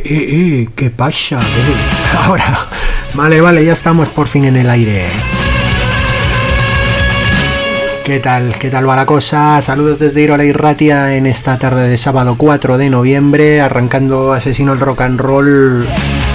¿Qué pasa? Ahora, vale, ya estamos por fin en el aire. ¿Qué tal va la cosa? Saludos desde Irola y Ratia en esta tarde de sábado 4 de noviembre, arrancando Asesino el Rock and Roll.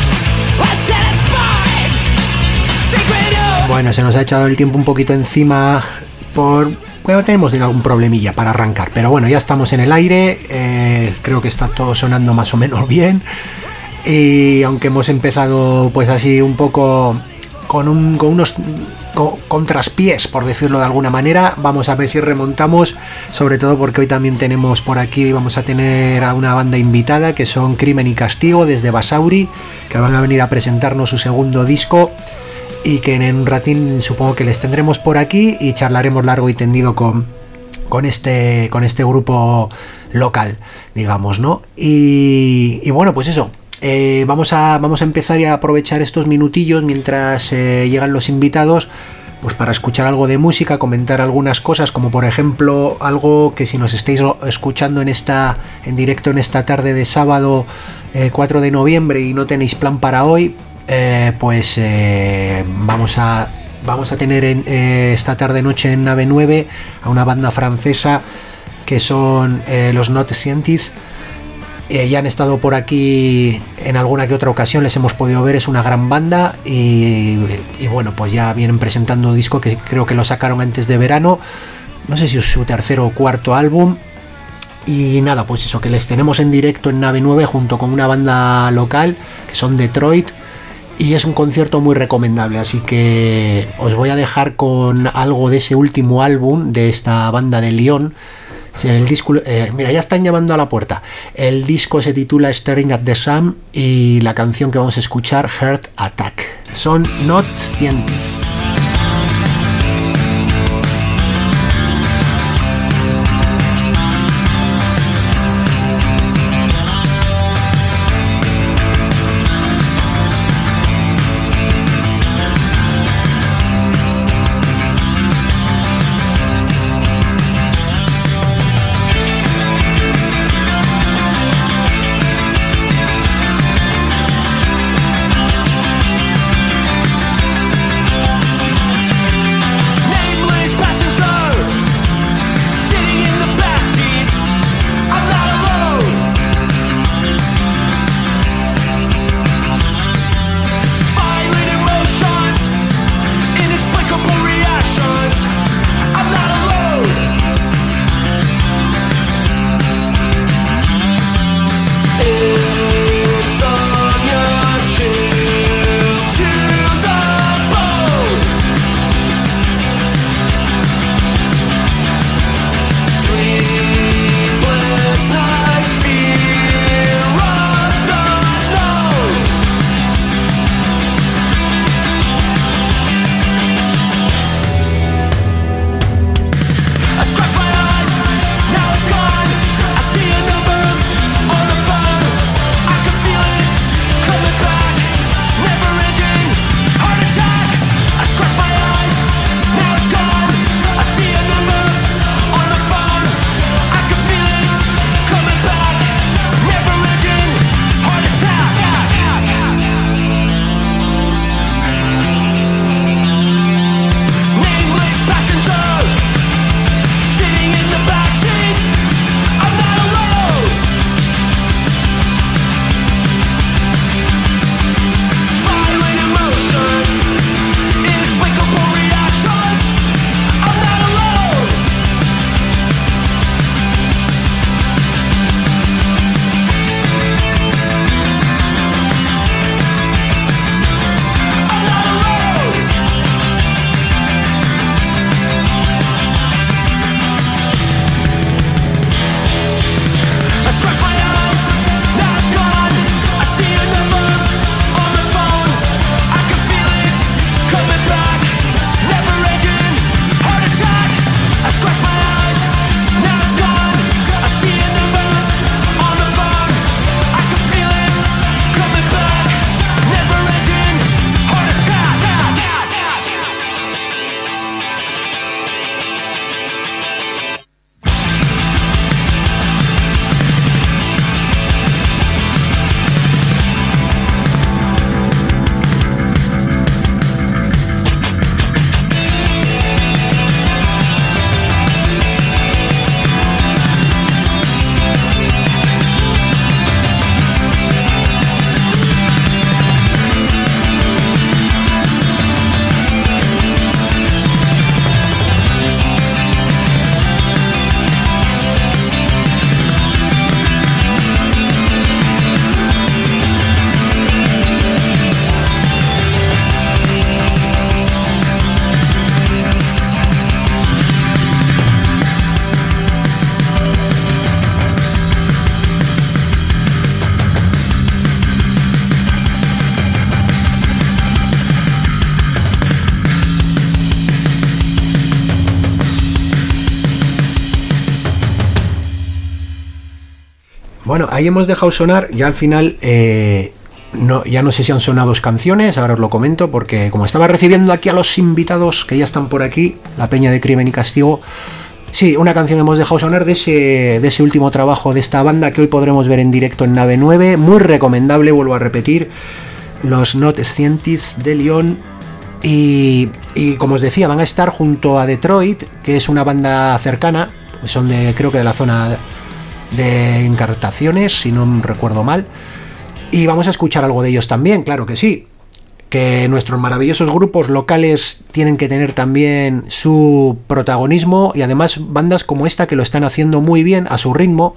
Bueno, se nos ha echado el tiempo un poquito encima bueno, tenemos algún problemilla para arrancar, pero bueno, ya estamos en el aire, creo que está todo sonando más o menos bien, y aunque hemos empezado pues así un poco con unos contraspiés, por decirlo de alguna manera, vamos a ver si remontamos, sobre todo porque hoy también tenemos por aquí, vamos a tener a una banda invitada que son Crimen y Castigo desde Basauri, que van a venir a presentarnos su segundo disco, y que en un ratín supongo que les tendremos por aquí y charlaremos largo y tendido con este grupo local, digamos, ¿no? Y bueno, pues eso, vamos a empezar y a aprovechar estos minutillos mientras llegan los invitados, pues para escuchar algo de música, comentar algunas cosas, como por ejemplo algo que si nos estáis escuchando en directo en esta tarde de sábado 4 de noviembre y no tenéis plan para hoy, pues vamos a tener esta tarde noche en Nave 9 a una banda francesa que son los Not Scientists. Ya han estado por aquí en alguna que otra ocasión, les hemos podido ver, es una gran banda y bueno, pues ya vienen presentando un disco que creo que lo sacaron antes de verano, no sé si es su tercero o cuarto álbum. Y nada, pues eso, que les tenemos en directo en Nave 9 junto con una banda local que son Detroit. Y es un concierto muy recomendable, así que os voy a dejar con algo de ese último álbum de esta banda de Lyon. El disco, mira, ya están llamando a la puerta. El disco se titula Staring at the Sun y la canción que vamos a escuchar, Heart Attack. Son Not Scientists. Bueno, ahí hemos dejado sonar, ya al final, ya no sé si han sonado 2 canciones, ahora os lo comento, porque como estaba recibiendo aquí a los invitados que ya están por aquí, la Peña de Crimen y Castigo, sí, una canción hemos dejado sonar de ese último trabajo de esta banda que hoy podremos ver en directo en Nave 9, muy recomendable, vuelvo a repetir, los Not Scientists de Lyon. Y como os decía, van a estar junto a Detroit, que es una banda cercana, son creo que de la zona de Encartaciones, si no recuerdo mal, y vamos a escuchar algo de ellos también, claro que sí, que nuestros maravillosos grupos locales tienen que tener también su protagonismo, y además bandas como esta que lo están haciendo muy bien a su ritmo.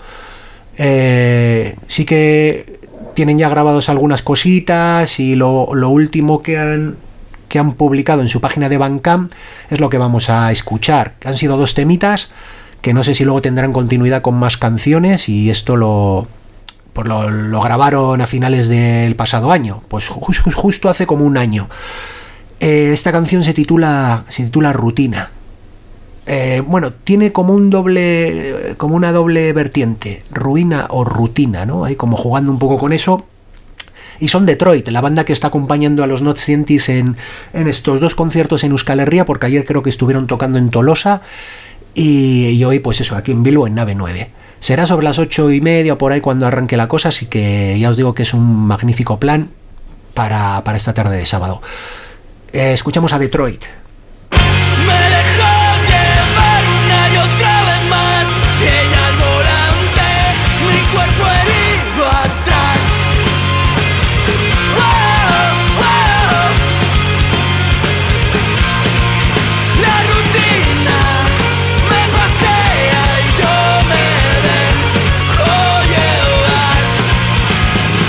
Sí que tienen ya grabados algunas cositas, y lo último que han publicado en su página de Bandcamp es lo que vamos a escuchar. Han sido 2 temitas que no sé si luego tendrán continuidad con más canciones, y esto lo grabaron a finales del pasado año, pues justo hace como un año. Esta canción se titula Rutina. Bueno, tiene como una doble vertiente, ruina o rutina, ¿no? Ahí como jugando un poco con eso. Y son Detroit, la banda que está acompañando a los Not Scientists en estos 2 conciertos en Euskal Herria, porque ayer creo que estuvieron tocando en Tolosa, y hoy pues eso, aquí en Bilbo en Nave 9. Será sobre las 8:30 o por ahí cuando arranque la cosa, así que ya os digo que es un magnífico plan para esta tarde de sábado. Escuchamos a Detroit.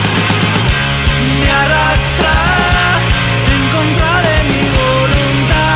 Me arrastra en contra de mi voluntad.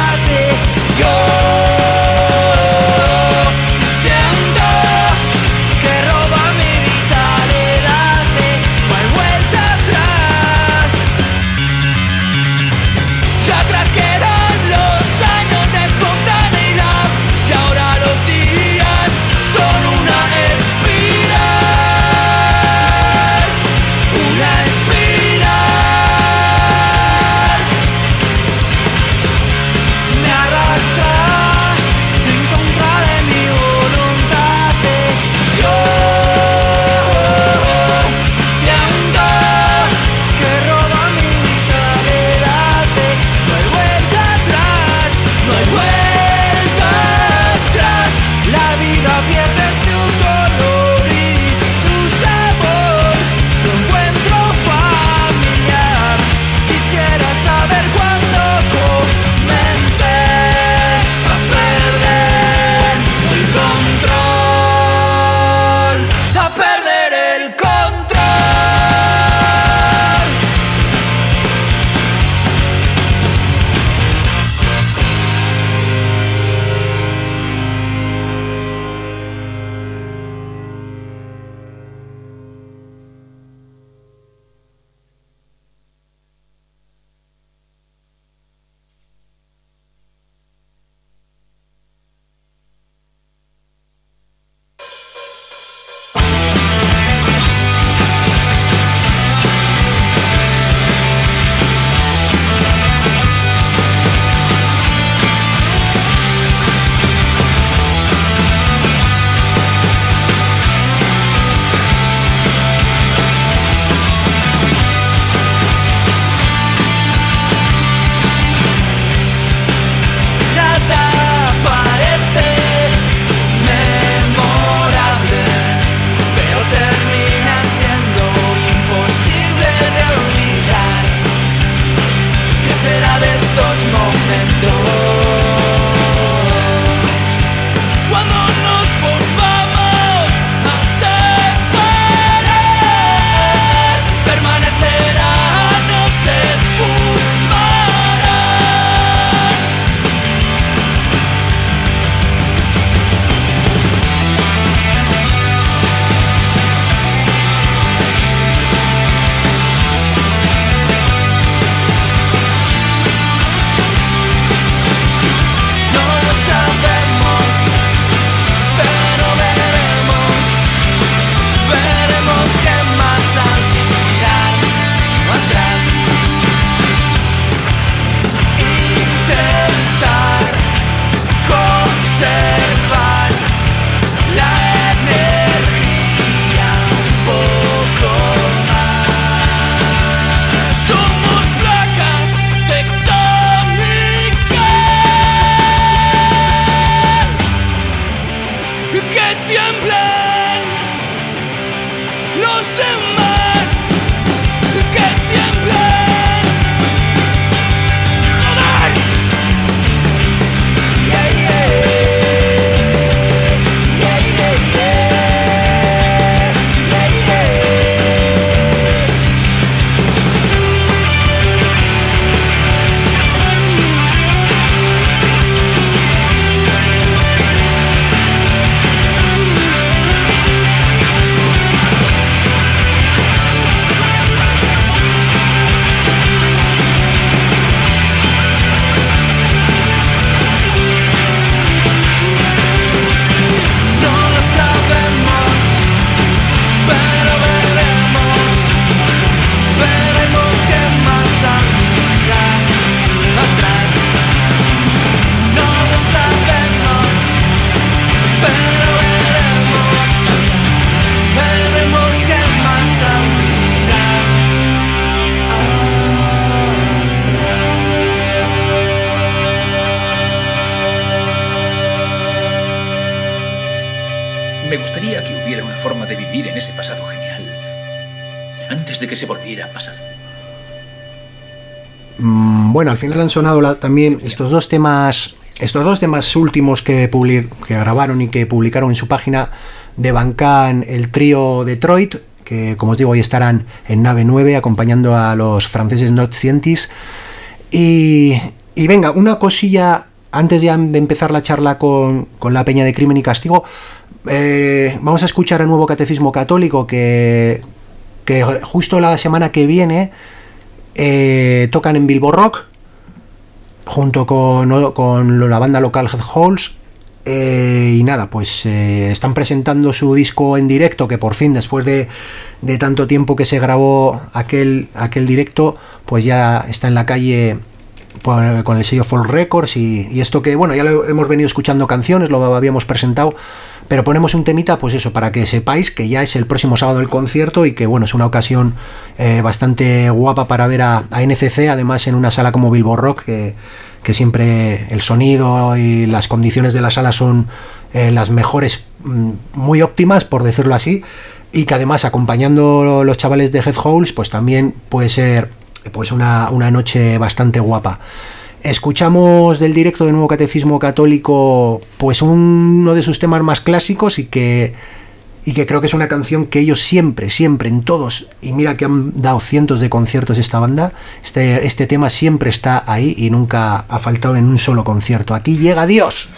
ese pasado genial, antes de que se volviera pasado. Bueno, al final han sonado también estos dos temas últimos que grabaron y que publicaron en su página de Bandcamp, el trío Detroit, que como os digo hoy estarán en Nave 9 acompañando a los franceses Not Scientists. Y venga, una cosilla antes ya de empezar la charla con la Peña de Crimen y Castigo. Vamos a escuchar el Nuevo Catecismo Católico que justo la semana que viene tocan en Bilbo Rock junto con la banda local Headholes, y nada, pues están presentando su disco en directo, que por fin después de tanto tiempo que se grabó aquel directo, pues ya está en la calle con el sello Folk Records y esto que, bueno, ya lo hemos venido escuchando canciones, lo habíamos presentado, pero ponemos un temita, pues eso, para que sepáis que ya es el próximo sábado el concierto y que, bueno, es una ocasión bastante guapa para ver a NCC, además en una sala como Bilbo Rock, que siempre el sonido y las condiciones de la sala son las mejores, muy óptimas, por decirlo así, y que además acompañando los chavales de Headholes, pues también puede ser pues una noche bastante guapa. Escuchamos del directo de Nuevo Catecismo Católico pues uno de sus temas más clásicos y que creo que es una canción que ellos siempre en todos, y mira que han dado cientos de conciertos esta banda, este tema siempre está ahí y nunca ha faltado en un solo concierto. Aquí llega Dios.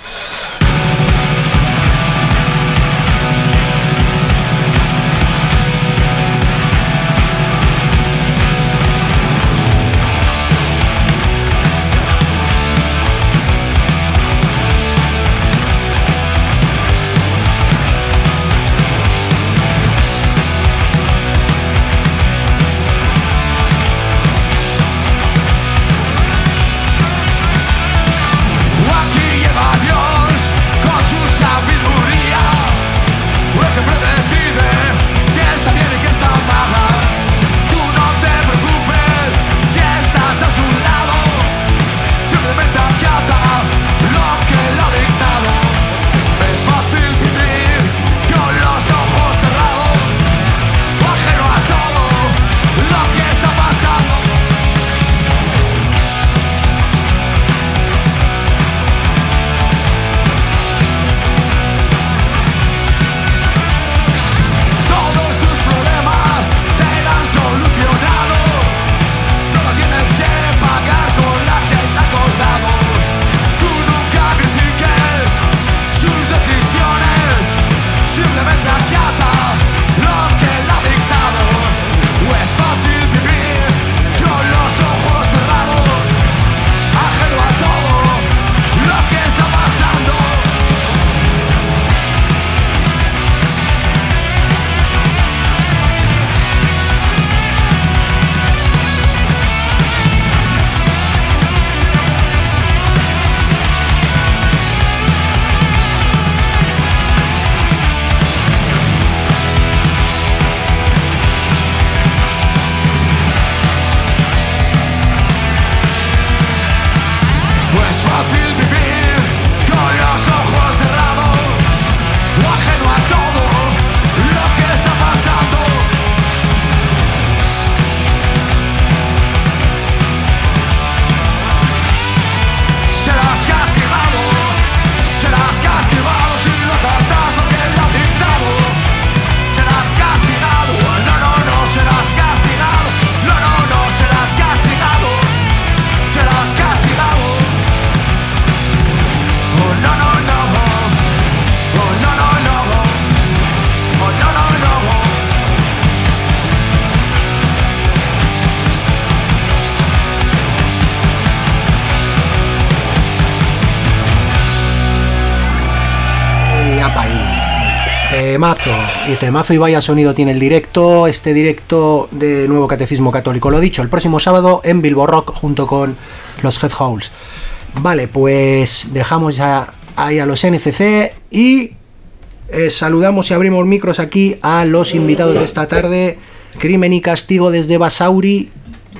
Temazo y vaya sonido tiene el directo, este directo de Nuevo Catecismo Católico. Lo dicho, el próximo sábado en Bilbo Rock junto con los Headholes. Vale, pues dejamos ya ahí a los NCC y saludamos y abrimos micros aquí a los invitados de esta tarde. Crimen y Castigo desde Basauri,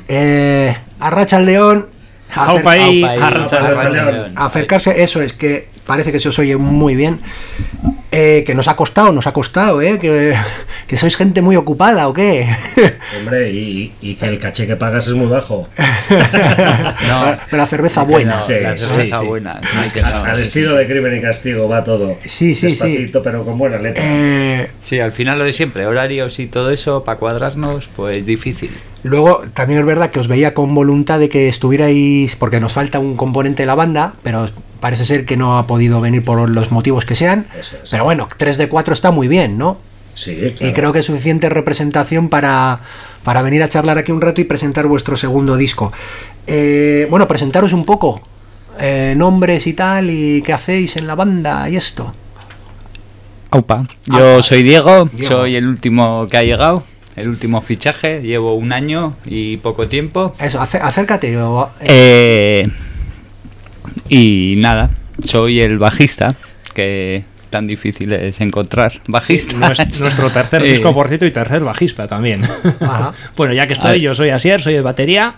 Arracha al León, Acercarse, eso es, que parece que se os oye muy bien. Que nos ha costado, que sois gente muy ocupada, ¿o qué? Hombre, y que el caché que pagas es muy bajo. No, pero la cerveza buena. No, la cerveza buena. No hay que al estilo de Crimen y Castigo va todo. Sí. Despacito, pero con buena letra. Sí, al final lo de siempre, horarios y todo eso, para cuadrarnos, pues difícil. Luego, también es verdad que os veía con voluntad de que estuvierais, porque nos falta un componente de la banda, pero parece ser que no ha podido venir por los motivos que sean. Eso es. Pero bueno, 3 de 4 está muy bien, ¿no? Sí, claro. Y creo que es suficiente representación para venir a charlar aquí un rato y presentar vuestro segundo disco. Bueno, presentaros un poco, nombres y tal, y qué hacéis en la banda y esto. Aupa, yo soy Diego, soy el último que ha llegado. El último fichaje, llevo 1 año y poco tiempo. Eso, acércate. Y nada, soy el bajista, que tan difícil es encontrar bajista. Sí, nuestro tercer disco, por cierto, y tercer bajista también. Ajá. Bueno, ya que estoy, yo soy Asier, soy de batería.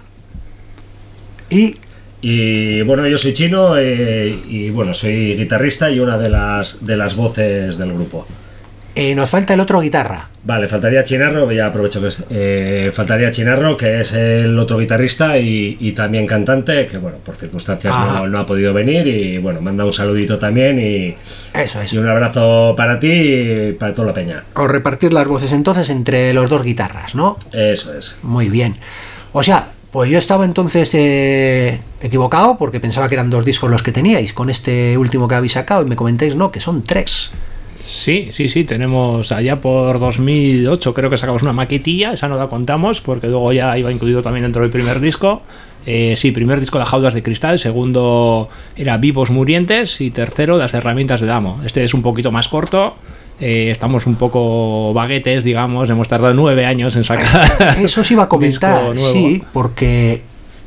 Y bueno, yo soy Chino y bueno, soy guitarrista y una de las voces del grupo. Nos falta el otro guitarra. Vale, faltaría Chinarro, ya aprovecho que faltaría Chinarro, que es el otro guitarrista y también cantante, que bueno, por circunstancias no ha podido venir y bueno, manda un saludito también y un abrazo para ti y para toda la peña. Os repartir las voces entonces entre los 2 guitarras, ¿no? Eso es. Muy bien. O sea, pues yo estaba entonces equivocado porque pensaba que eran 2 discos los que teníais con este último que habéis sacado y me comentáis, no, que son 3. Sí, tenemos allá por 2008 creo que sacamos una maquetilla, esa no la contamos porque luego ya iba incluido también dentro del primer disco. Primer disco de Jaulas de Cristal, segundo era Vivos Murientes y tercero Las Herramientas del Amo. Este es un poquito más corto, estamos un poco baguetes, digamos, hemos tardado 9 años en sacar. Eso sí iba a comentar, sí, porque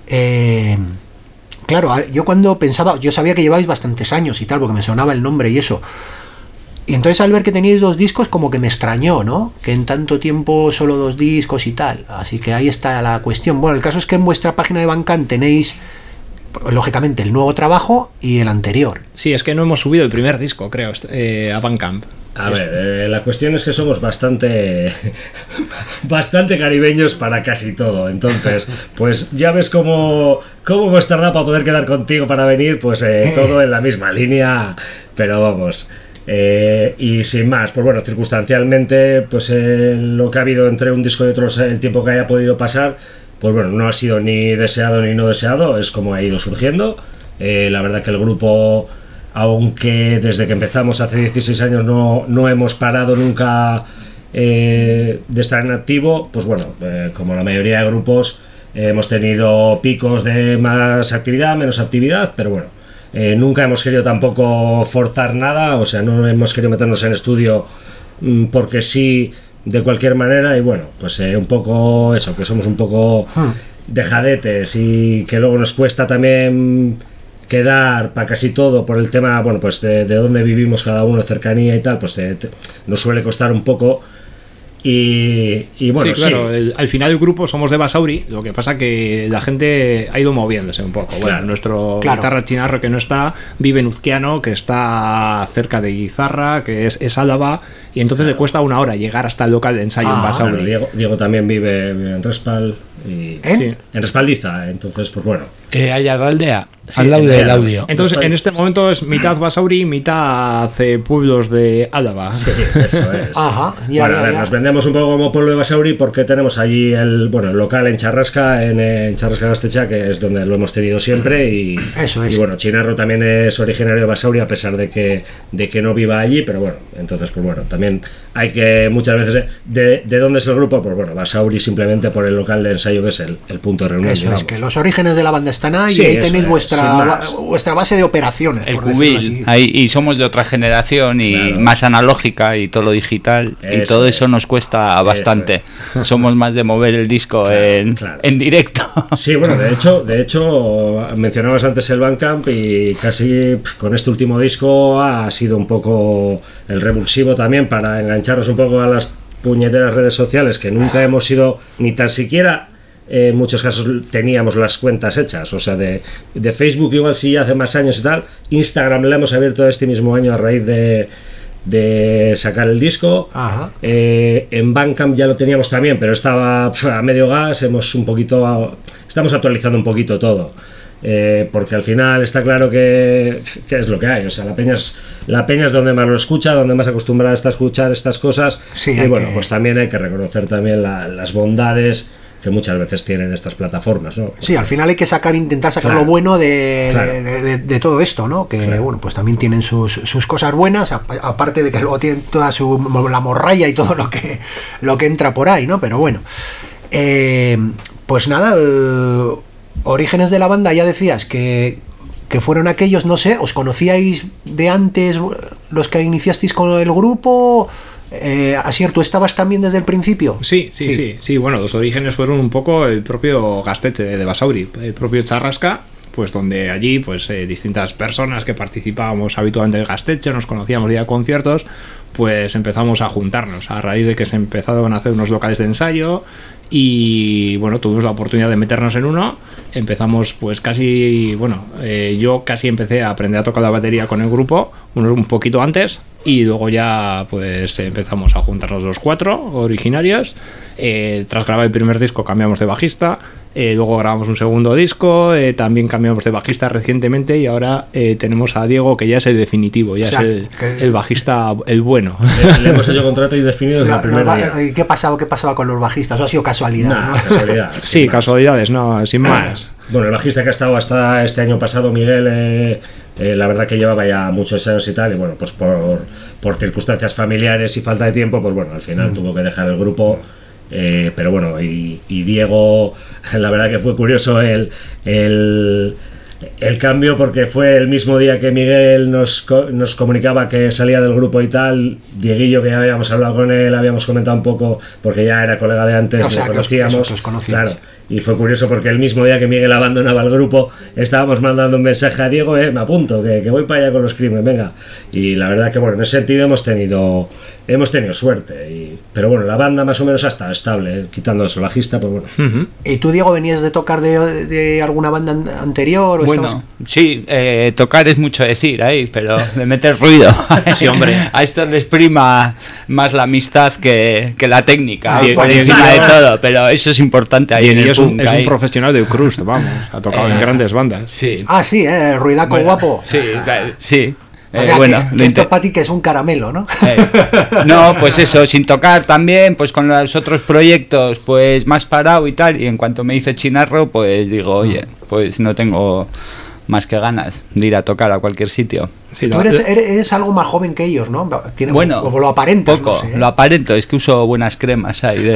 claro, yo cuando pensaba, yo sabía que lleváis bastantes años y tal, porque me sonaba el nombre y eso. Y entonces al ver que teníais 2 discos como que me extrañó, ¿no? Que en tanto tiempo solo 2 discos y tal. Así que ahí está la cuestión. Bueno, el caso es que en vuestra página de Bandcamp tenéis, lógicamente, el nuevo trabajo y el anterior. Sí, es que no hemos subido el primer disco, creo, a Bandcamp. A ver, la cuestión es que somos bastante caribeños para casi todo. Entonces, pues ya ves cómo hemos tardado para poder quedar contigo para venir, pues todo en la misma línea, pero vamos... y sin más, pues bueno, circunstancialmente pues lo que ha habido entre un disco y otro, el tiempo que haya podido pasar, pues bueno, no ha sido ni deseado ni no deseado, es como ha ido surgiendo. La verdad que el grupo, aunque desde que empezamos hace 16 años no hemos parado nunca de estar en activo, pues bueno, como la mayoría de grupos hemos tenido picos de más actividad, menos actividad, pero bueno, nunca hemos querido tampoco forzar nada, o sea, no hemos querido meternos en estudio porque sí, de cualquier manera, y bueno, pues un poco eso, que somos un poco dejadetes y que luego nos cuesta también quedar para casi todo por el tema, bueno, pues de dónde vivimos cada uno, cercanía y tal, pues nos suele costar un poco. Y bueno, sí, claro, al final el grupo somos de Basauri, lo que pasa que la gente ha ido moviéndose un poco. Bueno, claro, nuestro guitarra Chinarro que no está, vive en Uzquiano, que está cerca de Guizarra, que es Álava, y entonces le cuesta 1 hora llegar hasta el local de ensayo en Basauri. Bueno, Diego también vive en Respal y en Respaldiza, entonces pues bueno. Allá la aldea, sí, al lado del audio. Entonces en este momento es mitad Basauri, mitad pueblos de Álava. Sí, eso es. Ajá, bueno, a ver, nos vendemos un poco como pueblo de Basauri porque tenemos allí el local en Charrasca, en Charrasca Gastecha, que es donde lo hemos tenido siempre, y eso es. Y bueno, Chinarro también es originario de Basauri a pesar de que no viva allí, pero bueno, entonces pues bueno, también hay que muchas veces de dónde es el grupo, pues bueno, Basauri simplemente por el local de ensayo que es el punto de reunión. Eso digamos. Es que los orígenes de la banda están ahí, sí, y ahí tenéis es, vuestra base de operaciones, el por cubil, ahí, y somos de otra generación y claro, más analógica y todo lo digital, y todo eso nos cuesta bastante. Somos más de mover el disco en directo. Sí, bueno, de hecho mencionabas antes el Bandcamp y casi con este último disco ha sido un poco el revulsivo también para engancharnos un poco a las puñeteras redes sociales, que nunca hemos sido ni tan siquiera, en muchos casos teníamos las cuentas hechas, o sea, de Facebook igual sí hace más años y tal. Instagram la hemos abierto este mismo año a raíz de de sacar el disco. En Bandcamp ya lo teníamos también, pero estaba a medio gas. Estamos actualizando un poquito todo. Porque al final está claro que es lo que hay, o sea, la peña es donde más lo escucha, donde más acostumbrada está a escuchar estas cosas, y bueno, pues también hay que reconocer también las bondades que muchas veces tienen estas plataformas, ¿no? Sí, al final hay que intentar sacar lo bueno de todo esto, ¿no? Que bueno, pues también tienen sus cosas buenas, aparte de que luego tienen toda la morralla y todo lo que entra por ahí, ¿no? Pero bueno, pues nada, orígenes de la banda, ya decías que fueron aquellos, no sé, ¿os conocíais de antes los que iniciasteis con el grupo? Asier, ¿tú estabas también desde el principio? Sí, bueno, los orígenes fueron un poco el propio Gasteiz de Basauri, el propio Charrasca, pues donde allí pues distintas personas que participábamos habitualmente en Gasteiz, nos conocíamos ya a conciertos, pues empezamos a juntarnos a raíz de que se empezaron a hacer unos locales de ensayo. Y bueno, tuvimos la oportunidad de meternos en uno. Empezamos pues casi, yo casi empecé a aprender a tocar la batería con el grupo un poquito antes, y luego ya pues empezamos a juntarnos los 4 originarios. Tras grabar el primer disco cambiamos de bajista, luego grabamos un segundo disco, también cambiamos de bajista recientemente, y ahora tenemos a Diego, que ya es el definitivo, ya, o sea, es el bajista, el bueno. Le hemos hecho contrato indefinido desde el primer día. ¿Y qué pasaba con los bajistas? ¿O ha sido casualidad? ¿No? Casualidad. Sí, casualidades, no, sin más. Bueno, el bajista que ha estado hasta este año pasado, Miguel, la verdad que llevaba ya muchos años y tal, y bueno, pues por circunstancias familiares y falta de tiempo, pues bueno, al final tuvo que dejar el grupo. Pero bueno, y Diego, la verdad que fue curioso el cambio, porque fue el mismo día que Miguel nos comunicaba que salía del grupo y tal. Dieguillo, que ya habíamos hablado con él, habíamos comentado un poco, porque ya era colega de antes, o sea, lo conocíamos, claro. Y fue curioso porque el mismo día que Miguel abandonaba el grupo, estábamos mandando un mensaje a Diego, me apunto, que voy para allá con los Crimen, venga. Y la verdad que bueno, en ese sentido hemos tenido suerte, pero bueno, la banda más o menos ha estado estable, quitando el bajista, pues bueno. ¿Y tú, Diego, venías de tocar de alguna banda anterior? ¿O bueno, sí, tocar es mucho decir ahí, pero de meter ruido. Sí, hombre. A esto les prima más la amistad que la técnica, por encima de todo, pero eso es importante ahí en el punk. Es un profesional de crust, vamos, ha tocado en grandes bandas. Sí. Ah, sí, ruidaco, bueno, guapo. Sí, sí. O sea, bueno, que esto para ti que es un caramelo, ¿no? No, pues eso, sin tocar también, pues con los otros proyectos, pues más parado y tal, y en cuanto me hice Chinarro, pues digo, oye, pues no tengo más que ganas de ir a tocar a cualquier sitio. Sí, tú eres algo más joven que ellos, ¿no? Bueno, como lo aparentas. Poco, no sé, lo aparento, es que uso buenas cremas ahí.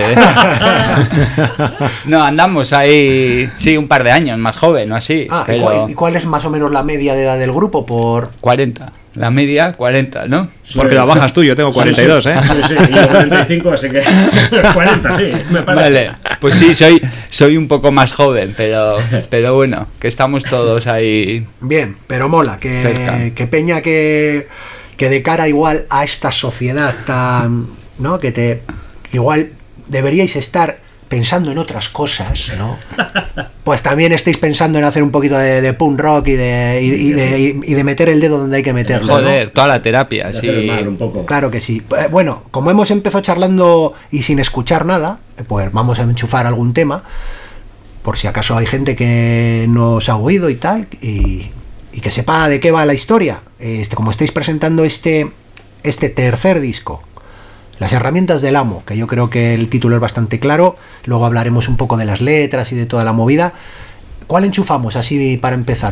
No, andamos ahí, sí, un par de años más joven o así. Pero... ¿Y cuál es más o menos la media de edad del grupo? Por 40. La media, 40, ¿no? Sí, porque la bajas tú, yo tengo 42, sí, sí, y yo 45, así que 40, sí, me parece. Vale, pues sí, soy un poco más joven, pero bueno, que estamos todos ahí. Bien, pero mola, que peña que de cara igual a esta sociedad tan, ¿no? Que igual deberíais estar pensando en otras cosas, ¿no? Pues también estáis pensando en hacer un poquito de punk rock y de meter el dedo donde hay que meterlo. Joder, ¿no? Toda la terapia, sí. Un poco. Claro que sí. Bueno, como hemos empezado charlando y sin escuchar nada, pues vamos a enchufar algún tema, por si acaso hay gente que nos ha oído y tal, y que sepa de qué va la historia. Como estáis presentando este tercer disco, Las herramientas del amo, que yo creo que el título es bastante claro. Luego hablaremos un poco de las letras y de toda la movida. ¿Cuál enchufamos así para empezar?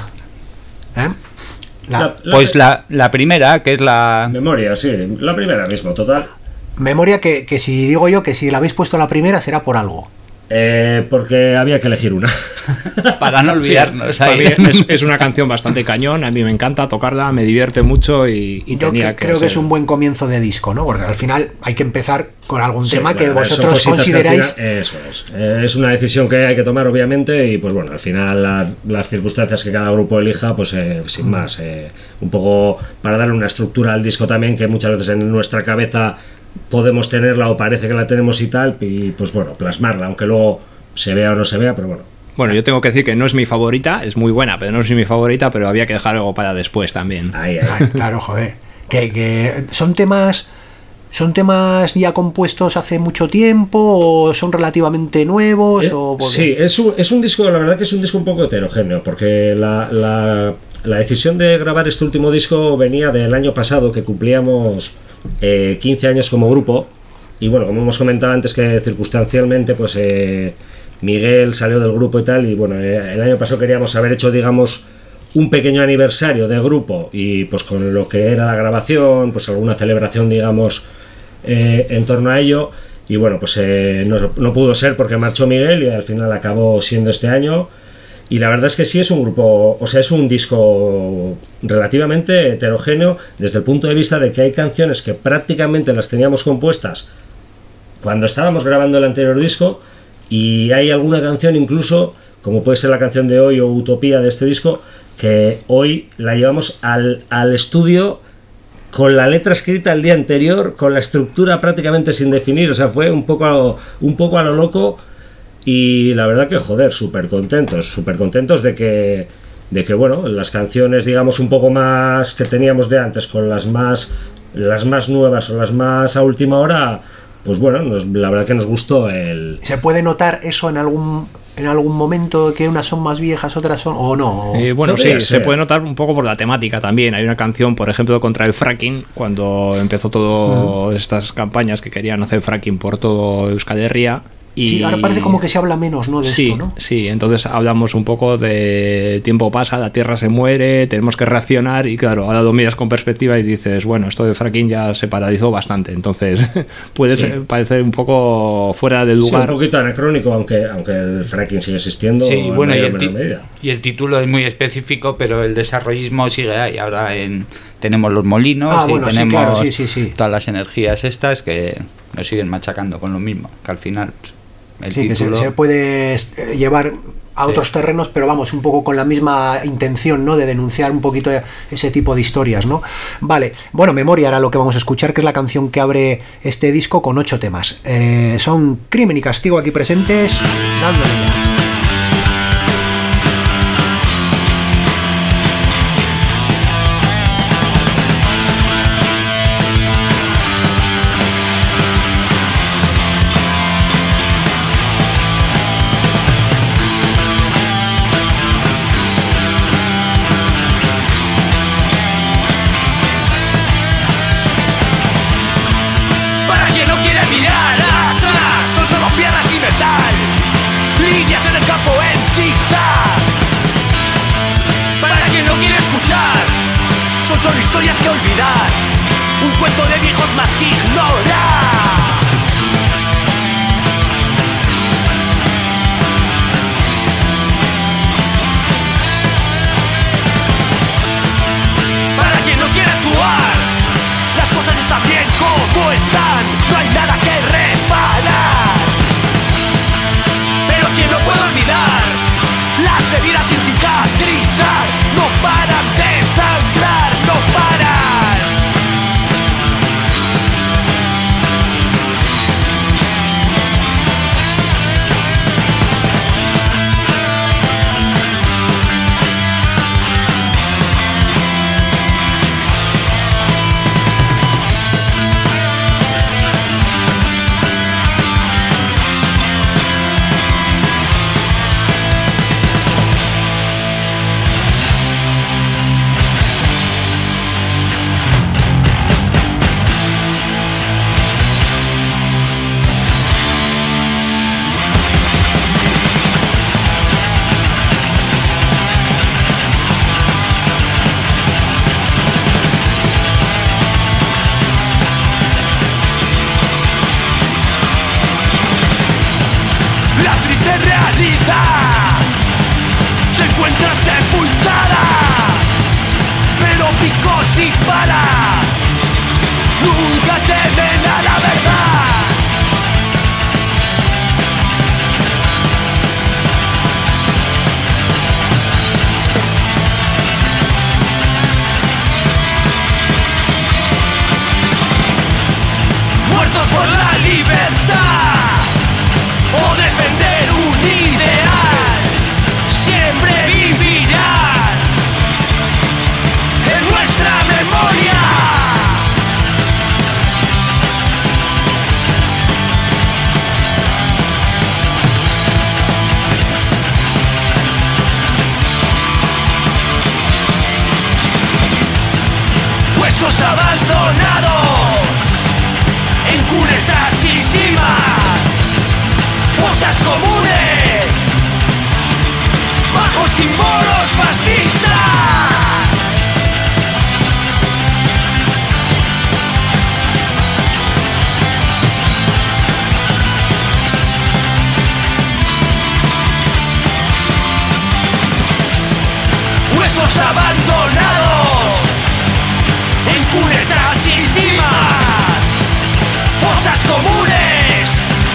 Pues la primera, que es la... Memoria, sí, la primera mismo, total. Memoria que si digo yo que si la habéis puesto la primera será por algo. Porque había que elegir una. Para no olvidarnos. Sí, es una canción bastante cañón, a mí me encanta tocarla, me divierte mucho y yo creo que es un buen comienzo de disco, ¿no? Porque al final hay que empezar con algún tema que vosotros consideráis. Eso es una decisión que hay que tomar, obviamente, y pues bueno, al final las circunstancias que cada grupo elija, pues sin más, un poco para darle una estructura al disco también, que muchas veces en nuestra cabeza podemos tenerla o parece que la tenemos y tal, y pues bueno, plasmarla, aunque luego se vea o no se vea, pero bueno. Bueno, yo tengo que decir que no es mi favorita, es muy buena, pero no es mi favorita, pero había que dejar algo para después también. Ahí. Claro, joder. Que son temas ya compuestos hace mucho tiempo o son relativamente nuevos. Sí, es un disco, la verdad que es un disco un poco heterogéneo, porque la decisión de grabar este último disco venía del año pasado, que cumplíamos 15 años como grupo. Y bueno, como hemos comentado antes, que circunstancialmente pues Miguel salió del grupo y tal, y bueno, el año pasado queríamos haber hecho, digamos, un pequeño aniversario de grupo, y pues con lo que era la grabación, pues alguna celebración, digamos, en torno a ello. Y bueno, pues no pudo ser porque marchó Miguel y al final acabó siendo este año. Y la verdad es que sí es un grupo, o sea, es un disco relativamente heterogéneo desde el punto de vista de que hay canciones que prácticamente las teníamos compuestas cuando estábamos grabando el anterior disco, y hay alguna canción incluso, como puede ser la canción de hoy o Utopía de este disco, que hoy la llevamos al estudio con la letra escrita el día anterior, con la estructura prácticamente sin definir, o sea, fue un poco a lo loco. Y la verdad que, joder, súper contentos de que, bueno, las canciones, digamos, un poco más que teníamos de antes, con las más nuevas o las más a última hora, pues bueno, la verdad que nos gustó el... ¿Se puede notar eso en algún momento, que unas son más viejas, otras son, o no? Bueno, sí, Podría se ser. puede notar un poco por la temática también. Hay una canción, por ejemplo, contra el fracking, cuando empezó todas estas campañas que querían hacer fracking por todo Euskal Herria. Y sí, ahora parece como que se habla menos, ¿no? De sí, esto, ¿no? Sí, entonces hablamos un poco de tiempo pasa, la Tierra se muere, tenemos que reaccionar, y claro, ahora lo miras con perspectiva y dices, bueno, esto de fracking ya se paralizó bastante, entonces puede parecer un poco fuera de Sí, lugar. un poquito anacrónico, aunque el fracking sigue existiendo. Sí, en bueno, y mayor o menor medida. el título es muy específico, pero el desarrollismo sigue ahí. Ahora tenemos los molinos y bueno, sí, tenemos claro, sí. todas las energías estas que nos siguen machacando con lo mismo, que al final pues, el Sí, título... que se puede llevar a otros terrenos, pero vamos, un poco con la misma intención, ¿no? De denunciar un poquito ese tipo de historias, ¿no? Vale, bueno, Memoria era lo que vamos a escuchar, que es la canción que abre este disco con 8 temas. Son Crimen y Castigo aquí presentes, dándole ya. Para quien no quiere mirar atrás, son solo piedras y metal, líneas en el campo en zigzag. Para quien no quiere escuchar, son solo historias que olvidar, un cuento de viejos más que ignorar. Para quien no quiere actuar, las cosas están bien como están, no hay nada que reparar. Pero quien no puede olvidar, las heridas sin cicatrizar no paran de sangrar, no paran. fosas comunes, bajo símbolos fascistas. Huesos abandonados en cunetas y cimas, fosas comunes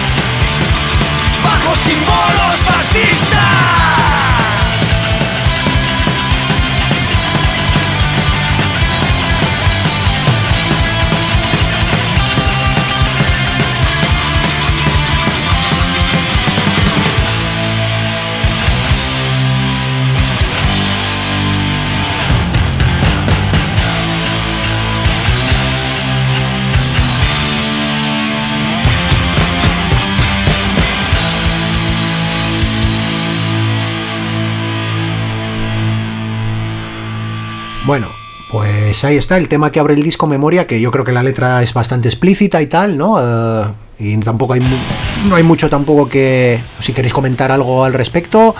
bajo símbolos fascistas. Bueno, pues ahí está el tema que abre el disco, Memoria, que yo creo que la letra es bastante explícita y tal, ¿no? Y tampoco no hay mucho tampoco que... Si queréis comentar algo al respecto...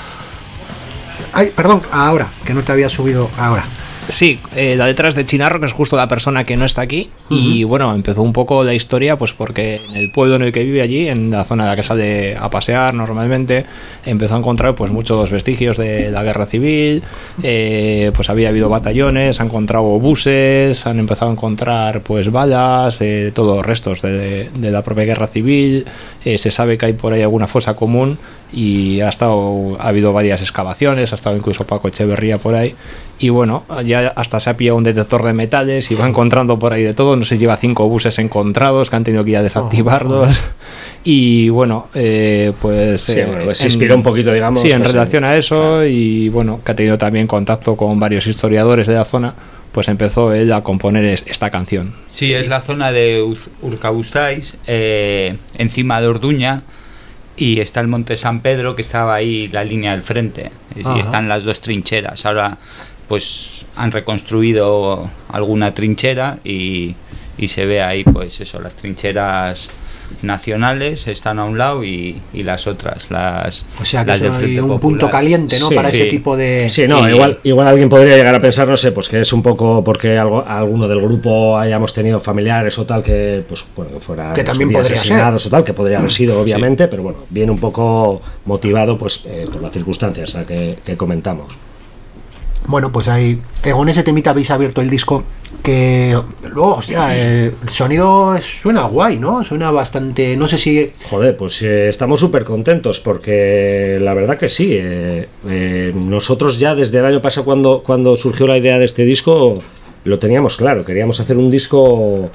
Ay, perdón, ahora, que no te había subido ahora. Sí, la letra es de Chinarro, que es justo la persona que no está aquí. Y bueno, empezó un poco la historia pues porque en el pueblo en el que vive allí, en la zona de la que sale a pasear normalmente, empezó a encontrar pues muchos vestigios de la guerra civil. Pues había habido batallones, ha encontrado buses, han empezado a encontrar pues balas, todos restos de la propia guerra civil. Se sabe que hay por ahí alguna fosa común y ha habido varias excavaciones, ha estado incluso Paco Echeverría por ahí. Y bueno, ya hasta se ha pillado un detector de metales y va encontrando por ahí de todo. No sé, lleva 5 buses encontrados que han tenido que ya desactivarlos. Y bueno, pues... Sí, bueno, pues se inspiró un poquito, digamos. Sí, en relación a eso, claro. Y bueno, que ha tenido también contacto con varios historiadores de la zona, pues empezó él a componer esta canción. Sí, es la zona de Urkabustaiz, encima de Orduña. Y está el Monte San Pedro, que estaba ahí la línea del frente. Y están las dos trincheras. Ahora pues han reconstruido alguna trinchera y se ve ahí pues eso, las trincheras nacionales están a un lado y las otras, las o sea que las del Frente hay un Popular. punto caliente, ¿no? Sí, para sí. ese tipo de... Sí, no, igual alguien podría llegar a pensar, no sé, pues que es un poco porque alguno del grupo hayamos tenido familiares o tal que, pues bueno, que fueran que también podría asesinados ser. o tal, que podría haber sido, obviamente, pero bueno, viene un poco motivado pues por las circunstancias que comentamos. Bueno, pues ahí, con ese temita habéis abierto el disco que luego, hostia, el sonido suena guay, ¿no? Suena bastante, no sé si... Joder, pues estamos súper contentos porque la verdad que sí. Nosotros ya desde el año pasado cuando surgió la idea de este disco lo teníamos claro. Queríamos hacer un disco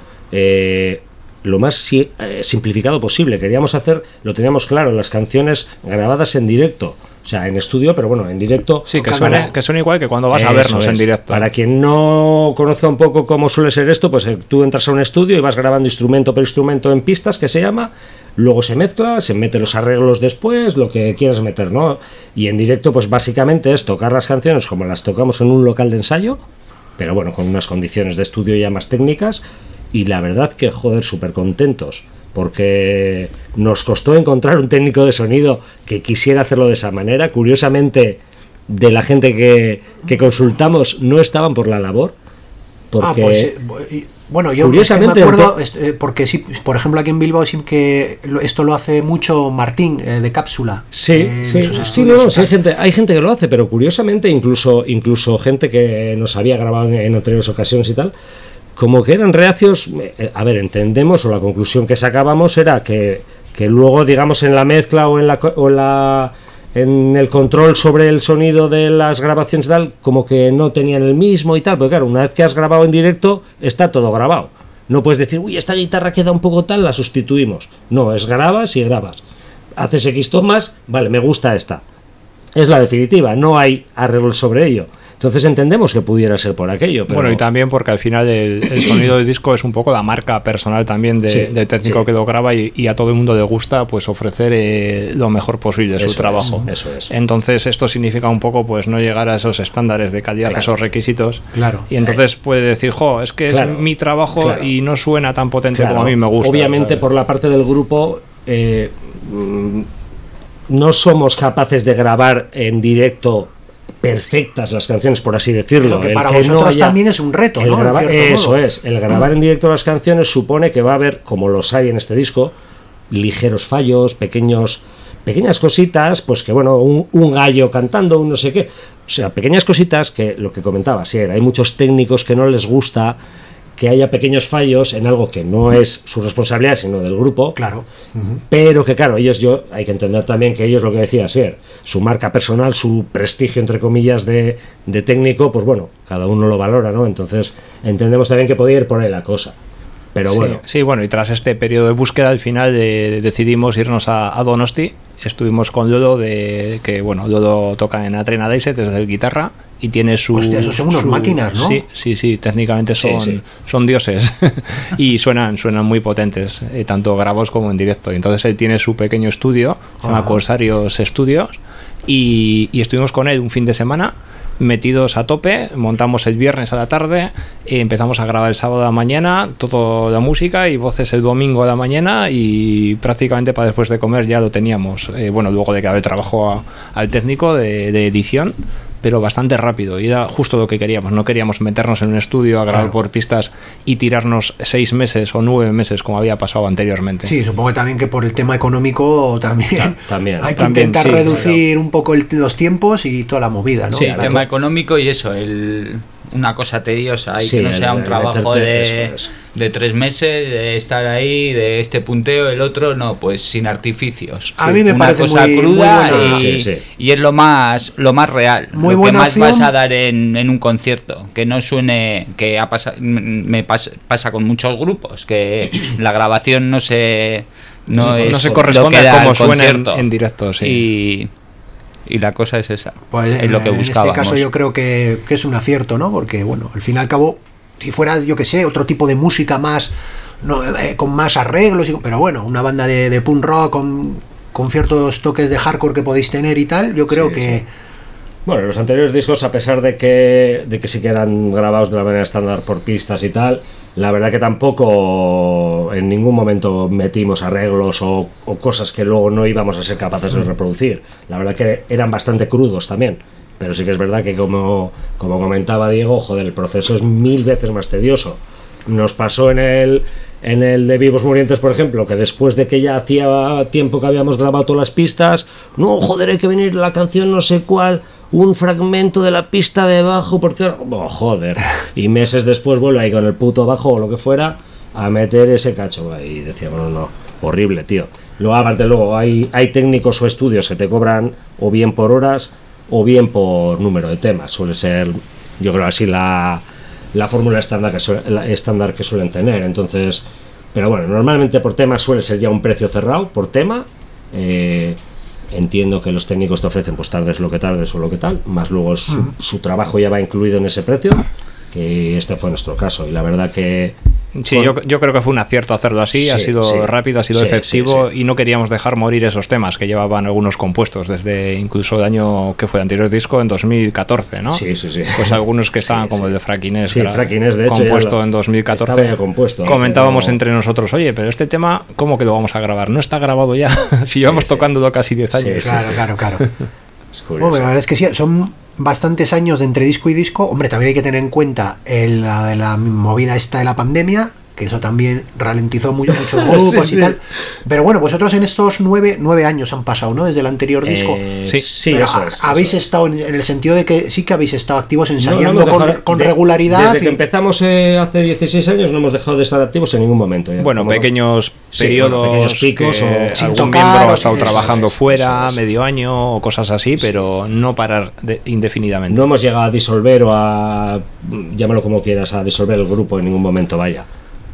lo más simplificado posible. Lo teníamos claro, las canciones grabadas en directo. O sea, en estudio, pero bueno, en directo. Sí, que suena igual que cuando vas a vernos en directo. Para quien no conozca un poco cómo suele ser esto, pues tú entras a un estudio y vas grabando instrumento por instrumento en pistas, que se llama, luego se mezcla, se mete los arreglos después, lo que quieras meter, ¿no? Y en directo, pues básicamente es tocar las canciones como las tocamos en un local de ensayo, pero bueno, con unas condiciones de estudio ya más técnicas, y la verdad que, joder, súper contentos. Porque nos costó encontrar un técnico de sonido que quisiera hacerlo de esa manera. Curiosamente, de la gente que consultamos no estaban por la labor. Porque bueno, yo curiosamente, me acuerdo, porque sí, por ejemplo aquí en Bilbao sí que esto lo hace mucho Martín, de Cápsula. Sí, hay gente que lo hace, pero curiosamente incluso gente que nos había grabado en anteriores ocasiones y tal, como que eran reacios. A ver, entendemos, o la conclusión que sacábamos era que luego, digamos, en la mezcla en el control sobre el sonido de las grabaciones tal, como que no tenían el mismo y tal, porque claro, una vez que has grabado en directo está todo grabado. No puedes decir, uy, esta guitarra queda un poco tal, la sustituimos. No, es grabas y grabas. Haces X tomas, vale, me gusta esta. Es la definitiva, no hay arreglos sobre ello. Entonces entendemos que pudiera ser por aquello. Pero... Bueno, y también porque al final el sonido del disco es un poco la marca personal también del técnico que lo graba y a todo el mundo le gusta pues ofrecer lo mejor posible de su trabajo. Eso es. Entonces esto significa un poco pues no llegar a esos estándares de calidad, a esos requisitos. Claro. Y entonces puede decir, es que es mi trabajo y no suena tan potente como a mí me gusta. Obviamente, ¿sabes? Por la parte del grupo... no somos capaces de grabar en directo perfectas las canciones, por así decirlo. Pero que para vosotros también es un reto, ¿no? Eso es, el grabar en directo las canciones supone que va a haber, como los hay en este disco, ligeros fallos, pequeñas cositas, pues que bueno, un gallo cantando, un no sé qué, o sea, pequeñas cositas que, lo que comentaba, sí, hay muchos técnicos que no les gusta que haya pequeños fallos en algo que no es su responsabilidad, sino del grupo. Claro. Pero que claro, hay que entender también que ellos, lo que decía Sier, su marca personal, su prestigio, entre comillas, de técnico, pues bueno, cada uno lo valora, ¿no? Entonces entendemos también que podía ir por ahí la cosa. Pero bueno. Sí, bueno, y tras este periodo de búsqueda, al final decidimos irnos a Donosti. Estuvimos con Dodo, que bueno, Dodo toca en Atrena Daiset, es el guitarra, y tiene su... Hostia, esos son unas máquinas, ¿no? Sí, técnicamente son dioses. Y suenan muy potentes, tanto grabados como en directo. Y entonces él tiene su pequeño estudio, se llama Corsarios Studios, y estuvimos con él un fin de semana, metidos a tope. Montamos el viernes a la tarde, empezamos a grabar el sábado a la mañana, toda la música y voces el domingo a la mañana, y prácticamente para después de comer ya lo teníamos, bueno, luego de que había trabajo al técnico de edición, pero bastante rápido, y era justo lo que queríamos. No queríamos meternos en un estudio a grabar por pistas y tirarnos 6 meses o 9 meses como había pasado anteriormente. Sí, supongo también que por el tema económico también hay que también, intentar reducir un poco los tiempos y toda la movida, ¿no? Sí, el tema económico y eso, una cosa tediosa, que no sea un trabajo de 3 meses, de estar ahí, de este punteo, el otro, no, pues sin artificios. A mí me parece cosa muy cruda buena, y es lo más real, muy lo que más opción. vas a dar en un concierto, que no suene, que pasa con muchos grupos, que la grabación no se corresponde a cómo suena en directo, sí. Y la cosa es esa, pues es lo que buscábamos. En este caso yo creo que es un acierto, ¿no? Porque bueno, al fin y al cabo, si fuera, yo que sé, otro tipo de música más, con más arreglos, pero bueno, una banda de punk rock con ciertos toques de hardcore que podéis tener y tal, yo creo que... Sí. Bueno, los anteriores discos, a pesar de que sí que eran grabados de la manera estándar por pistas y tal, la verdad que tampoco en ningún momento metimos arreglos o cosas que luego no íbamos a ser capaces de reproducir. La verdad que eran bastante crudos también, pero sí que es verdad que como comentaba Diego, joder, el proceso es 1000 veces más tedioso. Nos pasó en el de Vivos Murientes, por ejemplo, que después de que ya hacía tiempo que habíamos grabado todas las pistas, no, joder, hay que venir la canción no sé cuál, un fragmento de la pista de bajo, porque joder, y meses después vuelve ahí con el puto bajo o lo que fuera a meter ese cacho, y decíamos, no, horrible, tío. Luego aparte, hay técnicos o estudios que te cobran o bien por horas o bien por número de temas. Suele ser, yo creo, así la fórmula estándar que suelen tener. Entonces, pero bueno, normalmente por tema suele ser ya un precio cerrado por tema. Entiendo que los técnicos te ofrecen pues tardes lo que tardes o lo que tal, más luego su trabajo ya va incluido en ese precio, que este fue nuestro caso, y la verdad que sí, yo creo que fue un acierto hacerlo así, ha sido rápido, ha sido efectivo, y no queríamos dejar morir esos temas que llevaban algunos compuestos desde incluso el año que fue el anterior disco, en 2014, ¿no? Sí. Pues algunos que estaban como el de Fraquinés, Fraquinés, de hecho, compuesto en 2014. Estaba ya compuesto. Comentábamos entre nosotros, oye, pero este tema, ¿cómo que lo vamos a grabar? No está grabado ya, si llevamos tocándolo casi 10 años. Claro. Bueno, la verdad es que sí, son bastantes años de entre disco y disco. Hombre, también hay que tener en cuenta la movida esta de la pandemia, que eso también ralentizó muchos grupos y tal. Pero bueno, vosotros en estos 9 años han pasado, ¿no? Desde el anterior disco. Sí, pero eso es. Habéis estado en el sentido de que sí que habéis estado activos ensayando con regularidad. Desde que empezamos hace 16 años no hemos dejado de estar activos en ningún momento. Bueno, pequeños periodos, pequeños picos, que algún miembro ha estado trabajando fuera, medio año o cosas así, pero no parar indefinidamente. No hemos llegado a disolver o a, llámalo como quieras, a disolver el grupo en ningún momento, vaya.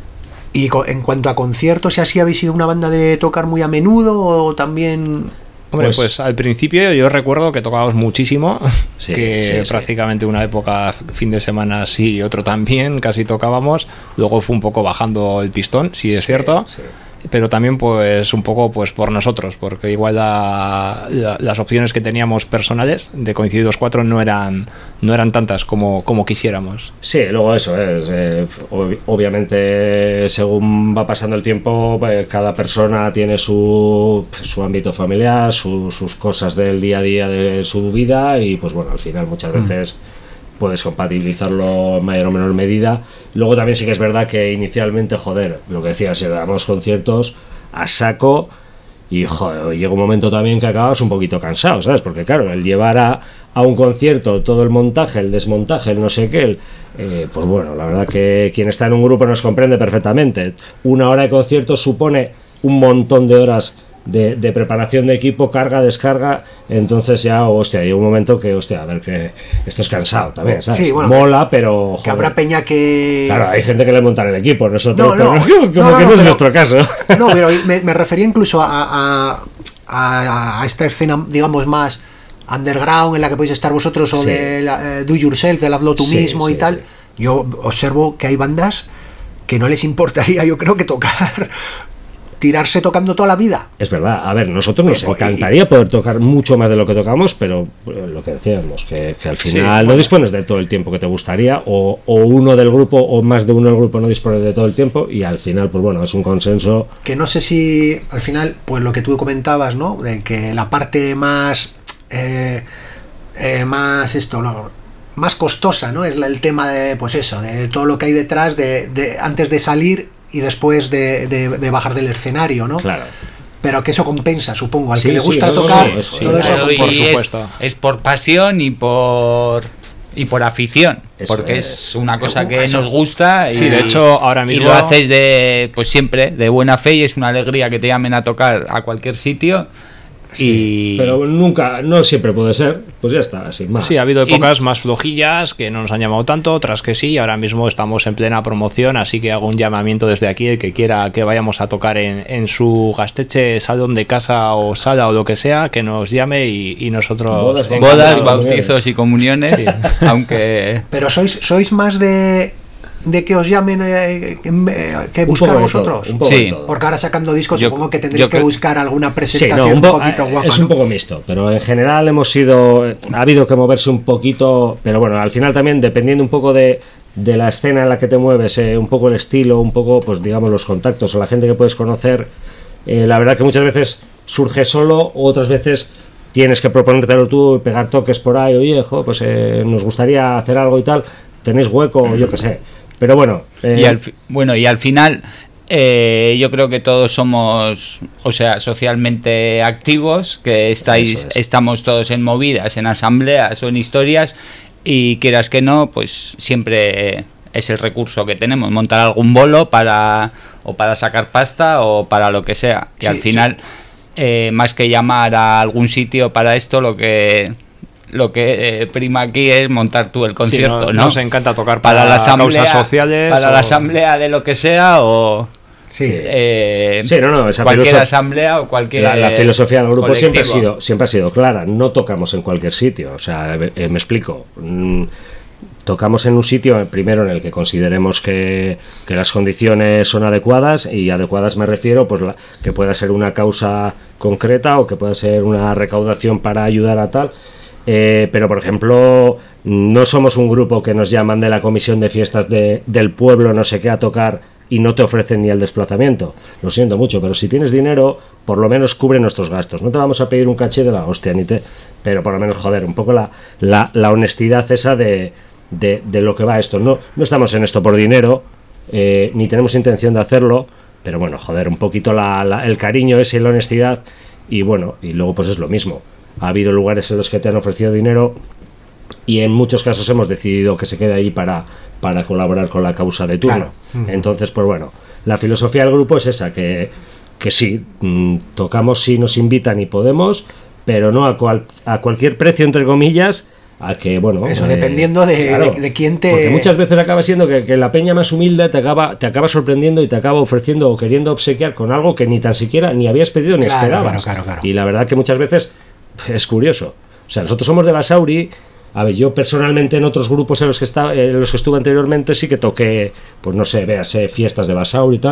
Y en cuanto a conciertos, ¿y así habéis sido una banda de tocar muy a menudo o también...? Hombre, pues al principio yo recuerdo que tocábamos muchísimo, prácticamente una época, fin de semana sí, otro también, casi tocábamos. Luego fue un poco bajando el pistón, sí es cierto. pero también pues un poco pues por nosotros, porque igual las opciones que teníamos personales de coincidir los 4 no eran tantas como quisiéramos. Sí, luego eso es obviamente según va pasando el tiempo cada persona tiene su ámbito familiar, sus cosas del día a día de su vida y pues bueno, al final muchas veces puedes compatibilizarlo en mayor o menor medida. Luego también sí que es verdad que inicialmente, joder, lo que decías, dábamos conciertos a saco y joder, llega un momento también que acabas un poquito cansado, ¿sabes? Porque claro, el llevar a un concierto todo el montaje, el desmontaje, el no sé qué, pues bueno, la verdad que quien está en un grupo nos comprende perfectamente. 1 hora de concierto supone un montón de horas de preparación de equipo, carga, descarga, entonces ya, hostia, llega un momento que, hostia, a ver, que esto es cansado también, ¿sabes? Sí, bueno, mola, pero... Joder, que habrá peña que... Claro, hay gente que le monta el equipo, nosotros, No, no es nuestro caso. No, pero me refería incluso a esta escena, digamos, más underground en la que podéis estar vosotros, o Sí. de do yourself, del hazlo tú Sí, mismo sí, y tal. sí. Yo observo que hay bandas que no les importaría, yo creo, que tirarse tocando toda la vida. Es verdad, a ver, nosotros nos encantaría poder tocar mucho más de lo que tocamos, pero lo que decíamos, que al final no dispones de todo el tiempo que te gustaría, o uno del grupo, o más de uno del grupo no dispone de todo el tiempo, y al final, pues bueno, es un consenso. Que no sé si al final, pues lo que tú comentabas, ¿no? De que la parte más más costosa, ¿no? Es el tema de, pues eso, de todo lo que hay detrás de antes de salir y después de bajar del escenario, ¿no? Claro. Pero que eso compensa, supongo, al Sí, que le sí, gusta no, tocar, no, eso, todo eso claro, compensa. por Y supuesto. es por pasión y por afición, Eso porque es una cosa que eso. nos gusta y, Sí, de hecho, ahora mismo- y lo haces pues siempre de buena fe, y es una alegría que te llamen a tocar a cualquier sitio. Y Pero nunca, no siempre puede ser, pues ya está, sin más. Sí, ha habido épocas más flojillas que no nos han llamado tanto, otras que sí. Ahora mismo estamos en plena promoción, así que hago un llamamiento desde aquí, el que quiera que vayamos a tocar en su gasteche, salón de casa o sala o lo que sea, que nos llame y nosotros... bodas, Comuniones. bautizos y comuniones, aunque Pero sois más de que os llamen que Un buscar poco de vosotros. todo, un poco Sí. de todo. Porque ahora sacando discos Yo- supongo que tendréis yo que creo- buscar alguna Sí, presentación no, un poquito guapa, es ¿no? un poco mixto, pero en general ha habido que moverse un poquito, pero bueno, al final también dependiendo un poco de la escena en la que te mueves, un poco el estilo, un poco, pues digamos, los contactos o la gente que puedes conocer, la verdad que muchas veces surge solo, otras veces tienes que proponértelo tú y pegar toques por ahí, oye, pues nos gustaría hacer algo y tal, tenéis hueco, yo qué sé. Pero bueno, y al final yo creo que todos somos, o sea, socialmente activos, que Eso es. estamos todos en movidas, en asambleas o en historias, y quieras que no, pues siempre es el recurso que tenemos, montar algún bolo para sacar pasta o para lo que sea. Y Sí, al final, más que llamar a algún sitio para esto, lo que prima aquí es montar tú el concierto, Sí, ¿no? nos encanta tocar para la asamblea, causas sociales. para la asamblea de lo que sea, o Sí. sí, no, esa cualquier filoso- asamblea o cualquier la filosofía del grupo siempre colectivo. ha sido clara, no tocamos en cualquier sitio, o sea, me explico. Tocamos en un sitio primero en el que consideremos que las condiciones son adecuadas, y adecuadas me refiero pues que pueda ser una causa concreta o que pueda ser una recaudación para ayudar a tal. Pero por ejemplo, no somos un grupo que nos llaman de la comisión de fiestas del pueblo no sé qué a tocar y no te ofrecen ni el desplazamiento. Lo siento mucho, pero si tienes dinero, por lo menos cubre nuestros gastos. No te vamos a pedir un caché de la hostia, pero por lo menos, joder, un poco la honestidad esa de lo que va esto. No estamos en esto por dinero, ni tenemos intención de hacerlo, pero bueno, joder, un poquito el cariño ese y la honestidad, y bueno, y luego pues es lo mismo. Ha habido lugares en los que te han ofrecido dinero y en muchos casos hemos decidido que se quede ahí para colaborar con la causa de turno. Claro. Entonces, pues bueno, la filosofía del grupo es esa, que sí, tocamos si nos invitan y podemos, pero no a cualquier precio, entre comillas, a que, bueno... Eso dependiendo de quién te... Porque muchas veces acaba siendo que la peña más humilde te acaba sorprendiendo y te acaba ofreciendo o queriendo obsequiar con algo que ni tan siquiera ni habías pedido ni Claro, esperabas. claro. Y la verdad que muchas veces es curioso. O sea, nosotros somos de Basauri. A ver, yo personalmente en otros grupos en los que estuve anteriormente sí que toqué, pues no sé, véase fiestas de Basauri y tal,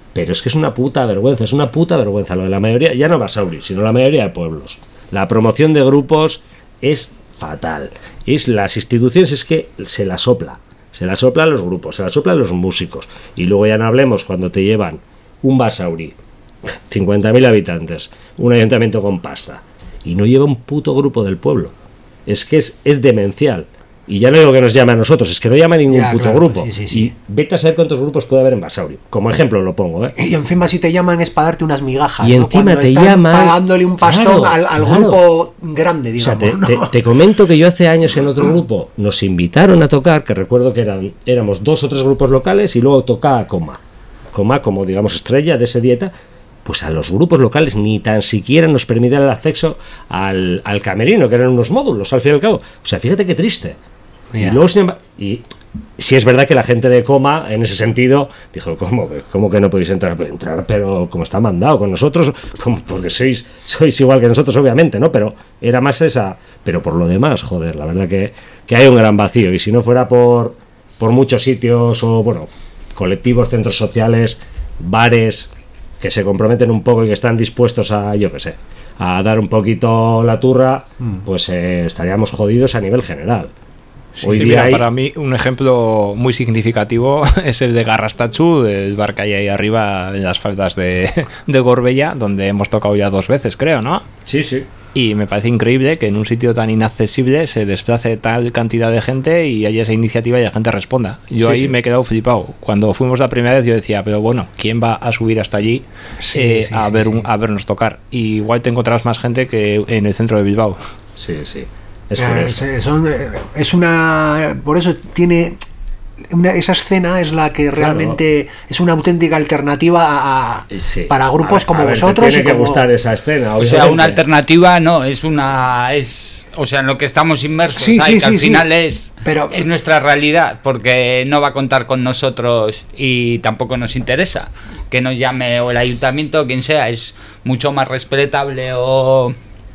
Pero es que es una puta vergüenza lo de la mayoría, ya no Basauri, sino la mayoría de pueblos. La promoción de grupos es fatal. Las instituciones es que se la sopla a los grupos, se la sopla a los músicos. Y luego ya no hablemos cuando te llevan un Basauri, 50.000 habitantes, un ayuntamiento con pasta, y no lleva un puto grupo del pueblo. Es que es demencial. Y ya no digo que nos llame a nosotros, es que no llama a ningún puto grupo. Sí. Y vete a saber cuántos grupos puede haber en Basauri. Como ejemplo lo pongo, ¿eh? Y encima si te llaman es para darte unas migajas. Y encima te llaman pagándole un pastón al grupo grande, digamos. O sea, te comento que yo hace años en otro grupo nos invitaron a tocar, que recuerdo que éramos 2 o 3 grupos locales y luego tocaba Coma como digamos estrella de ese dieta. Pues a los grupos locales ni tan siquiera nos permitían el acceso al camerino, que eran unos módulos al fin y al cabo. O sea, fíjate qué triste. Y luego, y sí es verdad que la gente de Coma, en ese sentido, dijo, ¿cómo que no podéis entrar? Pues entrar, pero como está mandado con nosotros, porque sois igual que nosotros, obviamente, ¿no? Pero era más esa... Pero por lo demás, joder, la verdad que hay un gran vacío. Y si no fuera por muchos sitios o, bueno, colectivos, centros sociales, bares que se comprometen un poco y que están dispuestos a, yo qué sé, a dar un poquito la turra, pues estaríamos jodidos a nivel general. Hoy día para mí un ejemplo muy significativo es el de Garrastachu, el bar que hay ahí arriba en las faldas de Gorbella, donde hemos tocado ya 2 veces, creo, ¿no? Sí. Y me parece increíble que en un sitio tan inaccesible se desplace tal cantidad de gente y haya esa iniciativa y la gente responda. Yo me he quedado flipado. Cuando fuimos la primera vez yo decía, pero bueno, ¿quién va a subir hasta allí a vernos tocar? Y igual te encontrarás más gente que en el centro de Bilbao. Sí. Es por eso tiene esa escena es la que realmente es una auténtica alternativa para grupos como vosotros. Tiene que gustar esa escena. O sea, una alternativa no, o sea, en lo que estamos inmersos, que al final es nuestra realidad, porque no va a contar con nosotros y tampoco nos interesa que nos llame o el ayuntamiento o quien sea. Es mucho más respetable o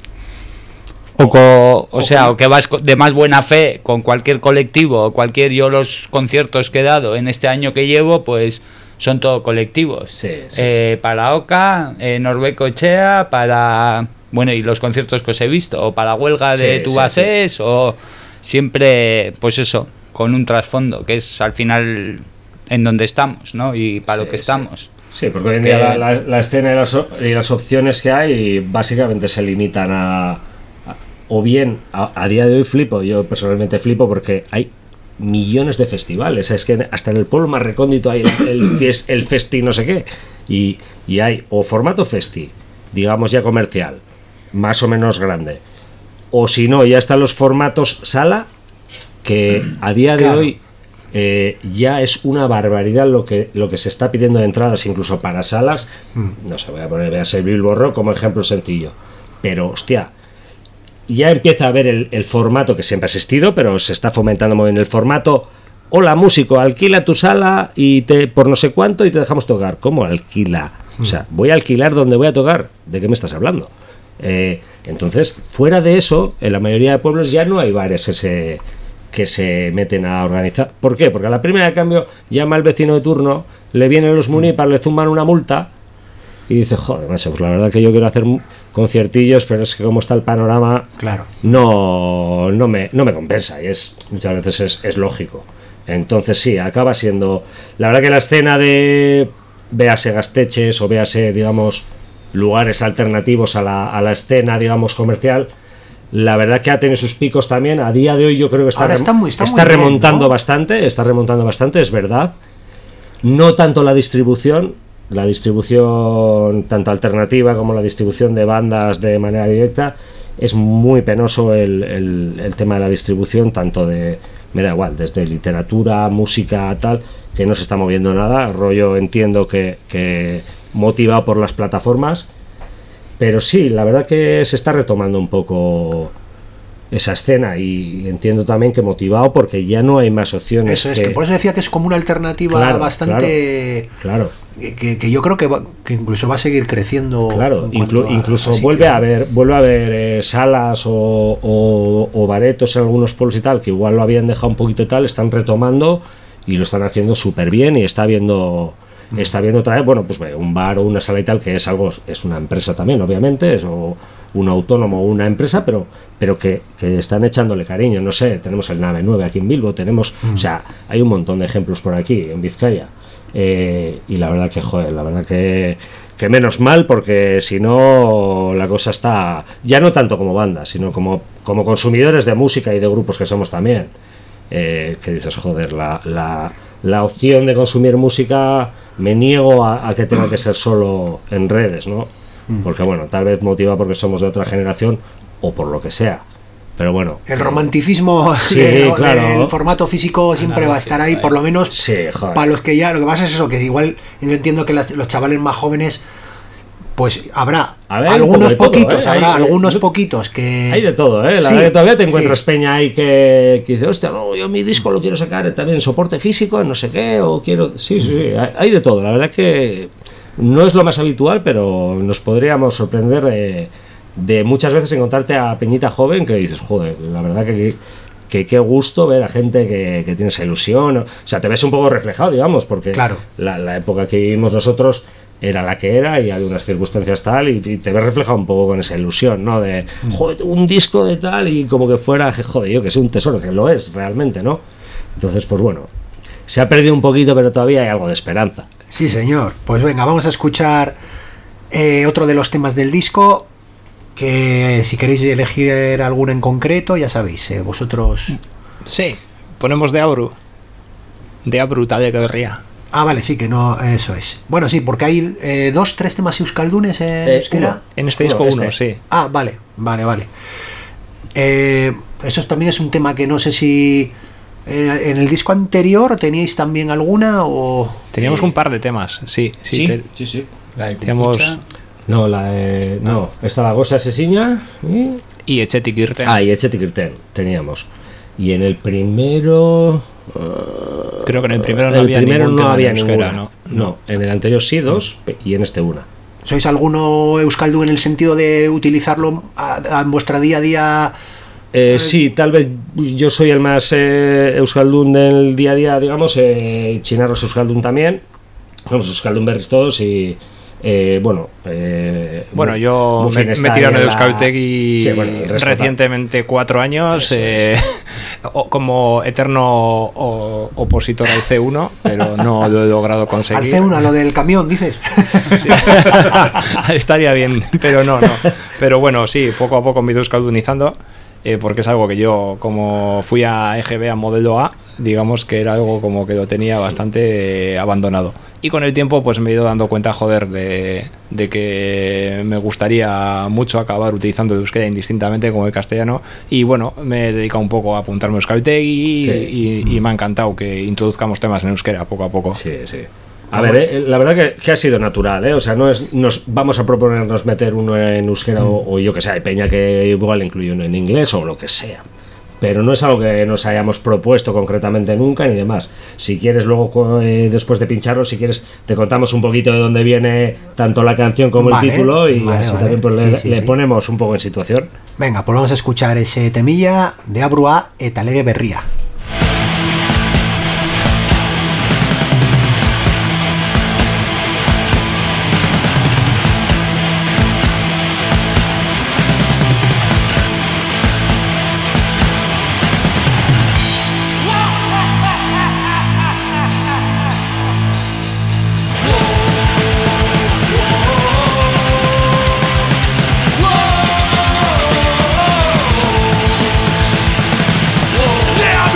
que vas de más buena fe con cualquier colectivo o yo los conciertos que he dado en este año que llevo, pues son todos colectivos. Para Oca, Norbeco Echea, para y los conciertos que os he visto, o para Huelga de Tubacés, o siempre pues eso, con un trasfondo que es al final en donde estamos, ¿no? Y para lo que estamos. Sí, porque hoy en día la escena y las opciones que hay básicamente se limitan a o bien, a día de hoy yo personalmente flipo porque hay millones de festivales, es que hasta en el pueblo más recóndito hay el festi no sé qué, y hay o formato festi, digamos ya comercial, más o menos grande, o si no, ya están los formatos sala, que a día de hoy ya es una barbaridad lo que se está pidiendo de entradas, incluso para salas. No sé, voy a poner Bilbo Rock como ejemplo sencillo, pero hostia, ya empieza a haber el formato que siempre ha existido, pero se está fomentando muy en el formato. Hola, músico, alquila tu sala y por no sé cuánto y te dejamos tocar. ¿Cómo alquila? O sea, voy a alquilar donde voy a tocar. ¿De qué me estás hablando? Entonces, fuera de eso, en la mayoría de pueblos ya no hay bares que se meten a organizar. ¿Por qué? Porque a la primera de cambio llama al vecino de turno, le vienen los munipas, le zumban una multa y dice, joder, macho, pues la verdad que yo quiero hacer conciertillos, pero es que como está el panorama, no me compensa, y muchas veces es lógico. Entonces sí, acaba siendo, la verdad que la escena de véase Gasteches o véase, digamos, lugares alternativos a la escena, digamos, comercial, la verdad que ha tenido sus picos también. A día de hoy yo creo que está remontando bastante, es verdad. No tanto la distribución tanto alternativa como la distribución de bandas de manera directa, es muy penoso el tema de la distribución, tanto me da igual, desde literatura, música, tal, que no se está moviendo nada, rollo entiendo que motivado por las plataformas, pero sí, la verdad que se está retomando un poco esa escena, y entiendo también que motivado porque ya no hay más opciones. Eso es que por eso decía que es como una alternativa bastante claro. Que yo creo que incluso va a seguir creciendo. Claro, incluso vuelve a haber salas o baretos en algunos pueblos y tal, que igual lo habían dejado un poquito y tal, están retomando y lo están haciendo súper bien, y está habiendo está viendo otra vez, bueno, pues un bar o una sala y tal, que es algo, es una empresa también, obviamente, es un autónomo o una empresa, pero que están echándole cariño. No sé, tenemos el Nave 9 aquí en Bilbo, tenemos, o sea, hay un montón de ejemplos por aquí, en Vizcaya. Y la verdad que, joder, la verdad que menos mal, porque si no la cosa está, ya no tanto como banda, sino como consumidores de música y de grupos que somos también, que dices, joder, la opción de consumir música, me niego a que tenga que ser solo en redes, ¿no? Porque bueno, tal vez motiva porque somos de otra generación o por lo que sea. Pero bueno, el romanticismo claro, del formato físico siempre va a estar ahí, por lo menos para los que ya, lo que pasa es eso, que igual yo entiendo que los chavales más jóvenes, pues habrá algunos poquitos, habrá algunos poquitos que... Hay de todo, la verdad que todavía te encuentras peña ahí que dice, hostia, no, yo mi disco lo quiero sacar también en soporte físico, en no sé qué, o quiero... Sí, hay de todo, la verdad que no es lo más habitual, pero nos podríamos sorprender de muchas veces encontrarte a peñita joven que dices, joder, la verdad que qué gusto ver a gente que tiene esa ilusión, o sea, te ves un poco reflejado, digamos, porque claro, la época que vivimos nosotros era la que era y hay unas circunstancias tal y te ves reflejado un poco con esa ilusión, ¿no? De, joder, un disco de tal y como que fuera, joder, yo que sé, un tesoro, que lo es realmente, ¿no? Entonces, pues bueno, se ha perdido un poquito, pero todavía hay algo de esperanza. Sí, señor. Pues venga, vamos a escuchar otro de los temas del disco, que si queréis elegir alguno en concreto, ya sabéis, vosotros... Sí, ponemos de Abru tal de Berria. Ah, vale, sí, que no, eso es. Bueno, sí, porque hay 2-3 temas euskaldunes en euskera. En este disco uno, sí. Ah, vale. Eso también es un tema que no sé si en el disco anterior teníais también alguna o... Teníamos un par de temas, sí. Sí. Teníamos... No, no, estaba Gosa Asesiña y Echetik Irten. Y Echetik Irten teníamos. Y en el primero... creo que en el primero no había ningún tema en euskera, ¿no? En el anterior sí, 2 y en este una. ¿Sois alguno euskaldun en el sentido de utilizarlo en vuestra día a día? Sí, tal vez yo soy el más euskaldun del día a día, digamos. Chinarros euskaldun también. Somos euskaldun berris todos y... bueno, yo me he tirado en Euskaltegi recientemente 4 años como eterno opositor al C1, pero no lo he logrado conseguir. ¿Al C1, a lo del camión, dices? Sí. Estaría bien, pero no. Pero bueno, sí, poco a poco me he ido euskaldunizando, porque es algo que yo, como fui a EGB a modelo A, digamos que era algo como que lo tenía bastante abandonado. Y con el tiempo pues me he ido dando cuenta, joder, de que me gustaría mucho acabar utilizando el euskera indistintamente como el castellano. Y bueno, me he dedicado un poco a apuntarme a Euskaltegi y me ha encantado que introduzcamos temas en euskera poco a poco. Sí. A ver, la verdad que ha sido natural, O sea, no es nos vamos a proponernos meter uno en euskera o yo que sé, hay peña que igual incluye uno en inglés o lo que sea. Pero no es algo que nos hayamos propuesto concretamente nunca ni demás. Si quieres luego, después de pincharlo, si quieres, te contamos un poquito de dónde viene tanto la canción como el título y así también pues le ponemos un poco en situación. Venga, pues vamos a escuchar ese temilla de Abrua eta Lege Berria. Yeah!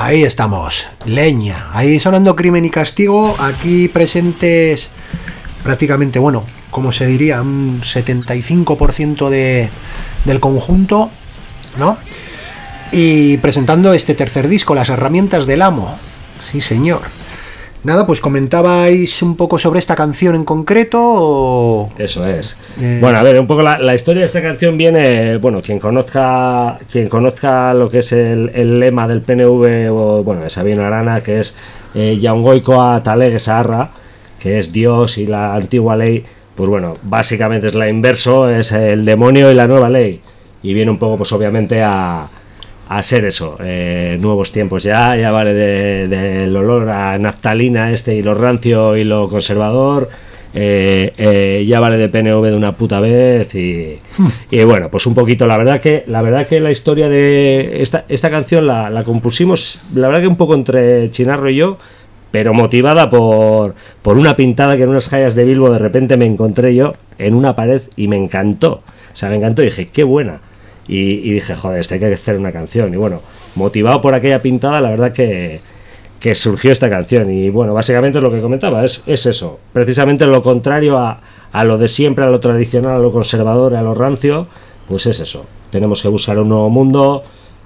Ahí estamos, leña. Ahí sonando Crimen y Castigo. Aquí presentes prácticamente, bueno, como se diría, un 75% del conjunto, ¿no? Y presentando este tercer disco, Las herramientas del amo. Sí, señor. Nada, pues comentabais un poco sobre esta canción en concreto o... Eso es. Bueno, a ver, un poco la historia de esta canción viene, bueno, quien conozca lo que es el lema del PNV o, bueno, de Sabino Arana, que es Jaungoikoa Talege Zaharra, que es Dios y la antigua ley, pues bueno, básicamente es la inverso, es el demonio y la nueva ley. Y viene un poco, pues obviamente, a ser eso, nuevos tiempos ya vale del olor a naftalina y lo rancio y lo conservador, ya vale de PNV de una puta vez y bueno, pues un poquito, la verdad que la historia de esta canción la compusimos, la verdad que un poco entre Chinarro y yo, pero motivada por una pintada que en unas calles de Bilbo de repente me encontré yo en una pared y me encantó, o sea, me encantó y dije, qué buena. Y dije, joder, hay que hacer una canción. Y bueno, motivado por aquella pintada, la verdad que surgió esta canción. Y bueno, básicamente es lo que comentaba, es eso. Precisamente lo contrario a lo de siempre, a lo tradicional, a lo conservador, a lo rancio, pues es eso. Tenemos que buscar un nuevo mundo,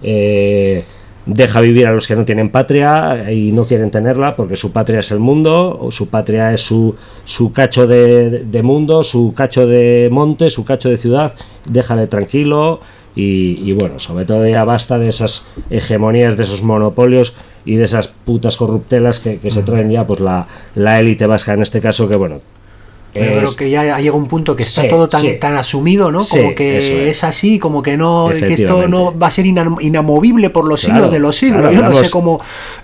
deja vivir a los que no tienen patria y no quieren tenerla, porque su patria es el mundo, o su patria es su cacho de mundo, su cacho de monte, su cacho de ciudad, déjale tranquilo. Y bueno, sobre todo ya basta de esas hegemonías, de esos monopolios y de esas putas corruptelas que se traen ya pues la élite vasca en este caso, que bueno, yo creo que ya llega un punto que está todo tan asumido, ¿no? Sí, como que es así, como que no, que esto no va a ser inamovible por los siglos de los siglos. Claro, yo no sé cómo.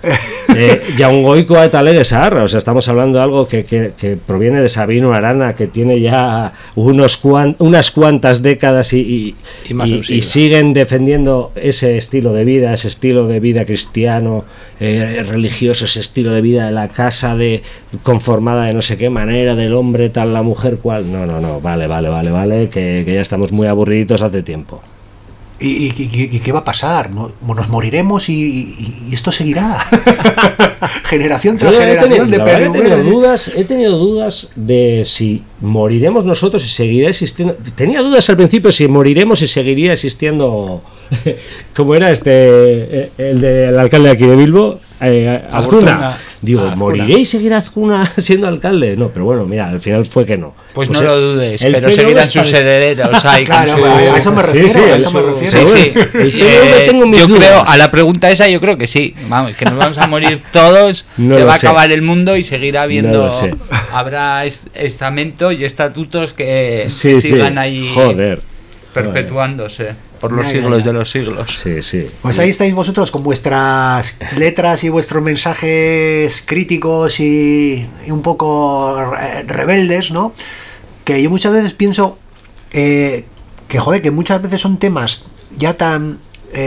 Jaungoikoa Talege Zaharra, o sea, estamos hablando de algo que proviene de Sabino Arana, que tiene ya unas cuantas décadas y siguen defendiendo ese estilo de vida cristiano, religioso, ese estilo de vida de la casa conformada de no sé qué manera, del hombre tal, la mujer cual. No, vale, que ya estamos muy aburriditos hace tiempo. ¿Y qué va a pasar? Nos moriremos y esto seguirá. Generación tras generación de PNV. He tenido dudas de si moriremos nosotros y seguirá existiendo. Tenía dudas al principio si moriremos y seguiría existiendo. ¿Cómo era el del alcalde de aquí de Bilbo? Azcuna. Digo, Azcuna. ¿Moriré y seguirá Azcuna siendo alcalde? No, pero bueno, mira, al final fue que no. Pues no lo dudes, pero seguirán sus herederos ahí. Claro, a eso me refiero. Sí. Yo creo, a la pregunta esa, yo creo que sí. Vamos, que nos vamos a morir todos, se va a acabar el mundo y seguirá habiendo. Habrá estamento y estatutos que sigan ahí perpetuándose por los siglos de los siglos. Sí. Pues ahí estáis vosotros con vuestras letras y vuestros mensajes críticos y un poco rebeldes, ¿no? Que yo muchas veces pienso que que muchas veces son temas ya tan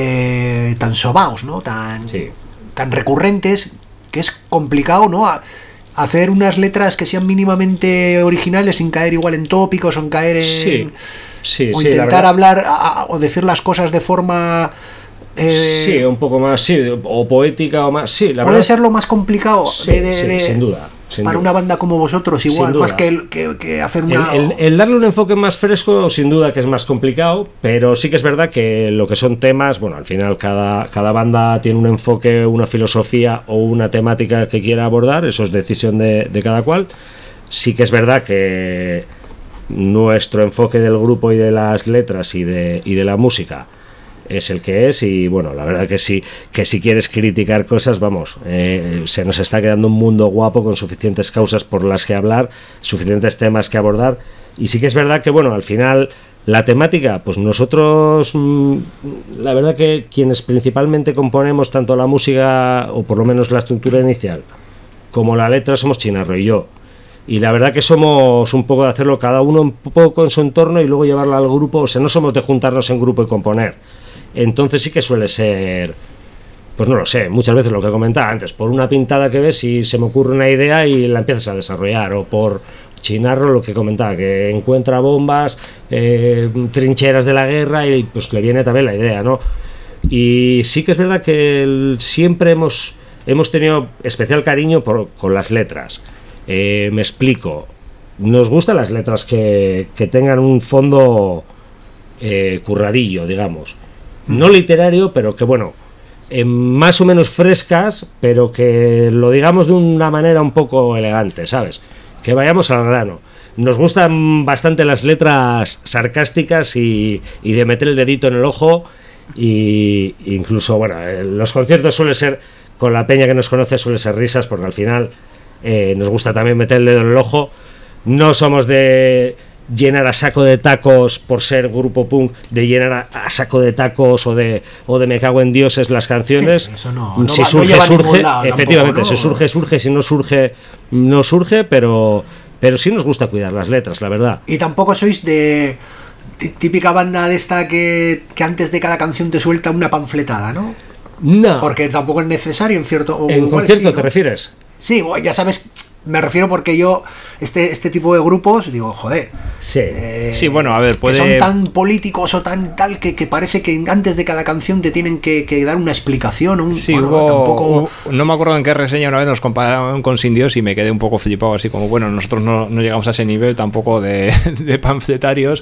sobaos, ¿no? Tan recurrentes, que es complicado, ¿no? Hacer unas letras que sean mínimamente originales sin caer igual en tópicos o en caer en... o intentar hablar o decir las cosas de forma un poco más o poética o más puede ser lo más complicado sin duda para una banda como vosotros igual más que hacer una el darle un enfoque más fresco sin duda que es más complicado, pero sí que es verdad que lo que son temas, bueno, al final cada banda tiene un enfoque, una filosofía o una temática que quiera abordar, eso es decisión de cada cual. Sí que es verdad que nuestro enfoque del grupo y de las letras y de la música es el que es, y bueno, la verdad que si quieres criticar cosas, vamos, se nos está quedando un mundo guapo con suficientes causas por las que hablar, suficientes temas que abordar, y sí que es verdad que bueno, al final la temática, pues nosotros la verdad que quienes principalmente componemos tanto la música o por lo menos la estructura inicial como la letra somos Chinarro y yo. Y la verdad que somos un poco de hacerlo cada uno un poco en su entorno y luego llevarlo al grupo. O sea, no somos de juntarnos en grupo y componer. Entonces sí que suele ser, pues no lo sé, muchas veces lo que comentaba antes, por una pintada que ves y se me ocurre una idea y la empiezas a desarrollar. O por Chinarro lo que comentaba, que encuentra bombas, trincheras de la guerra y pues le viene también la idea, ¿no? Y sí que es verdad que siempre hemos tenido especial cariño con las letras. Me explico. Nos gustan las letras que tengan un fondo curradillo, digamos. No literario, pero que bueno, más o menos frescas, pero que lo digamos de una manera un poco elegante, ¿sabes? Que vayamos al grano. Nos gustan bastante las letras sarcásticas y de meter el dedito en el ojo. Y incluso, bueno, los conciertos suelen ser, con la peña que nos conoce, suelen ser risas, porque al final nos gusta también meter el dedo en el ojo. No somos de llenar a saco de tacos por ser grupo punk, de llenar a saco de tacos o de me cago en dioses las canciones. Sí, eso no si va, surge, no surge, lado, efectivamente, tampoco, ¿no? si surge, si no surge, no surge, pero sí nos gusta cuidar las letras, la verdad. Y tampoco sois de típica banda de esta que antes de cada canción te suelta una panfletada, ¿no? No. Porque tampoco es necesario en cierto... o ¿En igual concierto sí, te ¿no? refieres? Sí, bueno, ya sabes, me refiero porque yo, este tipo de grupos, digo, joder. Sí. Sí, bueno, a ver, Que son puede... tan políticos o tan tal que parece que antes de cada canción te tienen que dar una explicación. Sí, bueno, tampoco... no me acuerdo en qué reseña una vez nos compararon con Sin Dios y me quedé un poco flipado, así como, bueno, nosotros no llegamos a ese nivel tampoco de panfletarios,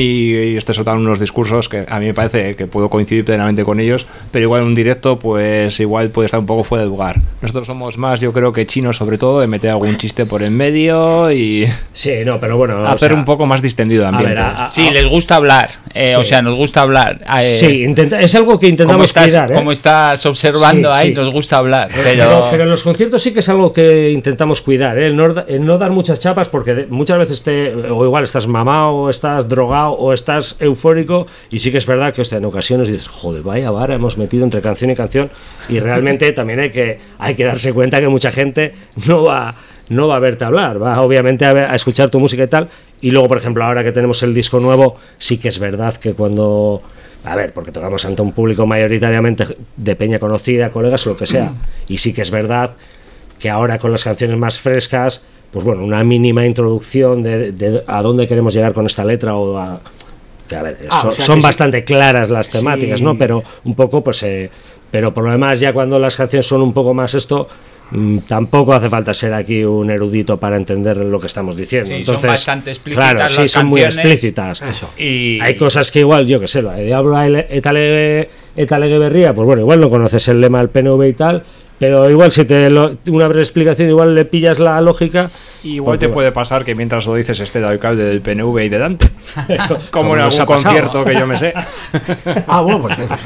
ni estos son unos discursos que a mí me parece que puedo coincidir plenamente con ellos, pero igual en un directo, pues igual puede estar un poco fuera de lugar. Nosotros somos más, yo creo que chinos sobre todo, de meter algún chiste por en medio y Sí, no, pero bueno, hacer un poco más distendido el ambiente. Sí, les gusta hablar, Sí. o sea, nos gusta hablar. Sí, es algo que intentamos cuidar, ¿eh? Como estás observando Sí, ahí, sí. nos gusta hablar. Pero en los conciertos sí que es algo que intentamos cuidar, ¿eh? El no dar muchas chapas, porque muchas veces o igual estás mamado, o estás drogado, o estás eufórico, y sí que es verdad que en ocasiones dices, joder, vaya vara hemos metido entre canción y canción, y realmente también hay que darse cuenta que mucha gente no va a verte hablar, va obviamente a escuchar tu música y tal. Y luego, por ejemplo, ahora que tenemos el disco nuevo, sí que es verdad que cuando... A ver, porque tocamos ante un público mayoritariamente de peña conocida, colegas o lo que sea. Y sí que es verdad que ahora con las canciones más frescas, pues bueno, una mínima introducción de a dónde queremos llegar con esta letra o a... Que a ver, o sea son que bastante claras las temáticas, sí. ¿no? Pero un poco, pues... pero por lo demás, ya cuando las canciones son un poco más esto... tampoco hace falta ser aquí un erudito para entender lo que estamos diciendo. Sí, entonces, son bastante explícitas claro, sí, las son muy canciones. explícitas. Eso. Y Hay cosas que igual, yo que sé, la de Diablo eta lege berria, pues bueno, igual no conoces el lema del PNV y tal, pero igual si una breve explicación igual le pillas la lógica. Igual porque, te puede pasar que mientras lo dices esté el alcalde del PNV y de Dante, como en nos algún ha pasado. concierto que yo me sé. Bueno,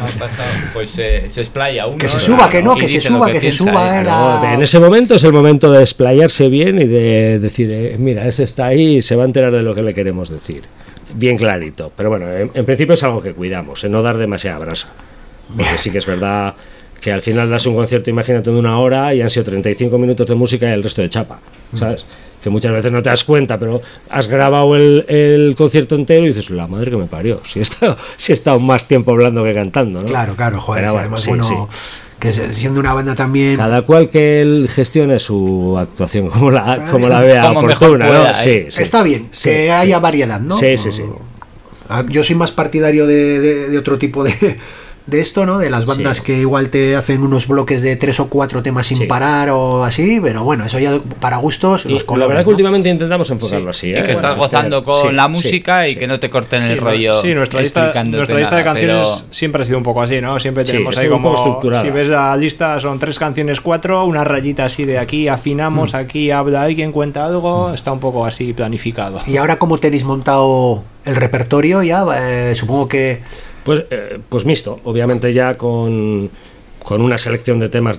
pues se explaya uno. que se suba, que no, Y que se dice lo suba, que se piensa, suba. En ese momento es el momento de explayarse bien y de decir, mira, ese está ahí y se va a enterar de lo que le queremos decir. Bien clarito. Pero bueno, en principio es algo que cuidamos, no dar demasiada brasa. Porque sí que es verdad que al final das un concierto, imagínate, de 1 hora y han sido 35 minutos de música y el resto de chapa, ¿sabes? Que muchas veces no te das cuenta, pero has grabado el concierto entero y dices, la madre que me parió, si he estado más tiempo hablando que cantando, ¿no? Claro, joder. Pero bueno, Además, sí, bueno, sí. que siendo una banda también... Cada cual que él gestione su actuación como la vea Como mejor oportuna, pueda, ¿no? Sí, sí. Está bien, Sí, que sí. haya variedad, ¿no? Sí, sí, sí. Yo soy más partidario de otro tipo de esto, ¿no? De las bandas Sí. que igual te hacen unos bloques de 3 o 4 temas sin Sí. parar o así, pero bueno, eso ya para gustos. Y los la colores, verdad que ¿no? últimamente intentamos enfocarlo así, ¿eh? Y que estás gozando con Sí, la sí, música y sí. que no te corten el Sí, rollo. sí, nuestra lista de explicándote canciones nada, siempre ha sido un poco así, ¿no? Siempre Sí, tenemos ahí está un poco como, estructurada. si ves la lista, son 3 canciones, 4, una rayita así de aquí afinamos, aquí habla alguien, cuenta algo, está un poco así planificado. Y ahora, ¿cómo tenéis montado el repertorio ya? Supongo que... Pues mixto, obviamente ya con una selección de temas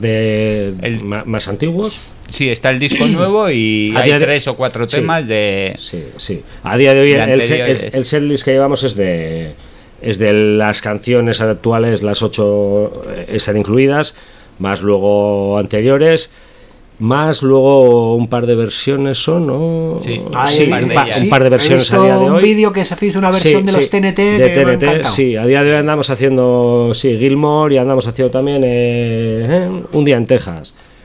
más antiguos. Sí, está el disco nuevo y A hay día de- 3 o 4 Sí. temas de... Sí. A día de hoy De el anteriores. setlist que llevamos es de las canciones actuales, las 8 están incluidas, más luego anteriores, más luego un par de versiones son, ¿no? Sí. Ay, un par de versiones a día de un hoy. vídeo que se hizo una versión de los TNT de que me ha TNT, encantado. sí, a día de hoy andamos haciendo Gilmore y andamos haciendo también Un día en Texas.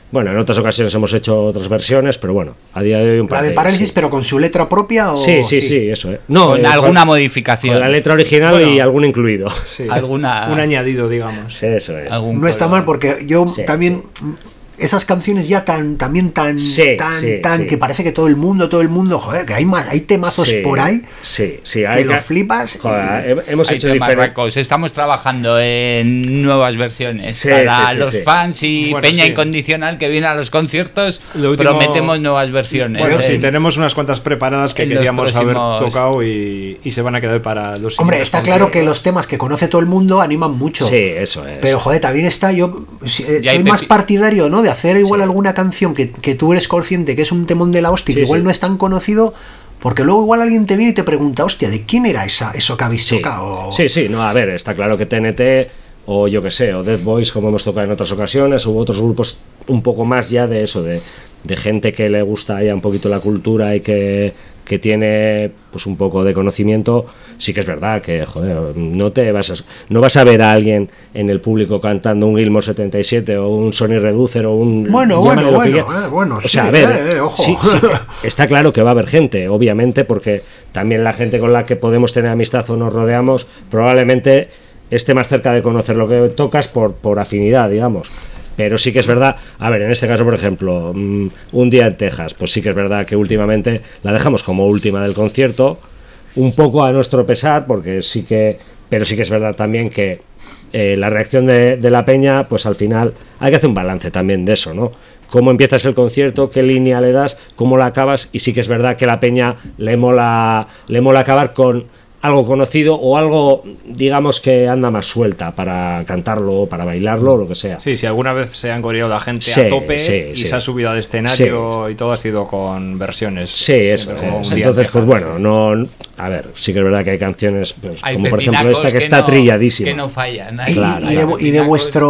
Bueno, en otras ocasiones hemos hecho otras versiones, pero bueno, a día de hoy un par La de Parálisis, sí. pero con su letra propia o... Sí, eso. No, Con alguna modificación. Con la letra original Bueno. y algún incluido. Sí. Alguna, Un añadido, digamos. Sí, eso es. algún No está color. mal porque yo Sí, también... Esas canciones ya tan Sí, que parece que todo el mundo, joder, que hay temazos Sí, por ahí Sí, que los flipas. Joder, hemos Hay hecho temas diferentes. racos. Estamos trabajando en nuevas versiones Sí, para sí, los sí. fans y Bueno, Peña sí. Incondicional que viene a los conciertos. Lo último- Prometemos nuevas versiones. Bueno, ¿eh? sí, tenemos unas cuantas preparadas que En los queríamos haber próximos- tocado y se van a quedar para los Hombre, siguientes está claro que conciertos. los temas que conoce todo el mundo animan mucho. Sí, eso es. Pero joder, también está, yo Ya hay soy más pepi- partidario, ¿no? De hacer igual alguna canción que tú eres consciente que es un temón de la hostia, que Sí, igual sí. no es tan conocido, porque luego igual alguien te viene y te pregunta, hostia, ¿de quién era eso que habéis Sí. tocado? Sí, no, a ver, está claro que TNT o yo que sé, o Dead Boys como hemos tocado en otras ocasiones, hubo otros grupos un poco más ya de eso, de gente que le gusta ya un poquito la cultura y que tiene pues un poco de conocimiento. Sí que es verdad que, joder, no vas a ver a alguien en el público cantando un Gilmour 77 o un Sony Reducer o un... Bueno, llámale lo que bueno, quieras. bueno, o sí, sea, a ver, ojo. sí, está claro que va a haber gente, obviamente, porque también la gente con la que podemos tener amistad o nos rodeamos probablemente esté más cerca de conocer lo que tocas por afinidad, digamos. Pero sí que es verdad, a ver, en este caso, por ejemplo, Un día en Texas, pues sí que es verdad que últimamente la dejamos como última del concierto, un poco a nuestro pesar, porque pero sí que es verdad también que la reacción de la peña, pues al final hay que hacer un balance también de eso, ¿no? Cómo empiezas el concierto, qué línea le das, cómo la acabas, y sí que es verdad que la peña le mola acabar con algo conocido o algo, digamos, que anda más suelta para cantarlo, para bailarlo, lo que sea. Sí, si alguna vez se han coreado la gente Sí, a tope sí, y sí. se ha subido al escenario y todo ha sido con versiones. Sí, eso siempre como es. Un día Entonces, en pues Texas, bueno, sí. no, a ver, sí que es verdad que hay canciones, pues, Hay como por ejemplo pepinacos esta que está no- trilladísima. Que no fallan. Y, Claro, y claro. de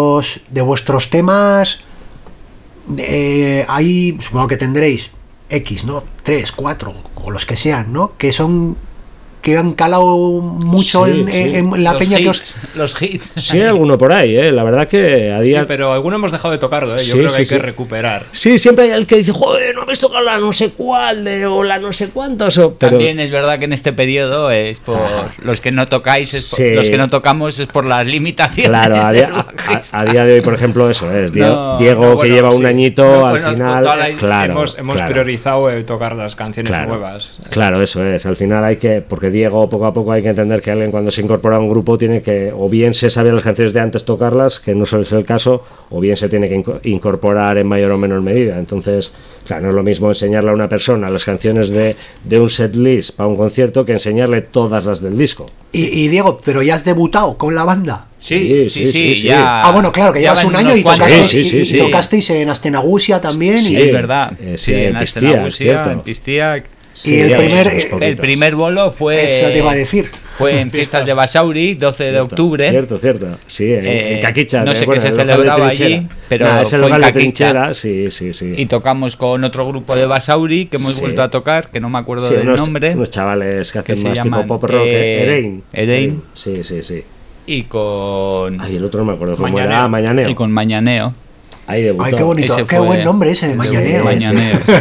vuestros temas, hay, supongo que tendréis X, ¿no? 3, 4, o los que sean, ¿no? Que han calado mucho Sí, en, sí. en la Los peña hits, los hits. Sí, hay alguno por ahí, la verdad que a Sí, día... pero alguno hemos dejado de tocarlo, yo Sí, creo que sí, hay sí. que recuperar. Sí, siempre hay el que dice, joder, no habéis tocado la no sé cuál o la no sé cuántos. Pero... También es verdad que en este periodo es por los que no tocáis, Sí. los que no tocamos es por las limitaciones. Claro, del bajista. a día de hoy, por ejemplo, eso es. No, Diego, no, que bueno, lleva un sí. añito, No al conozco final. toda la- Claro, hemos claro. priorizado el tocar las canciones Claro, nuevas. claro, eso es. Al final hay que, porque Diego poco a poco hay que entender que alguien cuando se incorpora a un grupo tiene que, o bien se sabe las canciones de antes tocarlas, que no suele ser el caso, o bien se tiene que incorporar en mayor o menor medida. Entonces, claro, no es lo mismo enseñarle a una persona las canciones de un set list para un concierto que enseñarle todas las del disco. Y Diego, pero ya has debutado con la banda. Sí, Sí, sí, sí, sí. ya. Bueno, claro, que ya llevas van un año unos y cuantos. tocasteis, Sí, sí, sí, y tocasteis en Astenagusia también. Sí, y, Es verdad. Sí, en en Pistiak, Astenagusia, cierto. en Pistiak. Y el ya primer- unos poquitos. El primer bolo fue. Eso te iba a decir. Fue en Fiestas de Basauri, 12 de octubre. Cierto. Sí, en Caquicha. No ¿te sé qué acuerdas? se El local de celebraba Trinchera. allí, pero Nah, es el fue en local de Caquicha. Trinchera, sí. Y tocamos con otro grupo de Basauri que hemos Sí. vuelto a tocar, que no me acuerdo Sí, del nombre. unos chavales que hacen se más llaman, tipo pop rock, Erein. Erein. Sí. Y con. Ay, el otro no me acuerdo cómo Mañaneo. era. Mañaneo. Y con Mañaneo. Ahí debutó. Ay, qué bonito, Ese qué fue- buen nombre ese, Mañaneo. Mañaneo, sí.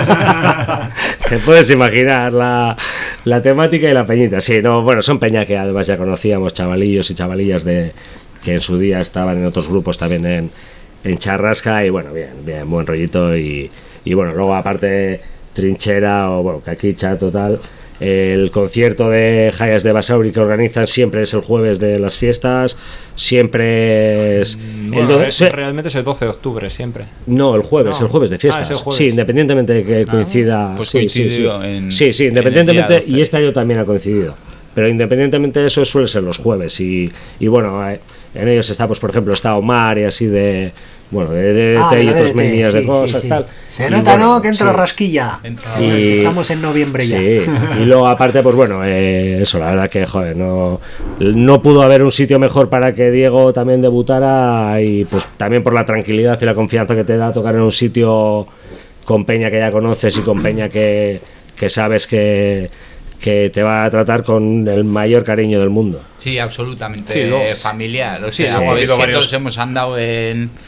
Te puedes imaginar la temática y la peñita. Sí, no, bueno, son peña que además ya conocíamos, chavalillos y chavalillas que en su día estaban en otros grupos también en Charrasca, y bueno, bien, buen rollito, y bueno, luego aparte Trinchera o bueno, Caquicha, total. El concierto de Hayas de Basauri que organizan siempre es el jueves de las fiestas, siempre es... Bueno, realmente es el 12 de octubre siempre. No, el jueves de fiestas. es el jueves. Sí, independientemente de que coincida. pues sí, coincidió en- sí, en independientemente, el día 12. y este año también ha coincidido. Pero independientemente de eso, suele ser los jueves. Y bueno, en ellos está, pues por ejemplo, está Omar y así de. Bueno, de DDT y otros medidas de cosas, tal. Se Y nota, bueno, ¿no? Que entra sí. rasquilla. Entra- Sí, es que estamos en noviembre ya. Sí, y luego aparte, pues bueno, eso, la verdad que, joder, no pudo haber un sitio mejor para que Diego también debutara, y pues también por la tranquilidad y la confianza que te da tocar en un sitio con peña que ya conoces y con peña que sabes que te va a tratar con el mayor cariño del mundo. Sí, absolutamente Sí, luego- familiar. O Sí, sea, luego ha pues habido que varios- todos hemos andado en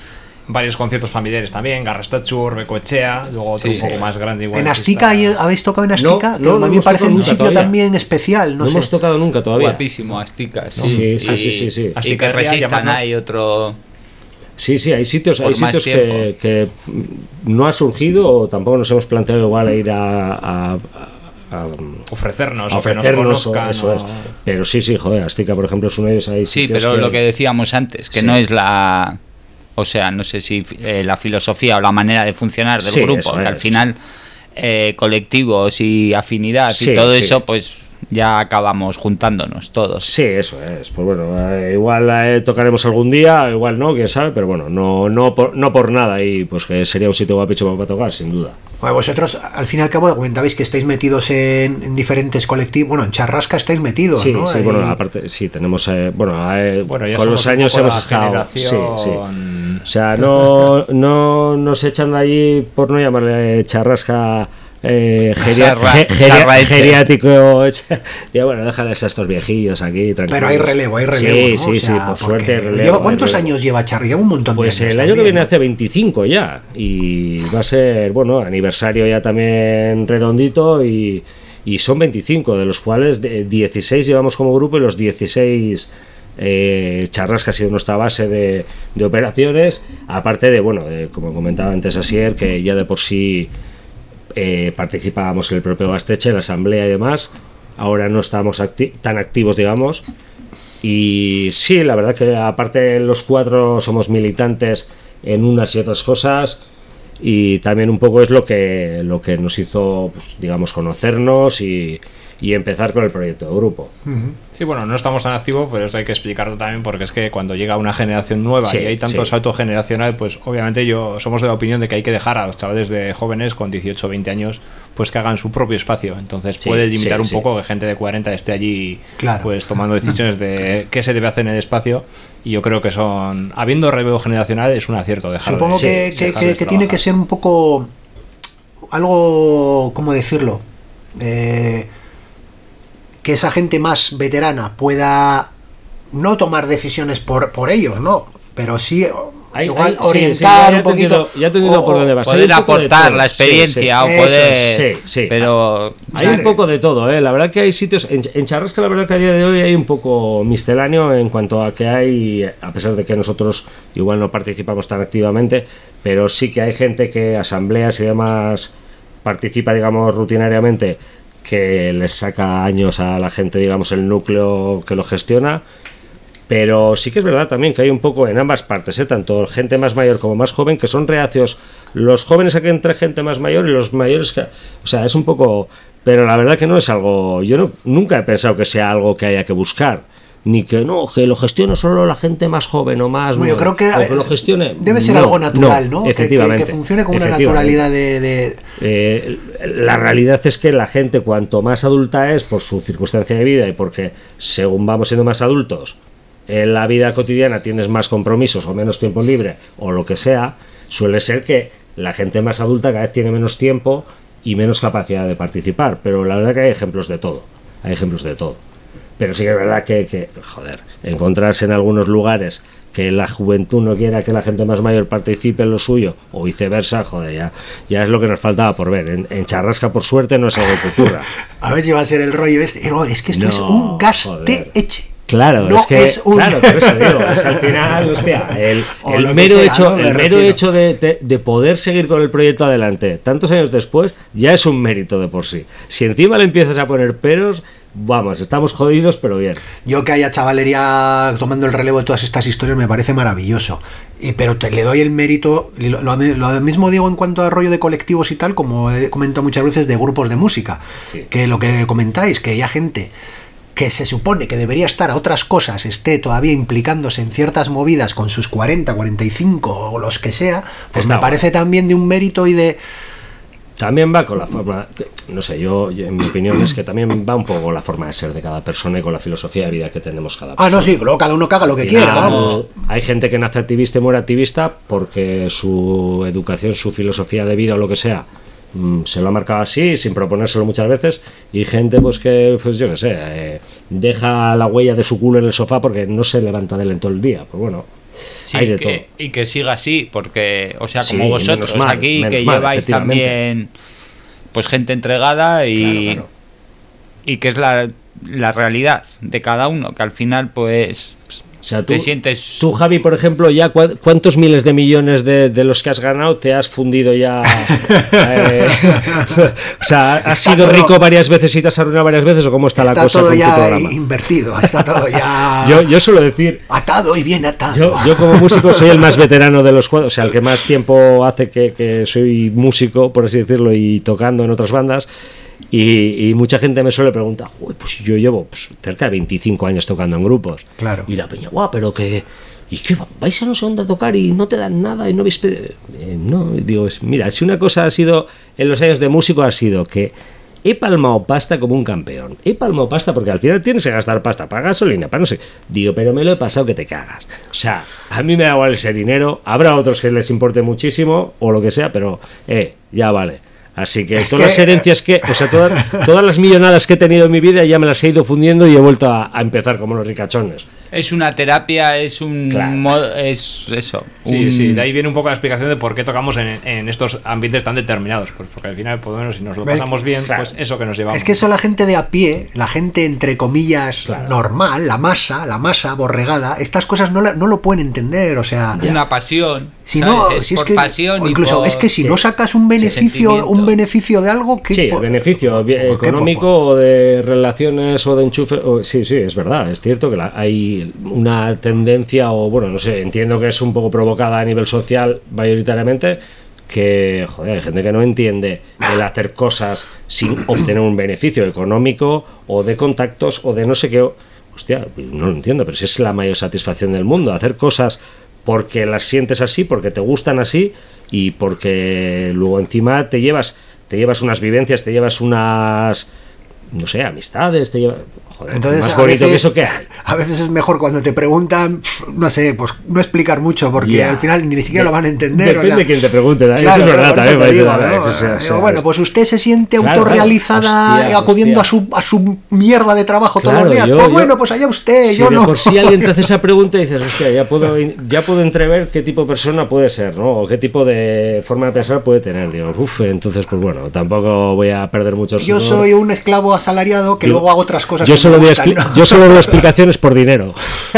varios conciertos familiares también, Garrastachu, Urbecoechea, luego otro un poco más grande igual. ¿En Astica habéis tocado en Astica? No, a mí me parece un sitio todavía. también especial, no sé. hemos tocado nunca todavía. Guapísimo, Asticas. Sí. Y Astica que Real, resistan, llamarnos. hay otro... Sí, hay sitios, Por más que no ha surgido o tampoco nos hemos planteado igual ir a Ofrecernos, a o que nos ofrecernos, conozcan, eso es. Pero sí, joder, Astica, por ejemplo, es uno de ellos. Hay Sí, sitios pero lo que decíamos antes, que Sí. no es la... O sea, no sé si la filosofía o la manera de funcionar del Sí, grupo, eso que es. al final colectivos y afinidad Sí, y todo sí. eso, pues ya acabamos juntándonos todos. Sí, eso es. Pues bueno, igual tocaremos algún día, igual no, quién sabe, pero bueno, no por nada, y pues que sería un sitio guapicho para tocar, sin duda. Bueno, vosotros, al fin y al cabo, comentabais que estáis metidos en diferentes colectivos. Bueno, en Charrasca estáis metidos, Sí, ¿no? sí, Ahí- bueno, aparte, sí, tenemos, ya con los somos un años poco hemos la estado, sí. generación- O sea, no nos echan de allí por no llamarle Charrasca Charraeche. geriático. Ya bueno, déjales a estos viejillos aquí, tranquilos. Pero hay relevo, ¿no? Sí, O sí, sea, por porque suerte hay relevo. lleva- ¿Cuántos hay relevo. años lleva Charri? Lleva un montón Pues de años. el año que también, viene ¿no? hace 25 ya, y va a ser, bueno, aniversario ya también redondito, y son 25, de los cuales 16 llevamos como grupo, y los 16 Charrasca ha sido nuestra base de operaciones, aparte de, bueno, como comentaba antes Asier, que ya de por sí participábamos en el propio Gasteche, en la asamblea y demás. Ahora no estamos tan activos, digamos. Y sí, la verdad que aparte los cuatro somos militantes en unas y otras cosas, y también un poco es lo que nos hizo, pues, digamos, conocernos y empezar con el proyecto de grupo. Sí, bueno, no estamos tan activos, pero esto hay que explicarlo también, porque es que cuando llega una generación nueva Sí, y hay tanto sí. salto generacional, pues obviamente somos de la opinión de que hay que dejar a los chavales de jóvenes con 18 o 20 años pues que hagan su propio espacio. Entonces Sí, puede limitar sí, un sí. poco que gente de 40 esté allí, Claro. pues tomando decisiones de qué se debe hacer en el espacio. Y yo creo que habiendo relevo generacional, es un acierto dejarlo. Supongo Sí, que dejarles tiene que trabajar. ser un poco algo, ¿cómo decirlo? Que esa gente más veterana pueda no tomar decisiones por ellos, ¿no? Pero sí igual orientar un poquito. Ya te entiendo por dónde vas. Hay Poder un poco de aportar todo. la experiencia Sí, o Eso poder... sí. Pero... Hay un poco de todo, La verdad que hay sitios. En Charrasca, la verdad que a día de hoy hay un poco misceláneo en cuanto a que hay, a pesar de que nosotros igual no participamos tan activamente, pero sí que hay gente que asambleas y demás participa, digamos, rutinariamente, que les saca años a la gente, digamos, el núcleo que lo gestiona. Pero sí que es verdad también que hay un poco en ambas partes, tanto gente más mayor como más joven, que son reacios los jóvenes a que entre gente más mayor, y los mayores que... O sea, es un poco... Pero la verdad que no es algo... Yo nunca he pensado que sea algo que haya que buscar, ni que no, que lo gestione solo la gente más joven o más... Bueno, yo creo que o que lo gestione... debe ser No, algo natural, ¿no? Efectivamente. Que funcione con una Efectivamente. naturalidad de... La realidad es que la gente, cuanto más adulta es por su circunstancia de vida, y porque según vamos siendo más adultos, en la vida cotidiana tienes más compromisos o menos tiempo libre o lo que sea, suele ser que la gente más adulta cada vez tiene menos tiempo y menos capacidad de participar. Pero la verdad que hay ejemplos de todo. Pero sí que es verdad que joder, encontrarse en algunos lugares que la juventud no quiera que la gente más mayor participe en lo suyo, o viceversa, joder, ya es lo que nos faltaba por ver. En Charrasca, por suerte, no es algo que ocurra. A ver si va a ser el rollo este. No, es que esto No, es un gaste joder. eche. Claro, No es que es un- claro, por eso digo, es al final, hostia, O el lo que mero sea, hecho, ¿no? Me el mero refiero. hecho de poder seguir con el proyecto adelante tantos años después ya es un mérito de por sí. Si encima le empiezas a poner peros, vamos, estamos jodidos, pero bien. Yo que haya chavalería tomando el relevo de todas estas historias me parece maravilloso. Pero le doy el mérito, lo mismo digo en cuanto a rollo de colectivos y tal, como he comentado muchas veces de grupos de música. Sí. Que lo que comentáis, que haya gente que se supone que debería estar a otras cosas, esté todavía implicándose en ciertas movidas con sus 40, 45 o los que sea, pues Está me parece también de un mérito y de... También va con la forma, no sé, yo en mi opinión es que también va un poco con la forma de ser de cada persona y con la filosofía de vida que tenemos cada persona. Ah, no, sí, luego cada uno que haga lo que Al quiera, final, vamos. hay gente que nace activista y muere activista porque su educación, su filosofía de vida o lo que sea, se lo ha marcado así, sin proponérselo muchas veces, y gente pues que, pues yo qué sé, deja la huella de su culo en el sofá porque no se levanta de él en todo el día. Pues bueno, Sí, hay de todo. y que siga así, porque, o sea, Sí, como vosotros menos mal, aquí, menos que mal, lleváis efectivamente. también pues gente entregada Claro. y que es la realidad de cada uno, que al final pues O sea, te sientes... Tú, Javi, por ejemplo, ya ¿cuántos miles de millones de los que has ganado te has fundido ya? O sea, ¿has Está sido todo- rico varias veces y te has arruinado varias veces o cómo está la Está cosa todo con tu ya programa? invertido, está todo ya Yo suelo decir, atado y bien atado. yo como músico soy el más veterano de los cuatro, o sea, el que más tiempo hace que soy músico, por así decirlo, y tocando en otras bandas. Y mucha gente me suele preguntar, "Uy, pues yo llevo pues, cerca de 25 años tocando en grupos". Claro. Y la peña, guau, pero que... ¿Y qué? ¿Vais a no sé dónde a tocar y no te dan nada y no habéis pedido? No, digo, mira, si una cosa ha sido en los años de músico ha sido que he palmado pasta como un campeón. He palmado pasta porque al final tienes que gastar pasta para gasolina, para no sé. Digo, pero me lo he pasado que te cagas. O sea, a mí me da igual ese dinero. Habrá otros que les importe muchísimo o lo que sea, pero ya vale. Así que Es todas que- las herencias o sea, todas las millonadas que he tenido en mi vida ya me las he ido fundiendo y he vuelto a empezar como los ricachones. Es una terapia, es un... Claro. Es eso. Sí, sí, de ahí viene un poco la explicación de por qué tocamos en estos ambientes tan determinados. Pues porque al final, por lo menos, si nos lo ¿Ves? pasamos bien, Claro. pues eso que nos llevamos. Es que eso la gente de a pie, la gente entre comillas Claro. normal, la masa borregada, estas cosas no lo pueden entender, o sea, Una pasión. si ¿sabes? no, Es si es por que pasión o y incluso por- es que si sí, no sacas un sentimiento. beneficio de algo que Sí, el beneficio económico o de relaciones o de enchufe. Sí, es verdad, es cierto que hay una tendencia, o bueno, no sé, entiendo que es un poco provocada a nivel social mayoritariamente, que, joder, hay gente que no entiende el hacer cosas sin obtener un beneficio económico o de contactos o de no sé qué. Hostia, no lo entiendo, pero si es la mayor satisfacción del mundo, hacer cosas porque las sientes así, porque te gustan así y porque luego encima te llevas unas vivencias, te llevas unas, no sé, amistades, te llevas... Joder, Entonces, más a bonito que veces, eso que hay. a veces es mejor cuando te preguntan, no sé, pues no explicar mucho, porque Ya. al final ni siquiera lo van a entender. Depende o sea, de quién te pregunte, eso claro, es verdad por eso también. te digo, ¿verdad? ¿no? O sea, Digo, bueno, pues usted se siente Claro, autorrealizada hostia, acudiendo hostia. a su mierda de trabajo todos Claro, los días. yo- Pues yo- bueno, pues allá usted, si yo de no. por sí alguien te hace esa pregunta y dices, hostia, ya puedo entrever qué tipo de persona puede ser, ¿no? O qué tipo de forma de pensar puede tener. Digo, entonces, pues bueno, tampoco voy a perder mucho Yo sudor. soy un esclavo asalariado que Yo- luego hago otras cosas Yo que solo me doy gustan, ¿no? yo solo doy explicaciones por dinero.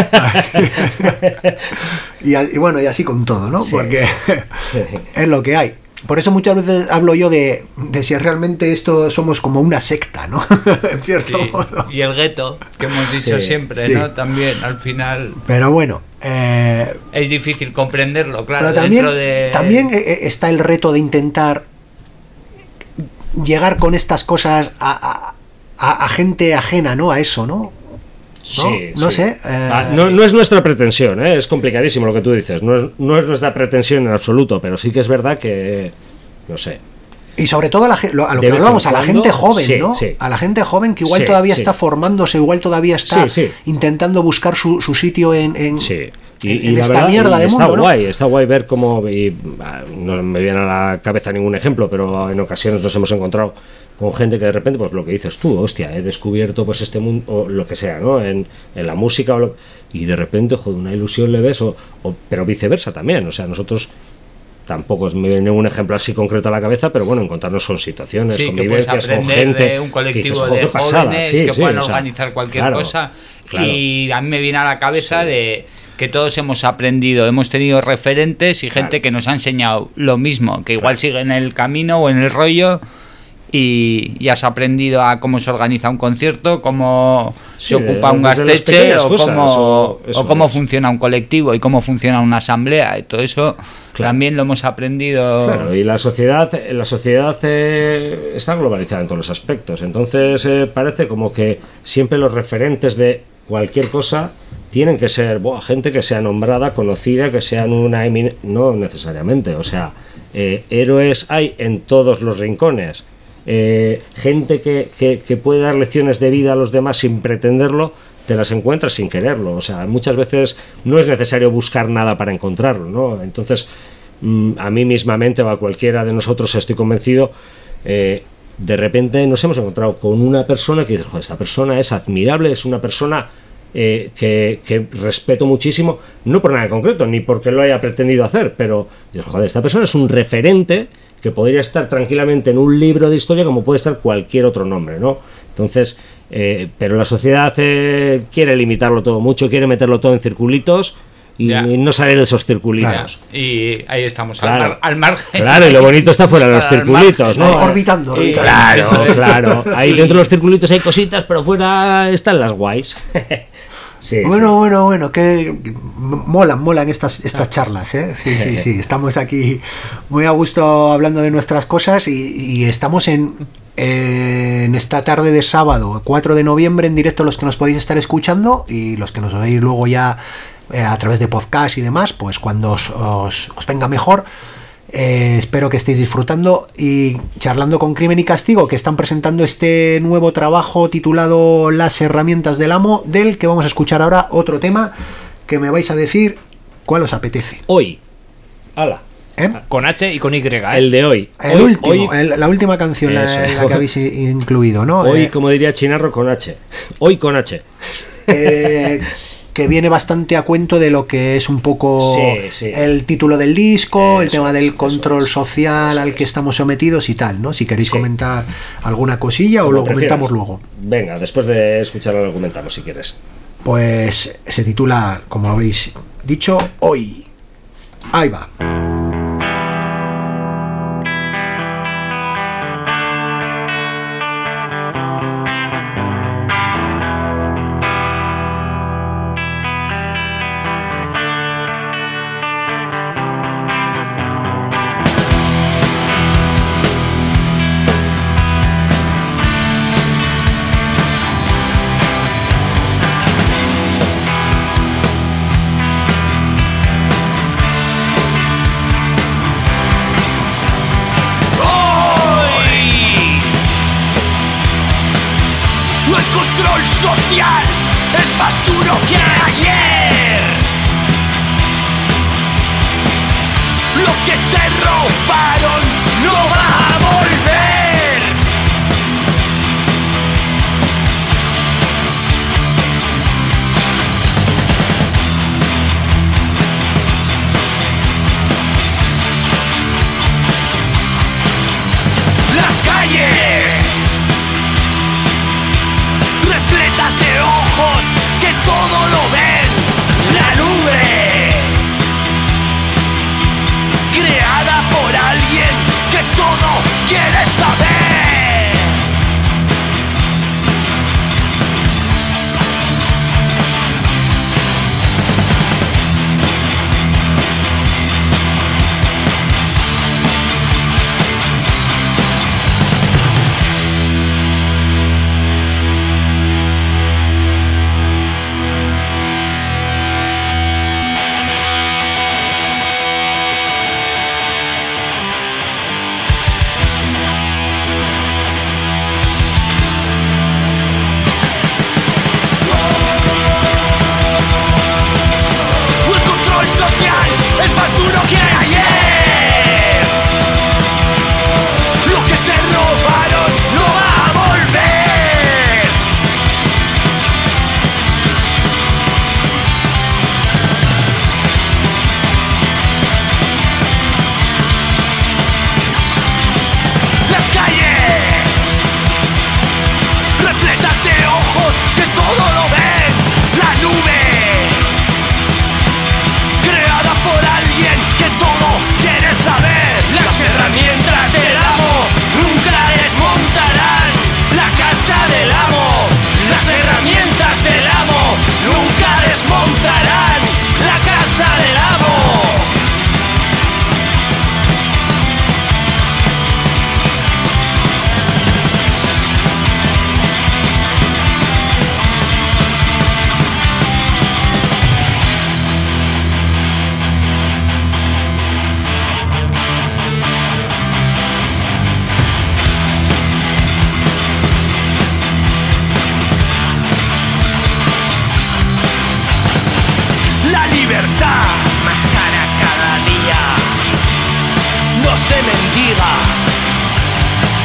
y bueno, y así con todo, ¿no? Sí, Porque sí. es lo que hay. Por eso muchas veces hablo yo de si realmente esto somos como una secta, ¿no? En cierto Sí, modo. y el gueto, que hemos dicho Sí, siempre, sí. ¿no? También, al final, Pero bueno, es difícil comprenderlo, claro, pero también, dentro de... también está el reto de intentar llegar con estas cosas a gente ajena, ¿no? A eso, ¿no? No sé. No es nuestra pretensión, es complicadísimo lo que tú dices. No es nuestra pretensión en absoluto, pero sí que es verdad que, no sé. Y sobre todo a lo De que vez en hablábamos, a la cuando, gente joven, sí, ¿no? sí. A la gente joven que igual Sí, todavía sí. está formándose, igual todavía está Sí, sí. intentando buscar su sitio en Sí. en la esta verdad, mierda de está mundo, ¿no? guay, está guay ver cómo, no me viene a la cabeza ningún ejemplo, pero en ocasiones nos hemos encontrado con gente que de repente, pues lo que dices tú, hostia, he descubierto pues este mundo, o lo que sea, ¿no? En la música, y de repente, joder, una ilusión le ves, pero viceversa también, o sea, nosotros tampoco me viene un ejemplo así concreto a la cabeza, pero bueno, encontrarnos con situaciones, Sí, que puedes convivencias, con aprender gente, de un colectivo que dices, de joder, qué pasada, jóvenes sí, que sí, puedan o sea, organizar cualquier claro, cosa. claro. Y a mí me viene a la cabeza Sí. de que todos hemos aprendido, hemos tenido referentes y gente Claro. que nos ha enseñado lo mismo, que igual sigue en el camino o en el rollo. Y has aprendido a cómo se organiza un concierto, cómo Sí, se ocupa un desde las gasteche pequeñas o cosas, cómo, eso o cómo es. funciona un colectivo y cómo funciona una asamblea. Y todo eso Claro. también lo hemos aprendido. Claro, y la sociedad está globalizada en todos los aspectos. Entonces parece como que siempre los referentes de cualquier cosa tienen que ser gente que sea nombrada, conocida, que sean una no necesariamente. O sea, héroes hay en todos los rincones. Gente que puede dar lecciones de vida a los demás sin pretenderlo, te las encuentras sin quererlo. O sea, muchas veces no es necesario buscar nada para encontrarlo, ¿no? Entonces, a mí mismamente o a cualquiera de nosotros, estoy convencido, de repente nos hemos encontrado con una persona que dice, joder, esta persona es admirable, es una persona que respeto muchísimo, no por nada en concreto, ni porque lo haya pretendido hacer, pero, joder, esta persona es un referente que podría estar tranquilamente en un libro de historia como puede estar cualquier otro nombre, ¿no? Entonces, pero la sociedad quiere limitarlo todo mucho, quiere meterlo todo en circulitos y no salir de esos circulitos. Y ahí estamos, claro, al margen. Claro, y lo bonito está fuera de los circulitos, ¿no? Orbitando. Claro. Ahí dentro de los circulitos hay cositas, pero fuera están las guays. Sí, bueno, que molan estas charlas, ¿eh? Sí, estamos aquí muy a gusto hablando de nuestras cosas y estamos en esta tarde de sábado 4 de noviembre en directo, los que nos podéis estar escuchando y los que nos oís luego ya a través de podcast y demás, pues cuando os venga mejor. Espero que estéis disfrutando y charlando con Crimen y Castigo, que están presentando este nuevo trabajo titulado Las herramientas del amo, del que vamos a escuchar ahora otro tema que me vais a decir cuál os apetece. Hoy. ¡Hala! Con H y con Y. El de hoy. La última canción, la que habéis incluido, ¿no? Hoy, como diría Chinarro, con H. Hoy con H. Que viene bastante a cuento de lo que es un poco el título del disco, el tema del control social al que estamos sometidos y tal, ¿no? Si queréis comentar alguna cosilla como o lo prefieras. Comentamos luego. Venga, después de escucharlo lo comentamos si quieres. Pues se titula, como habéis dicho, Hoy. Ahí va.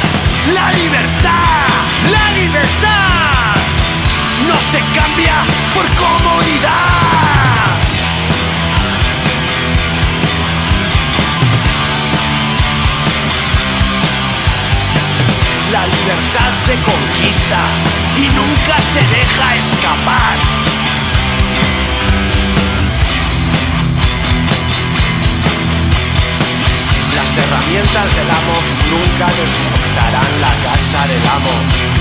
La libertad no se cambia por comodidad. La libertad se conquista y nunca se deja escapar. Las herramientas del amo nunca desmontarán la casa del amo.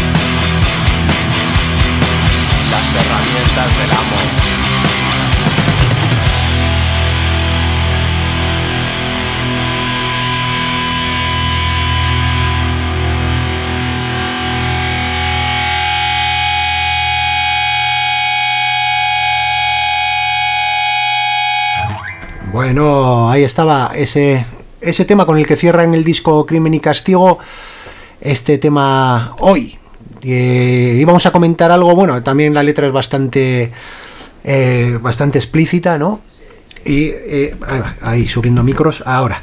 Las herramientas del amo. Bueno, ahí estaba ese tema con el que cierran el disco Crimen y Castigo. Este tema hoy. Íbamos a comentar algo, bueno, también la letra es bastante explícita, ¿no? Y ahí subiendo micros, ahora.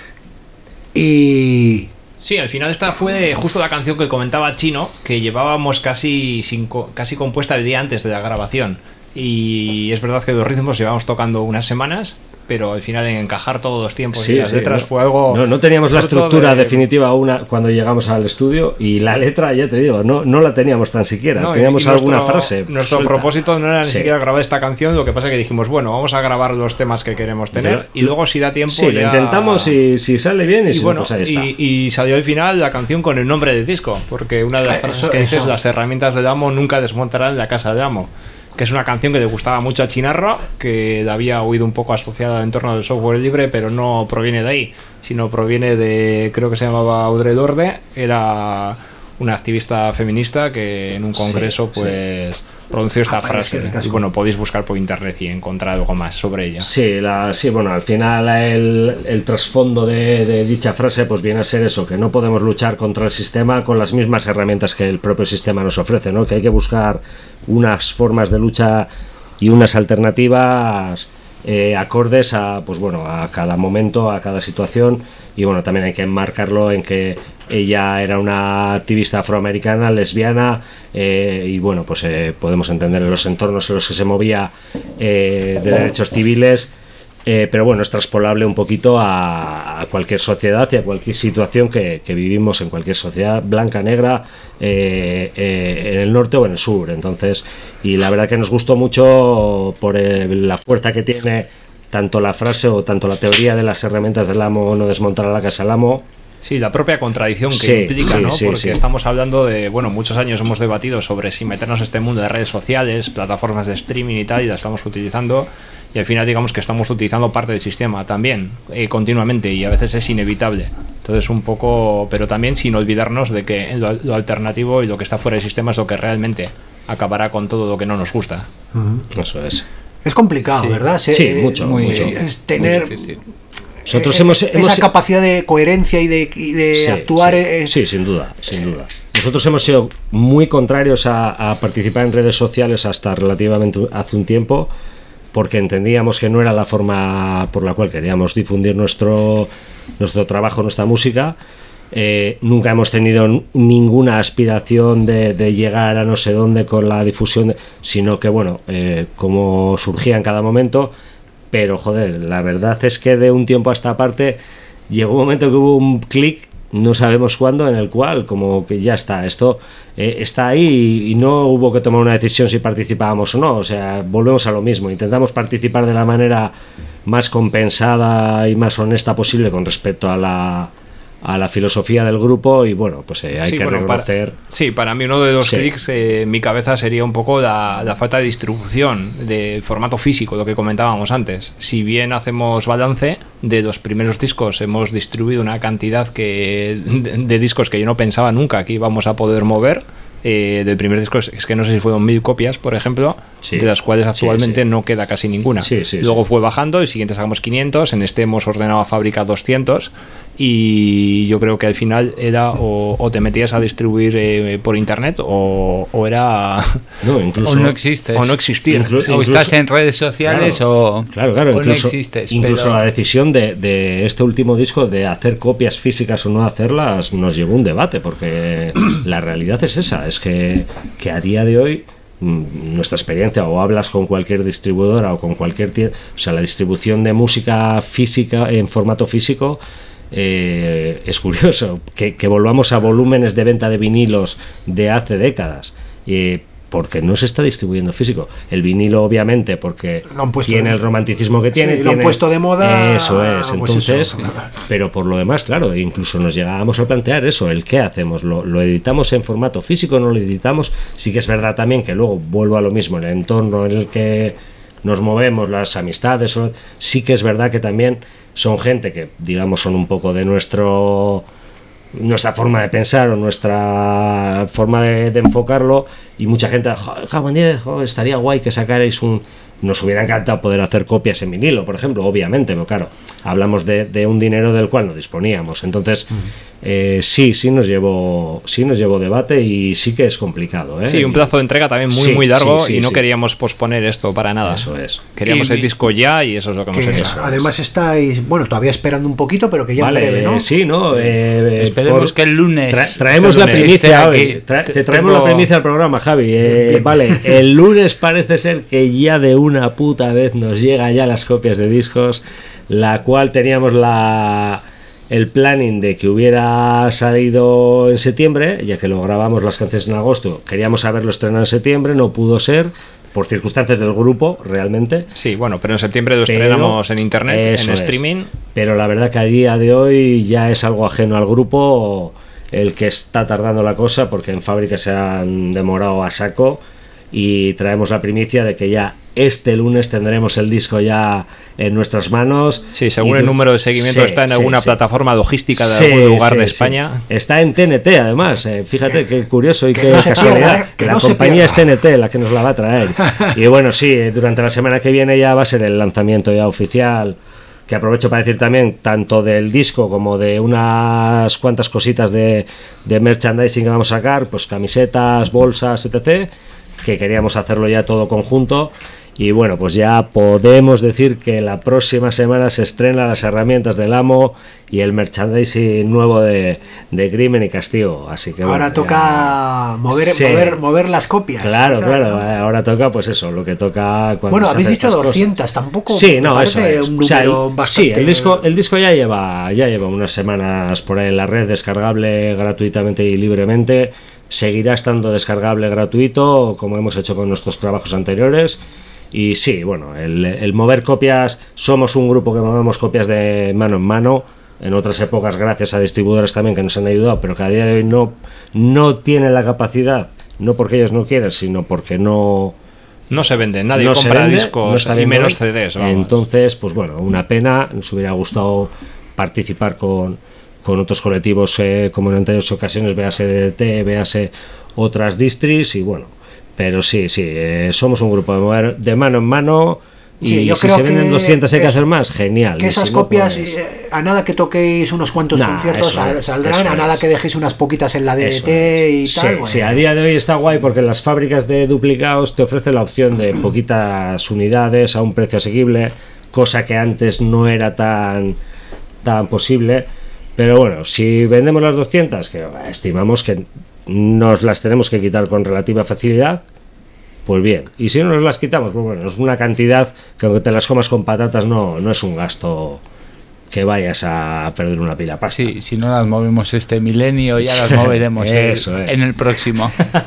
Y... Sí, al final esta fue justo la canción que comentaba Chino, que llevábamos casi compuesta el día antes de la grabación. Y es verdad que los ritmos llevamos tocando unas semanas, pero al final en encajar todos los tiempos y las letras fue algo... No teníamos la estructura definitiva cuando llegamos al estudio, y la letra, ya te digo, no la teníamos tan siquiera, teníamos alguna frase nuestro suelta. Propósito no era ni siquiera grabar esta canción, lo que pasa es que dijimos, bueno, vamos a grabar los temas que queremos tener, y luego si da tiempo lo intentamos, y si sale bien, y si bueno, no, pues ahí está. Y salió al final la canción con el nombre del disco, porque una de las frases que dices, las herramientas del amo nunca desmontarán la casa del amo, que es una canción que le gustaba mucho a Chinarro, que la había oído un poco asociada al entorno del software libre, pero no proviene de ahí, sino proviene de, creo que se llamaba Audre Lorde, era una activista feminista que en un congreso pronunció esta frase. Y bueno, podéis buscar por internet y encontrar algo más sobre ella. Sí, bueno, al final el trasfondo de dicha frase pues viene a ser eso, que no podemos luchar contra el sistema con las mismas herramientas que el propio sistema nos ofrece, ¿no? Que hay que buscar unas formas de lucha y unas alternativas acordes a, pues bueno, a cada momento, a cada situación. Y bueno, también hay que enmarcarlo en que ella era una activista afroamericana, lesbiana, y bueno, pues podemos entender en los entornos en los que se movía de derechos civiles, pero bueno, es traspolable un poquito a cualquier sociedad y a cualquier situación que vivimos en cualquier sociedad, blanca, negra, en el norte o en el sur. Entonces, y la verdad que nos gustó mucho por la fuerza que tiene tanto la frase o tanto la teoría de las herramientas del amo no desmontar a la casa del amo. Sí, la propia contradicción que implica, ¿no? Porque estamos hablando de, bueno, muchos años hemos debatido sobre si meternos en este mundo de redes sociales, plataformas de streaming y tal, y las estamos utilizando, y al final digamos que estamos utilizando parte del sistema también, continuamente, y a veces es inevitable. Entonces un poco, pero también sin olvidarnos de que lo alternativo y lo que está fuera del sistema es lo que realmente acabará con todo lo que no nos gusta. Eso es. Es complicado, ¿verdad? Mucho. Es tener... Nosotros esa capacidad de coherencia y de actuar. Sí, sin duda. Nosotros hemos sido muy contrarios a participar en redes sociales hasta relativamente hace un tiempo, porque entendíamos que no era la forma por la cual queríamos difundir nuestro trabajo, nuestra música. Nunca hemos tenido ninguna aspiración de llegar a no sé dónde con la difusión, sino que bueno, como surgía en cada momento. Pero joder, la verdad es que de un tiempo a esta parte llegó un momento que hubo un clic, no sabemos cuándo, en el cual como que ya está, esto está ahí, y no hubo que tomar una decisión si participábamos o no. O sea, volvemos a lo mismo, intentamos participar de la manera más compensada y más honesta posible con respecto a la filosofía del grupo, y bueno, pues hay que reconocer... Para mí uno de los clics en mi cabeza sería un poco la falta de distribución de formato físico, lo que comentábamos antes. Si bien hacemos balance de los primeros discos, hemos distribuido una cantidad de discos que yo no pensaba nunca que íbamos a poder mover. Del primer disco es que no sé si fueron 1000 copias, por ejemplo, de las cuales actualmente no queda casi ninguna. Luego fue bajando, el siguiente sacamos 500, en este hemos ordenado a fábrica 200, y yo creo que al final era o te metías a distribuir por internet o era o no existes, o no existir, o estás en redes sociales, claro, o no existes. Incluso la decisión de este último disco de hacer copias físicas o no hacerlas nos llevó un debate, porque la realidad es esa, es que a día de hoy nuestra experiencia, o hablas con cualquier distribuidora o con cualquier tienda, o sea, la distribución de música física en formato físico, es curioso que volvamos a volúmenes de venta de vinilos de hace décadas, porque no se está distribuyendo físico. El vinilo, obviamente, porque tiene el romanticismo que tiene. Sí, lo han puesto de moda. Eso es. Pues entonces, eso. pero por lo demás, claro, incluso nos llegábamos a plantear eso, el qué hacemos. ¿Lo editamos en formato físico? ¿No lo editamos? Sí que es verdad también que luego vuelvo a lo mismo, el entorno en el que nos movemos, las amistades, sí que es verdad que también son gente que, digamos, son un poco de nuestra forma de pensar o nuestra forma de enfocarlo, y mucha gente, estaría guay que sacarais nos hubiera encantado poder hacer copias en vinilo, por ejemplo, obviamente, pero claro, hablamos de un dinero del cual no disponíamos. Entonces, sí nos llevó debate, y sí que es complicado, ¿eh? Sí, un plazo de entrega también muy largo, y no queríamos posponer esto para nada. Eso es. Queríamos el disco ya, y eso es lo que hemos hecho. Además estáis, bueno, todavía esperando un poquito, pero que ya en breve, ¿no? Sí, ¿no? Esperemos que el lunes... traemos la primicia hoy. Te traemos la primicia al programa, Javi. Vale, el lunes parece ser que ya de una puta vez nos llega ya las copias de discos, la cual teníamos el planning de que hubiera salido en septiembre, ya que lo grabamos las canciones en agosto. Queríamos haberlo estrenado en septiembre, no pudo ser por circunstancias del grupo, realmente. Sí, bueno, pero en septiembre lo estrenamos en internet, en streaming. Pero la verdad que a día de hoy ya es algo ajeno al grupo el que está tardando la cosa, porque en fábrica se han demorado a saco, y traemos la primicia de que ya este lunes tendremos el disco ya en nuestras manos. Sí, según el número de seguimiento está en alguna plataforma logística de algún lugar de España. Está en TNT, además. Fíjate qué curioso y qué casualidad. Que la compañía es TNT la que nos la va a traer. Y bueno, sí, durante la semana que viene ya va a ser el lanzamiento ya oficial, que aprovecho para decir también, tanto del disco como de unas cuantas cositas de merchandising que vamos a sacar, pues camisetas, bolsas, etc., que queríamos hacerlo ya todo conjunto. Y bueno, pues ya podemos decir que la próxima semana se estrena las herramientas del Amo y el merchandising nuevo de Crimen y Castigo. Así que ahora bueno, toca mover las copias. Claro, ahora toca pues eso, lo que toca cuando bueno, se habéis hace dicho estas 200, cosas. tampoco sí, me no, parece eso es. un número bastante... Sí, el disco ya lleva unas semanas por ahí en la red, descargable gratuitamente y libremente. Seguirá estando descargable gratuito, como hemos hecho con nuestros trabajos anteriores. Y sí, bueno, el mover copias, somos un grupo que movemos copias de mano en mano. En otras épocas, gracias a distribuidores también que nos han ayudado, pero que a día de hoy no tienen la capacidad, no porque ellos no quieren, sino porque no se venden, nadie compra discos, y menos CDs. Vamos. Entonces, pues bueno, una pena. Nos hubiera gustado participar con otros colectivos, como en anteriores ocasiones, véase DDT, véase otras distris, y bueno, pero sí, somos un grupo de mover de mano en mano, y sí, yo si creo se venden 200 hay que hacer más, genial. Que esas si copias, no, pues... a nada que toquéis unos cuantos conciertos saldrán, a nada que dejéis unas poquitas en la DDT y tal. Bueno. Sí, a día de hoy está guay, porque las fábricas de duplicados te ofrecen la opción de poquitas unidades a un precio asequible, cosa que antes no era tan posible. Pero bueno, si vendemos las 200, que estimamos que nos las tenemos que quitar con relativa facilidad, pues bien. Y si no nos las quitamos, pues bueno, es una cantidad que aunque te las comas con patatas no es un gasto que vayas a perder una pila pasta. Sí, si no las movemos este milenio, ya las moveremos en el próximo.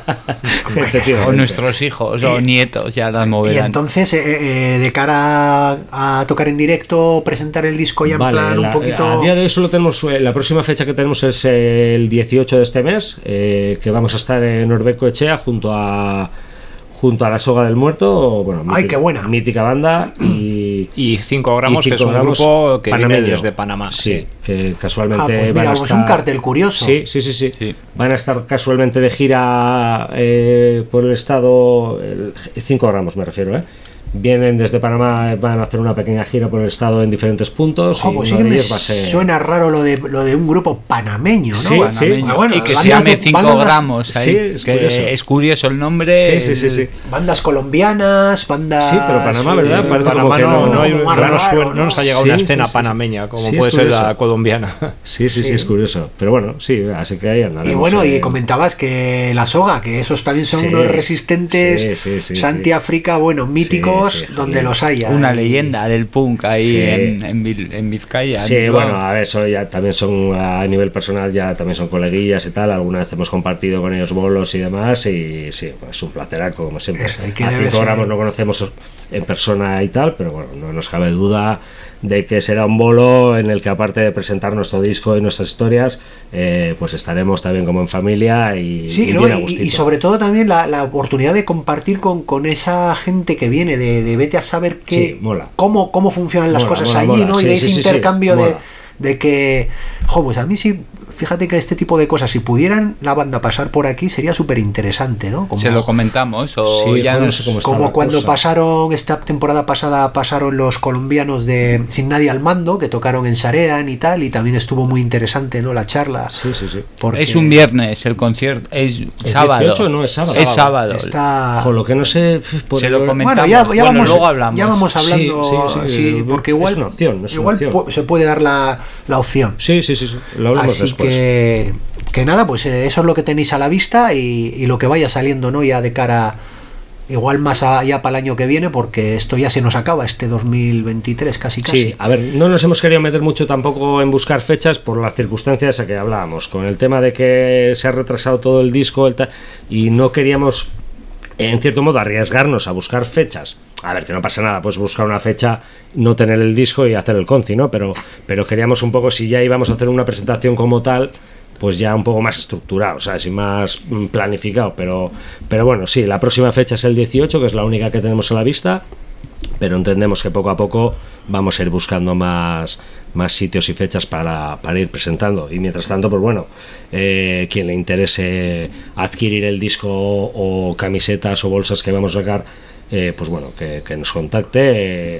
O nuestros hijos o nietos ya las moverán. Y entonces, de cara a tocar en directo, presentar el disco ya en plan un poquito... A día de hoy solo tenemos, la próxima fecha que tenemos es el 18 de este mes, que vamos a estar en Orbecoechea junto a La Soga del Muerto, bueno, ¡ay, qué buena! Mítica banda, y 5 gramos, que es un grupo que viene desde Panamá. Sí, que casualmente pues mira, van a pues estar... un cartel curioso. Sí. Van a estar casualmente de gira por el estado, 5 gramos me refiero, vienen desde Panamá, van a hacer una pequeña gira por el estado en diferentes puntos. Ojo, pues sí uno que de me ellos va a ser... suena raro lo de un grupo panameño, ¿no? Sí, Panameño. Bueno, y que bandas se llame de- 5 bandas- gramos ahí, sí, es que curioso. es curioso el nombre. Sí. Bandas colombianas, bandas... Sí, pero Panamá, ¿verdad? En Parece como Panamá que no hay- como más no nos raro, suena- no nos ha llegado Sí, una sí, escena sí. panameña como Sí, puede es ser curioso. la colombiana. Sí, es curioso. Pero bueno, sí, así que ahí andaremos. Y bueno, y comentabas que la soga, que esos también son Sí, unos resistentes, sí, Santi África, bueno, míticos, Sí, donde genial. los haya. Una Y- leyenda del punk ahí Sí. en Vizcaya. Sí, en bueno, Bilbao. a ver, eso ya también son a nivel personal, ya también son coleguillas y tal. Alguna vez hemos compartido con ellos bolos y demás. Y sí, pues un placeraco, como siempre. Eso, y que A debe 5 ser- gramos no conocemos en persona y tal, pero bueno, no nos cabe duda de que será un bolo en el que, aparte de presentar nuestro disco y nuestras historias, pues estaremos también como en familia y, Sí, y ¿no? bien a y gustito. sobre todo también la oportunidad de compartir con esa gente que viene de vete a saber Sí, mola. cómo funcionan las Mola, cosas mola, allí, mola. ¿no? Y Sí, de ese sí, intercambio mola. de que, pues a mí sí, fíjate que este tipo de cosas, si pudieran la banda pasar por aquí, sería súper interesante, ¿no? Como, Se lo comentamos o Sí, ya joder, no nos... sé cómo está como la cuando cosa. pasaron esta temporada pasada, pasaron los colombianos de Sin Nadie al Mando, que tocaron en Sarean y tal, y también estuvo muy interesante, ¿no? La charla. Sí. porque Es un viernes el concierto, es sábado. 18 o no? Es sábado. Es sábado. Está... Ojo, lo que no sé... por Se lo el- comentamos. Bueno, ya Bueno, vamos, luego hablamos. ya vamos hablando, Sí, sí, porque igual, es una opción, es una igual opción. se puede dar la opción. Sí, lo hablamos Así después. que nada, pues eso es lo que tenéis a la vista y lo que vaya saliendo, ¿no? Ya de cara, igual más allá para el año que viene, porque esto ya se nos acaba, este 2023 casi. Sí, a ver, no nos hemos querido meter mucho tampoco en buscar fechas por las circunstancias a que hablábamos, con el tema de que se ha retrasado todo el disco y no queríamos, en cierto modo, arriesgarnos a buscar fechas. A ver, que no pasa nada, pues buscar una fecha, no tener el disco y hacer el conci, ¿no? Pero queríamos un poco, si ya íbamos a hacer una presentación como tal, pues ya un poco más estructurado, ¿sabes? Y más planificado, pero bueno, sí, la próxima fecha es el 18, que es la única que tenemos a la vista, pero entendemos que poco a poco vamos a ir buscando más sitios y fechas para ir presentando. Y mientras tanto, pues bueno, quien le interese adquirir el disco o camisetas o bolsas que vamos a sacar, pues bueno, que nos contacte,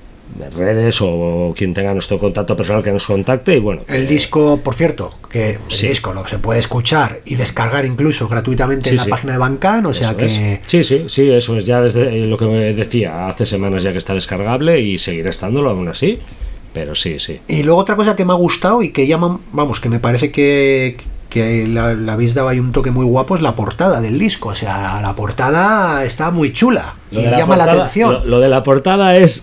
redes o quien tenga nuestro contacto personal, que nos contacte. Y bueno, El disco, por cierto, que el Sí. disco se puede escuchar y descargar incluso gratuitamente en la página de Bandcamp, o sea Eso que... es. Sí, eso es ya desde lo que me decía, hace semanas ya que está descargable y seguirá estándolo aún así, pero sí. Y luego otra cosa que me ha gustado y que llaman, vamos, que me parece que la habéis dado ahí un toque muy guapo, es la portada del disco. O sea, la portada está muy chula y llama la atención. Lo de la portada es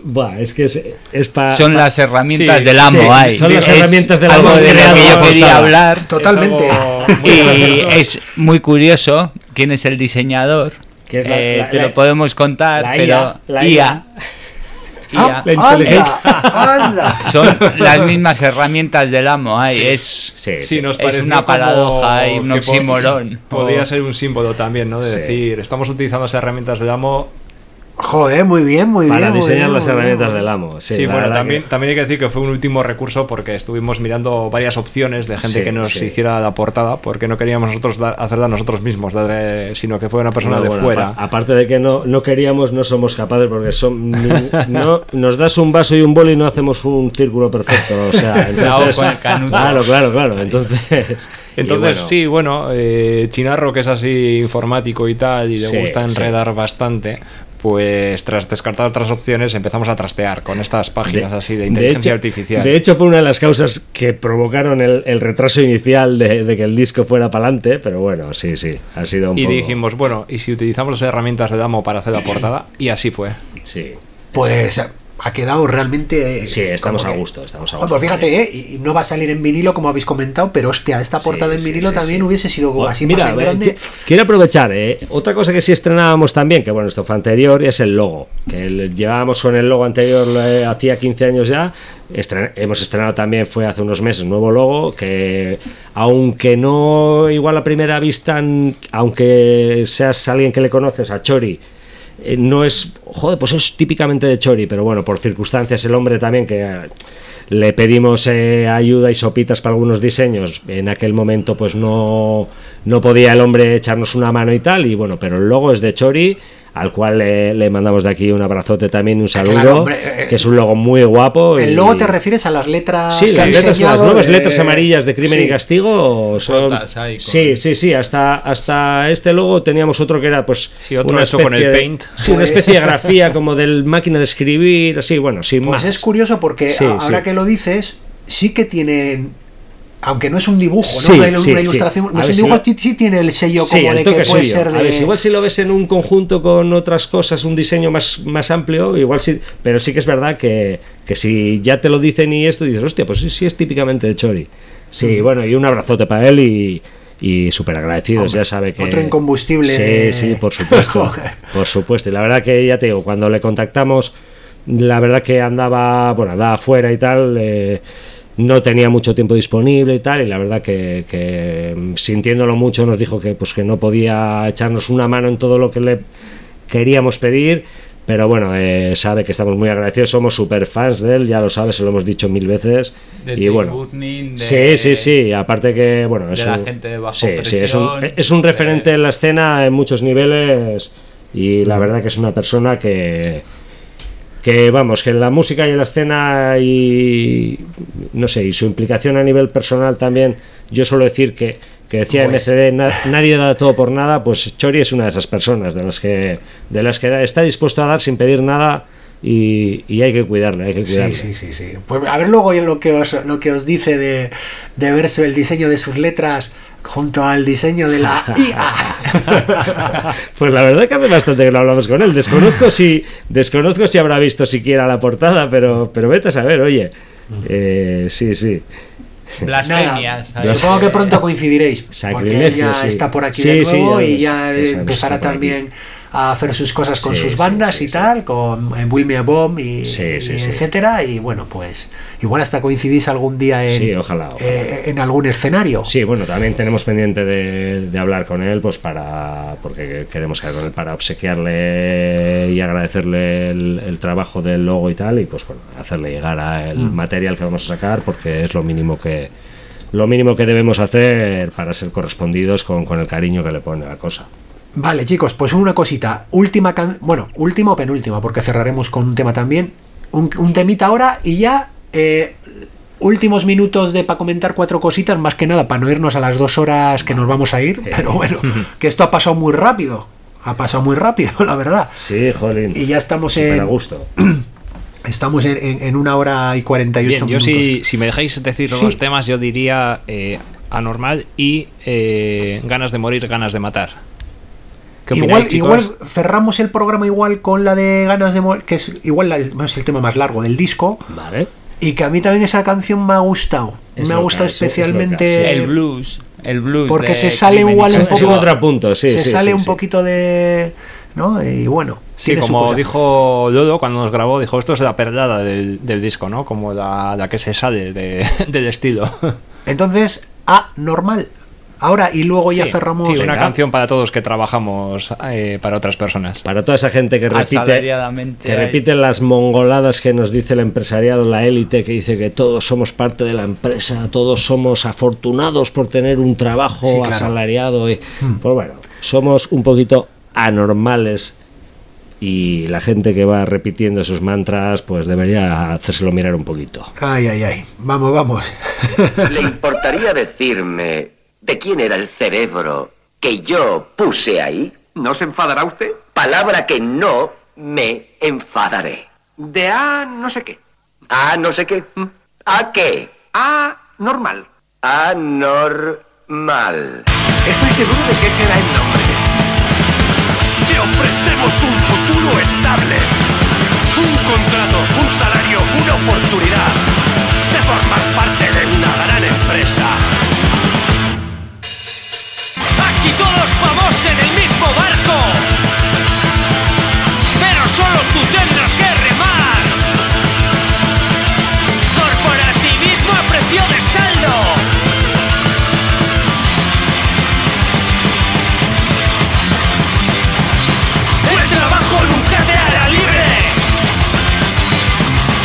para... Son las herramientas Sí, del amo, sí, hay. son las Es herramientas del algo amo de lo creado que la yo quería portada. hablar. Totalmente. Es algo muy Y gracioso. es muy curioso quién es el diseñador. Que es la- Te lo podemos contar, la pero IA, la IA. Ah, la inteligencia. anda. son las mismas herramientas del amo. Es Sí, nos es pareció una paradoja y un como que oxímoron. Podría ser un símbolo también, ¿no? De Sí. decir, estamos utilizando las herramientas del amo. Joder, muy bien, muy Para bien. muy diseñar bien, las muy bien. herramientas del amo. Sí, Sí, la bueno, verdad que- también hay que decir que fue un último recurso porque estuvimos mirando varias opciones de gente Sí, que nos sí. hiciera la portada, porque no queríamos nosotros hacerla nosotros mismos, sino que fue una persona No, de bueno, fuera. aparte de que no queríamos, no somos capaces, porque no nos das un vaso y un boli y no hacemos un círculo perfecto. O sea, entonces, con el canuto. Claro. Entonces, Entonces, y bueno, Chinarro, que es así informático y tal, y le Sí, gusta enredar bastante, pues tras descartar otras opciones empezamos a trastear con estas páginas así de inteligencia hecho, artificial. De hecho, fue una de las causas que provocaron el retraso inicial de que el disco fuera para adelante, pero bueno, sí, ha sido un y poco... dijimos, bueno, ¿y si utilizamos las herramientas de Damo para hacer la portada? Y así fue. Sí, Pues ha quedado realmente... sí, estamos a como que- gusto, estamos a Joder, gusto. pues fíjate, y no va a salir en vinilo como habéis comentado, pero hostia, esta portada en sí, vinilo sí, también sí. hubiese sido como así Mira, más en grande. quiero aprovechar, otra cosa que sí estrenábamos también, que bueno, esto fue anterior, es el logo, que llevábamos con el logo anterior hacía 15 años ya. Hemos estrenado también, fue hace unos meses, nuevo logo, que aunque no igual a primera vista, aunque seas alguien que le conoces, a Chori, no es, joder, pues es típicamente de Chori, pero bueno, por circunstancias el hombre también, que le pedimos ayuda y sopitas para algunos diseños, en aquel momento pues no podía el hombre echarnos una mano y tal, y bueno, pero el logo es de Chori, al cual le mandamos de aquí un abrazote también, un saludo, claro, hombre, que es un logo muy guapo. ¿El logo te refieres a las letras? Sí, las nuevas letras amarillas de Crimen sí. y Castigo son... Sí, hasta este logo teníamos otro que era pues otro hecho con el Paint. Sí, una especie de grafía como del máquina de escribir, así, bueno, sin pues más. Es curioso porque ahora que lo dices, sí que tiene, aunque no es un dibujo, ¿no? Una ilustración, no es un dibujo, sí tiene el sello como el de toque que puede suyo. ser de... A ver, igual si lo ves en un conjunto con otras cosas, un diseño más amplio, igual sí, pero sí que es verdad que si ya te lo dicen y esto, dices, hostia, pues sí es típicamente de Chori. Sí, bueno, y un abrazote para él y súper agradecidos. Hombre, ya sabe que... Otro incombustible. Sí, por supuesto. Por supuesto. Y la verdad que, ya te digo, cuando le contactamos, la verdad que andaba afuera y tal, no tenía mucho tiempo disponible y tal, y la verdad que sintiéndolo mucho nos dijo que no podía echarnos una mano en todo lo que le queríamos pedir, pero bueno, sabe que estamos muy agradecidos, somos súper fans de él, ya lo sabes, se lo hemos dicho 1000 veces. Y bueno, Burning, sí, aparte que bueno, de la gente bajo presión, es un referente en la escena en muchos niveles, y la verdad que es una persona que vamos, que en la música y en la escena y no sé, y su implicación a nivel personal también, yo suelo decir que decía pues, MCD, nadie da todo por nada, pues Chori es una de esas personas de las que está dispuesto a dar sin pedir nada, y hay que cuidarle, Sí. Pues a ver luego lo que os dice de verse el diseño de sus letras junto al diseño de la IA. Pues la verdad que hace bastante que no hablamos con él. Desconozco si habrá visto siquiera la portada, pero vete a saber, oye. Sí. Blasfemias. Supongo que pronto coincidiréis, porque él ya está por aquí de nuevo y ya empezará también a hacer sus cosas con sus bandas y tal, con Wilmy Bomb y etcétera, y bueno, pues igual hasta coincidís algún día ojalá. En algún escenario. Sí, bueno, también tenemos pendiente de hablar con él, pues porque queremos hablar con él para obsequiarle y agradecerle el trabajo del logo y tal, y pues bueno, hacerle llegar el material que vamos a sacar, porque es lo mínimo que debemos hacer para ser correspondidos con el cariño que le pone la cosa. Vale, chicos, pues una cosita. Última o penúltima, porque cerraremos con un tema también. Un temita ahora y ya últimos minutos para comentar 4 cositas, más que nada para no irnos a las 2 horas que nos vamos a ir. Pero bueno, que esto ha pasado muy rápido. La verdad. Sí, jolín. Y ya estamos a gusto. Estamos en 1 hora y 48 Bien, minutos. Yo si me dejáis decir los temas, yo diría Anormal y Ganas de morir, ganas de matar. Igual cerramos el programa igual con la de Ganas de morir, que es igual es el tema más largo del disco. Vale. Y que a mí también esa canción me ha gustado. Me ha gustado especialmente el blues. Porque se sale igual un poco. Contrapunto, se sale un poquito de. ¿No? Y bueno. Sí, como dijo Lodo cuando nos grabó, dijo, esto es la perlada del disco, ¿no? Como la que se sale del estilo. Entonces, Anormal. Ahora y luego ya cerramos. Sí, una canción para todos que trabajamos para otras personas. Para toda esa gente que repite las mongoladas que nos dice el empresariado, la élite, que dice que todos somos parte de la empresa, todos somos afortunados por tener un trabajo asalariado. Pues bueno, somos un poquito anormales, y la gente que va repitiendo esos mantras pues debería hacérselo mirar un poquito. Ay. Vamos. ¿Le importaría decirme de quién era el cerebro que yo puse ahí? ¿No se enfadará usted? Palabra que no me enfadaré. De A no sé qué. ¿A no sé qué? ¿A qué? Anormal. Anormal. Estoy seguro de que ese era el nombre. Te ofrecemos un futuro estable, un contrato, un salario, una oportunidad de formar parte de una gran empresa. Aquí todos vamos en el mismo barco, pero solo tú tendrás que remar. Corporativismo a precio de saldo. El trabajo nunca te hará libre.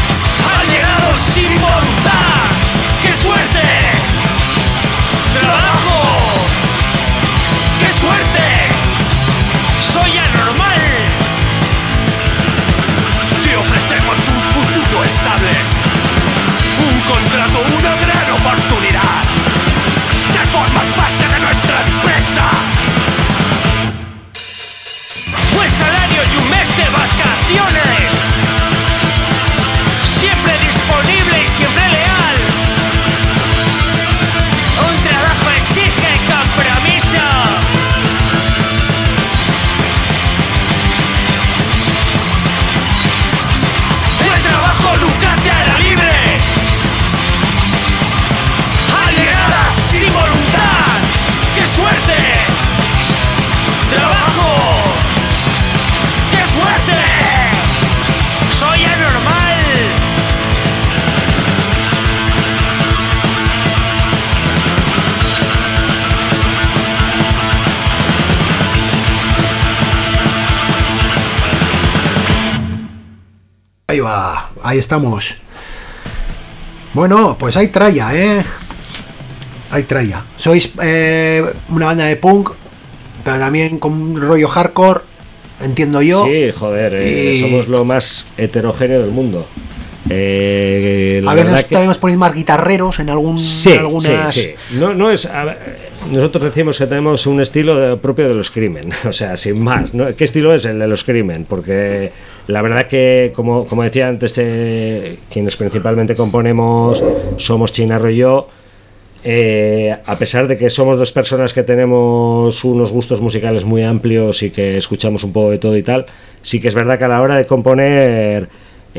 Ahí va, ahí estamos. Bueno, pues hay tralla, hay tralla. Sois una banda de punk, pero también con rollo hardcore, entiendo yo. Sí, joder, somos lo más heterogéneo del mundo. A veces también os ponéis más guitarreros en algunas... Sí. No es... nosotros decimos que tenemos un estilo propio de los Screamen, o sea, sin más, ¿no? ¿Qué estilo es el de los Screamen? Porque la verdad que, como decía antes, quienes principalmente componemos somos Chinarro y yo. A pesar de que somos dos personas que tenemos unos gustos musicales muy amplios y que escuchamos un poco de todo y tal, sí que es verdad que a la hora de componer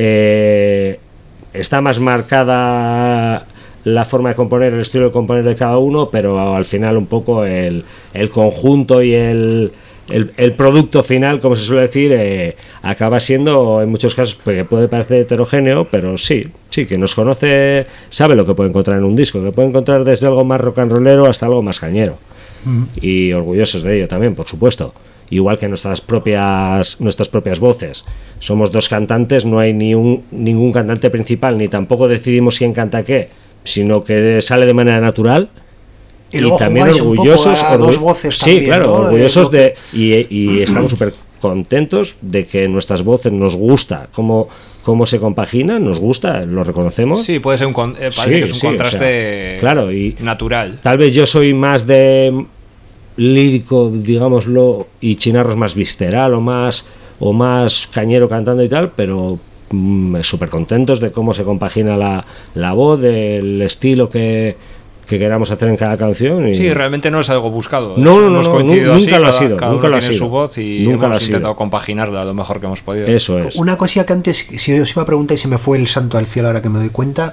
está más marcada la forma de componer, el estilo de componer de cada uno, pero al final un poco el conjunto y el producto final, como se suele decir, acaba siendo en muchos casos, porque puede parecer heterogéneo, pero sí, que nos conoce sabe lo que puede encontrar en un disco, que puede encontrar desde algo más rock and rollero hasta algo más cañero. Y orgullosos de ello también, por supuesto. Igual que nuestras propias voces. Somos dos cantantes, no hay ningún cantante principal, ni tampoco decidimos quién canta qué, sino que sale de manera natural. Y también orgullosos, dos voces sí, también, claro, ¿no? orgullosos y estamos súper contentos de que nuestras voces nos gusta cómo se compaginan, nos gusta, lo reconocemos. Sí, puede ser un contraste, o sea, claro, y natural. Tal vez yo soy más de lírico, digámoslo, y Chinarro es más visceral o más cañero cantando y tal, pero súper contentos de cómo se compagina la voz, del estilo que queramos hacer en cada canción. Y... Sí, realmente no es algo buscado. No, nunca lo ha sido. Cada nunca uno lo ha tiene sido. su voz y nunca hemos intentado compaginarla lo mejor que hemos podido. Eso es. Una cosilla que antes, si os iba a preguntar y se me fue el santo al cielo ahora que me doy cuenta,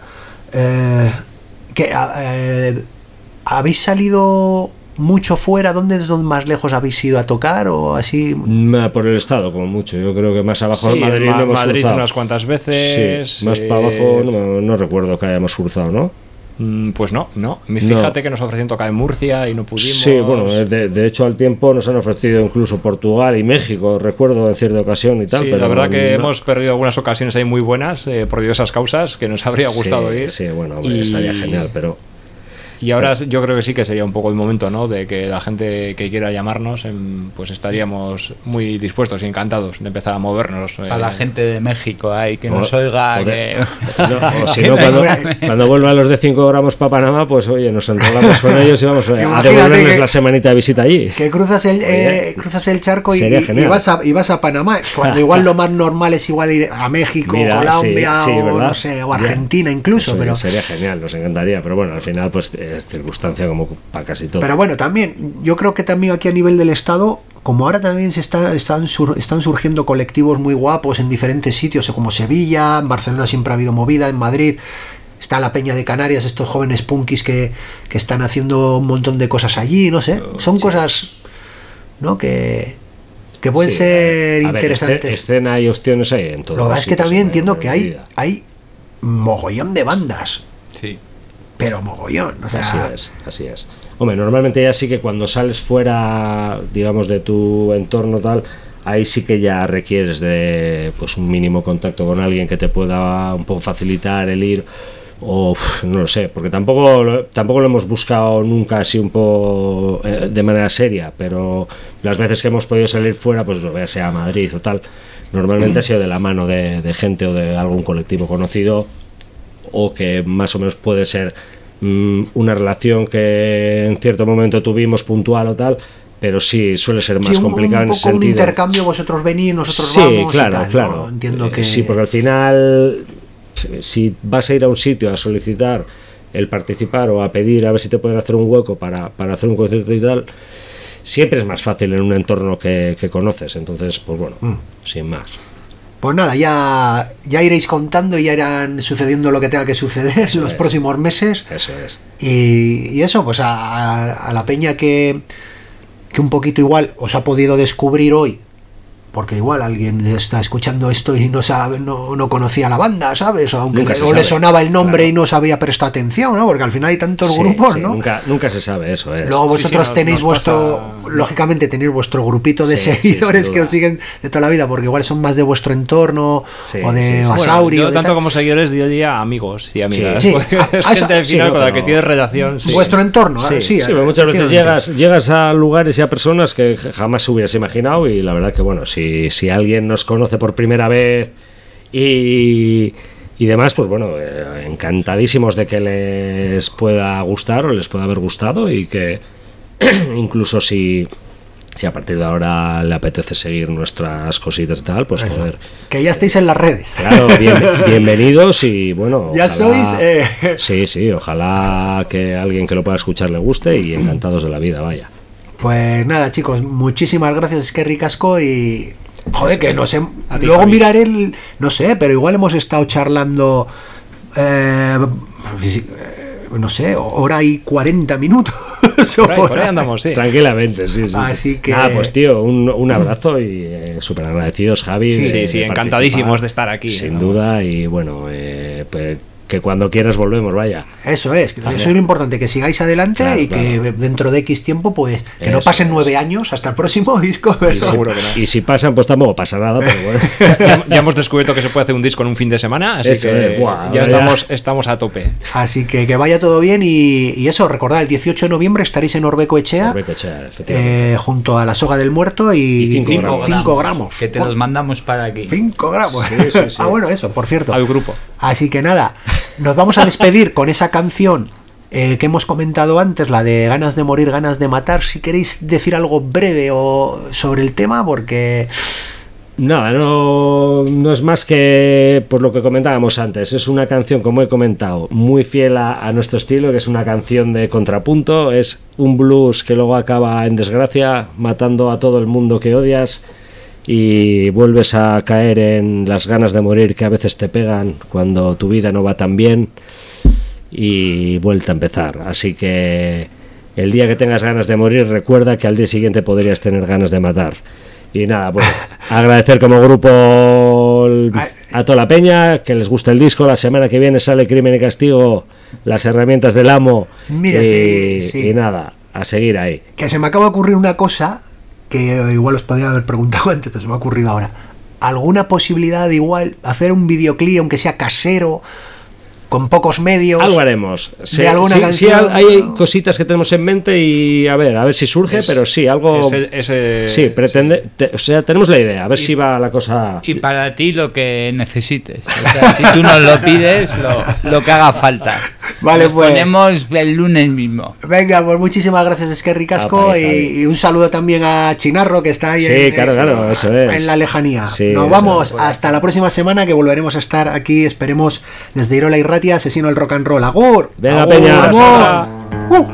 ¿habéis salido mucho fuera? ¿Dónde es donde más lejos habéis ido a tocar o así? Por el estado, como mucho. Yo creo que más abajo Sí, en Madrid no hemos Madrid cruzado. unas cuantas veces. Sí, más para abajo no recuerdo que hayamos cruzado, ¿no? Pues no. Fíjate que nos ofrecieron tocar en Murcia y no pudimos. Sí, bueno, de hecho al tiempo nos han ofrecido incluso Portugal y México, recuerdo en cierta ocasión y tal. Sí, pero la verdad que hemos perdido algunas ocasiones ahí muy buenas por diversas causas que nos habría gustado ir. Sí, bueno, estaría genial, pero... Y ahora yo creo que sí que sería un poco el momento, ¿no? De que la gente que quiera llamarnos, pues estaríamos muy dispuestos y encantados de empezar a movernos. Para la gente de México ahí que nos oiga. O si no, cuando vuelvan los de 5 gramos para Panamá, pues oye, nos enrolamos con ellos y vamos a devolverles la semanita de visita allí. Que cruzas el charco y vas a Panamá, cuando igual lo más normal es igual ir a México, Colombia o no sé, o Argentina incluso. Eso, pero sería genial, nos encantaría, pero bueno, al final pues es circunstancia como para casi todo. Pero bueno, también, yo creo que también aquí a nivel del Estado, como ahora también están surgiendo colectivos muy guapos en diferentes sitios, como Sevilla, en Barcelona siempre ha habido movida, en Madrid está la Peña de Canarias, estos jóvenes punkis que están haciendo un montón de cosas allí, no sé, son cosas, ¿no? que pueden ser interesantes. Escena y opciones hay en todo. Lo que pasa es que también entiendo que hay mogollón de bandas. Sí. Pero mogollón, o sea... Así es. Hombre, normalmente ya sí que cuando sales fuera, digamos, de tu entorno tal, ahí sí que ya requieres de pues un mínimo contacto con alguien que te pueda un poco facilitar el ir, o no lo sé, porque tampoco lo hemos buscado nunca así un poco de manera seria, pero las veces que hemos podido salir fuera, pues ya sea a Madrid o tal, normalmente ha sido de la mano de gente o de algún colectivo conocido, o que más o menos puede ser una relación que en cierto momento tuvimos puntual o tal, pero sí suele ser más complicado en ese sentido. Un intercambio, vosotros venís, nosotros sí, vamos. Claro, y tal, claro. ¿no? Entiendo que... Sí, porque al final, si vas a ir a un sitio a solicitar el participar o a pedir a ver si te pueden hacer un hueco para hacer un concierto y tal, siempre es más fácil en un entorno que conoces. Entonces, pues bueno, sin más. Pues nada, ya iréis contando y ya irán sucediendo lo que tenga que suceder en los próximos meses. Eso es. Y eso, pues a la peña que un poquito igual os ha podido descubrir hoy, porque igual alguien está escuchando esto y no conocía la banda, ¿sabes? Aunque le sonaba el nombre, claro, y no sabía prestar atención, ¿no? Porque al final hay tantos grupos, ¿no? Nunca se sabe eso. Luego vosotros tenéis vuestro lógicamente tenéis vuestro grupito de seguidores que os siguen de toda la vida, porque igual son más de vuestro entorno o de Basauri. Bueno, yo tanto como seguidores diría amigos y amigas. Sí. Es gente al final con la que tienes relación. Vuestro entorno, sí. Muchas veces llegas a lugares y a personas que jamás hubieras imaginado, y la verdad que bueno, si alguien nos conoce por primera vez y demás, pues bueno, encantadísimos de que les pueda gustar o les pueda haber gustado, y que incluso si a partir de ahora le apetece seguir nuestras cositas y tal, pues joder. Que ya estéis en las redes. Claro, bienvenidos, y bueno, ya ojalá, sois... Sí, ojalá que alguien que lo pueda escuchar le guste, y encantados de la vida, vaya. Pues nada, chicos, muchísimas gracias, es que ricasco, y... Joder, que no sé. Luego Javi. miraré no sé, pero igual hemos estado charlando. No sé, hora y 40 minutos. Por ahí andamos, sí. Tranquilamente, sí. Así que. Nada, pues tío, un abrazo, y súper agradecidos, Javi. Sí, encantadísimos de estar aquí. Sin duda, y bueno, pues que cuando quieras volvemos, vaya. Eso es lo importante, que sigáis adelante, claro, y que dentro de X tiempo, pues, que no pasen 9 años hasta el próximo disco. Seguro que no. Y si pasan, pues tampoco pasa nada, pero bueno. ya hemos descubierto que se puede hacer un disco en un fin de semana, así Eso que ya estamos a tope. Así que vaya todo bien, y eso, recordad, el 18 de noviembre estaréis en Orbeco Echea, efectivamente. Junto a la Soga del Muerto, y 5 gramos. Que te los mandamos para aquí. 5 gramos. Sí. Bueno, eso, por cierto. Al grupo. Así que nada, nos vamos a despedir con esa canción que hemos comentado antes, la de Ganas de morir, ganas de matar. Si queréis decir algo breve sobre el tema, porque... Nada, no es más que por lo que comentábamos antes. Es una canción, como he comentado, muy fiel a nuestro estilo, que es una canción de contrapunto. Es un blues que luego acaba en desgracia, matando a todo el mundo que odias, y vuelves a caer en las ganas de morir que a veces te pegan cuando tu vida no va tan bien, y vuelta a empezar. Así que el día que tengas ganas de morir, recuerda que al día siguiente podrías tener ganas de matar. Y nada, pues agradecer como grupo a toda la peña, que les gusta el disco. La semana que viene sale Crimen y Castigo, las herramientas del amo. Mira, sí. Y nada, a seguir ahí. Que se me acaba de ocurrir una cosa que igual os podría haber preguntado antes, pero se me ha ocurrido ahora. ¿Alguna posibilidad de igual hacer un videoclip, aunque sea casero, con pocos medios? Algo haremos. De alguna canción. Hay cositas que tenemos en mente, y a ver si surge, pero sí, algo... sí, pretende... o sea, tenemos la idea, a ver si va la cosa... Y para ti lo que necesites. O sea, si tú nos lo pides, lo que haga falta. Vale, nos pues ponemos el lunes mismo. Venga, pues muchísimas gracias, es que ricasco, y un saludo también a Chinarro, que está ahí claro, eso es. En la lejanía. Sí, nos vamos hasta la próxima semana, que volveremos a estar aquí, esperemos, desde Irola y Ratia, Asesino el Rock and Roll. ¡Agur! Venga, ¡Agur! Peña, ¡Agur!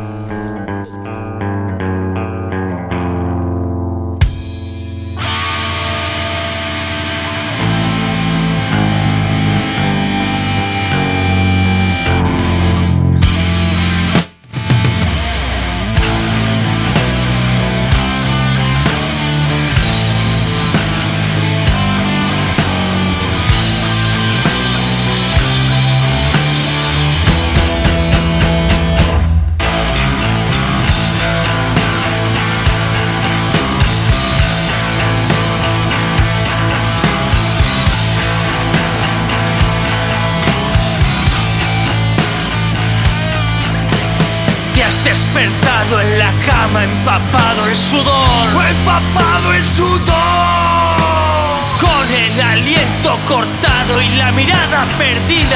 Despertado en la cama, empapado en sudor, empapado en sudor, con el aliento cortado y la mirada perdida,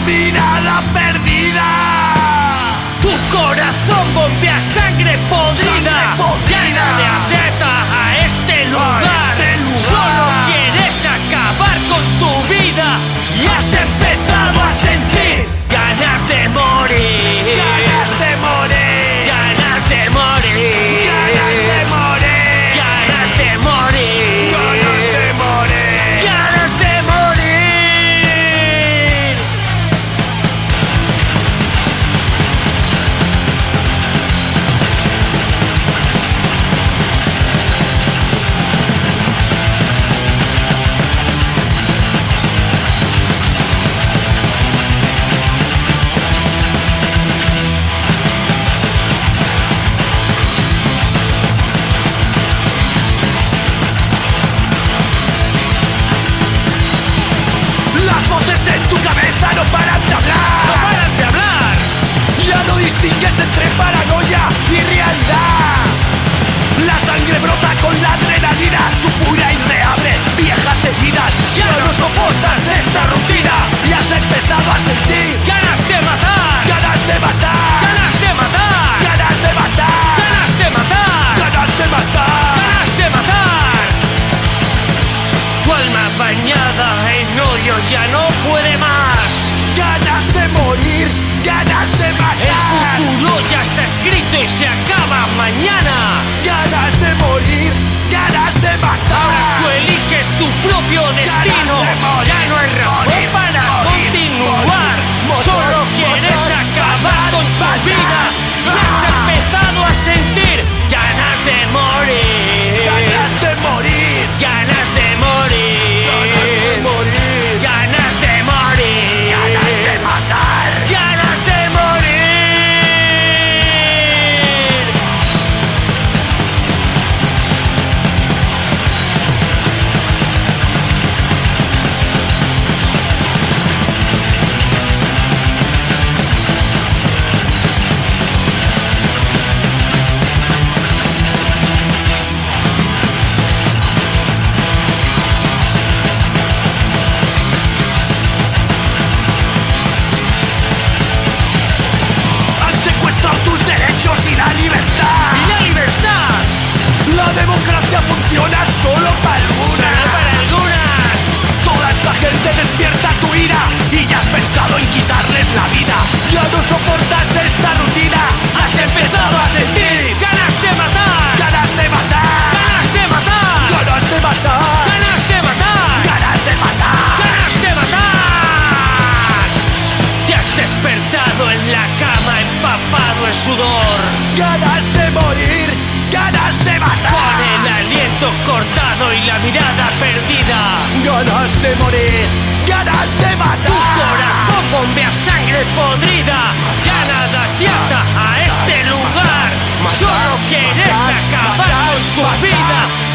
tu corazón bombea sangre podrida, llena de atetas a este lugar, solo quieres acabar con tu vida y has empezado a sentir ganas de morir, ganas de morir. esto y se acaba mañana. Ganas de morir, ganas de matar. Ahora tú eliges tu propio destino. Ya no hay razón para continuar. Solo quieres acabar con tu vida. Y has empezado a sentir ganas de morir. Ganas de morir. Ganas de morir. Ganas de morir. Ganas de matar. Ganas de morir. Han secuestrado tus derechos y la libertad. ¡Y la libertad! La democracia funciona solo para algunas. ¡Solo para algunas! Toda esta gente despierta tu ira y ya has pensado en quitarles la vida. Ya no soportas esta rutina. ¡Has empezado a sentir ganas de matar! Ganas de matar. ¡Ganas de matar! Ganas de matar. ¡Ganas de matar! Ganas de matar. ¡Ganas de matar! Te has despertado en la cama empapado en sudor. Ganas de morir. Ganas de matar. Con el aliento cortado y la mirada perdida. Ganas de morir. Ganas de matar. Tu corazón bombea sangre podrida. Ya nada te ata a este lugar. Solo quieres acabar con tu vida.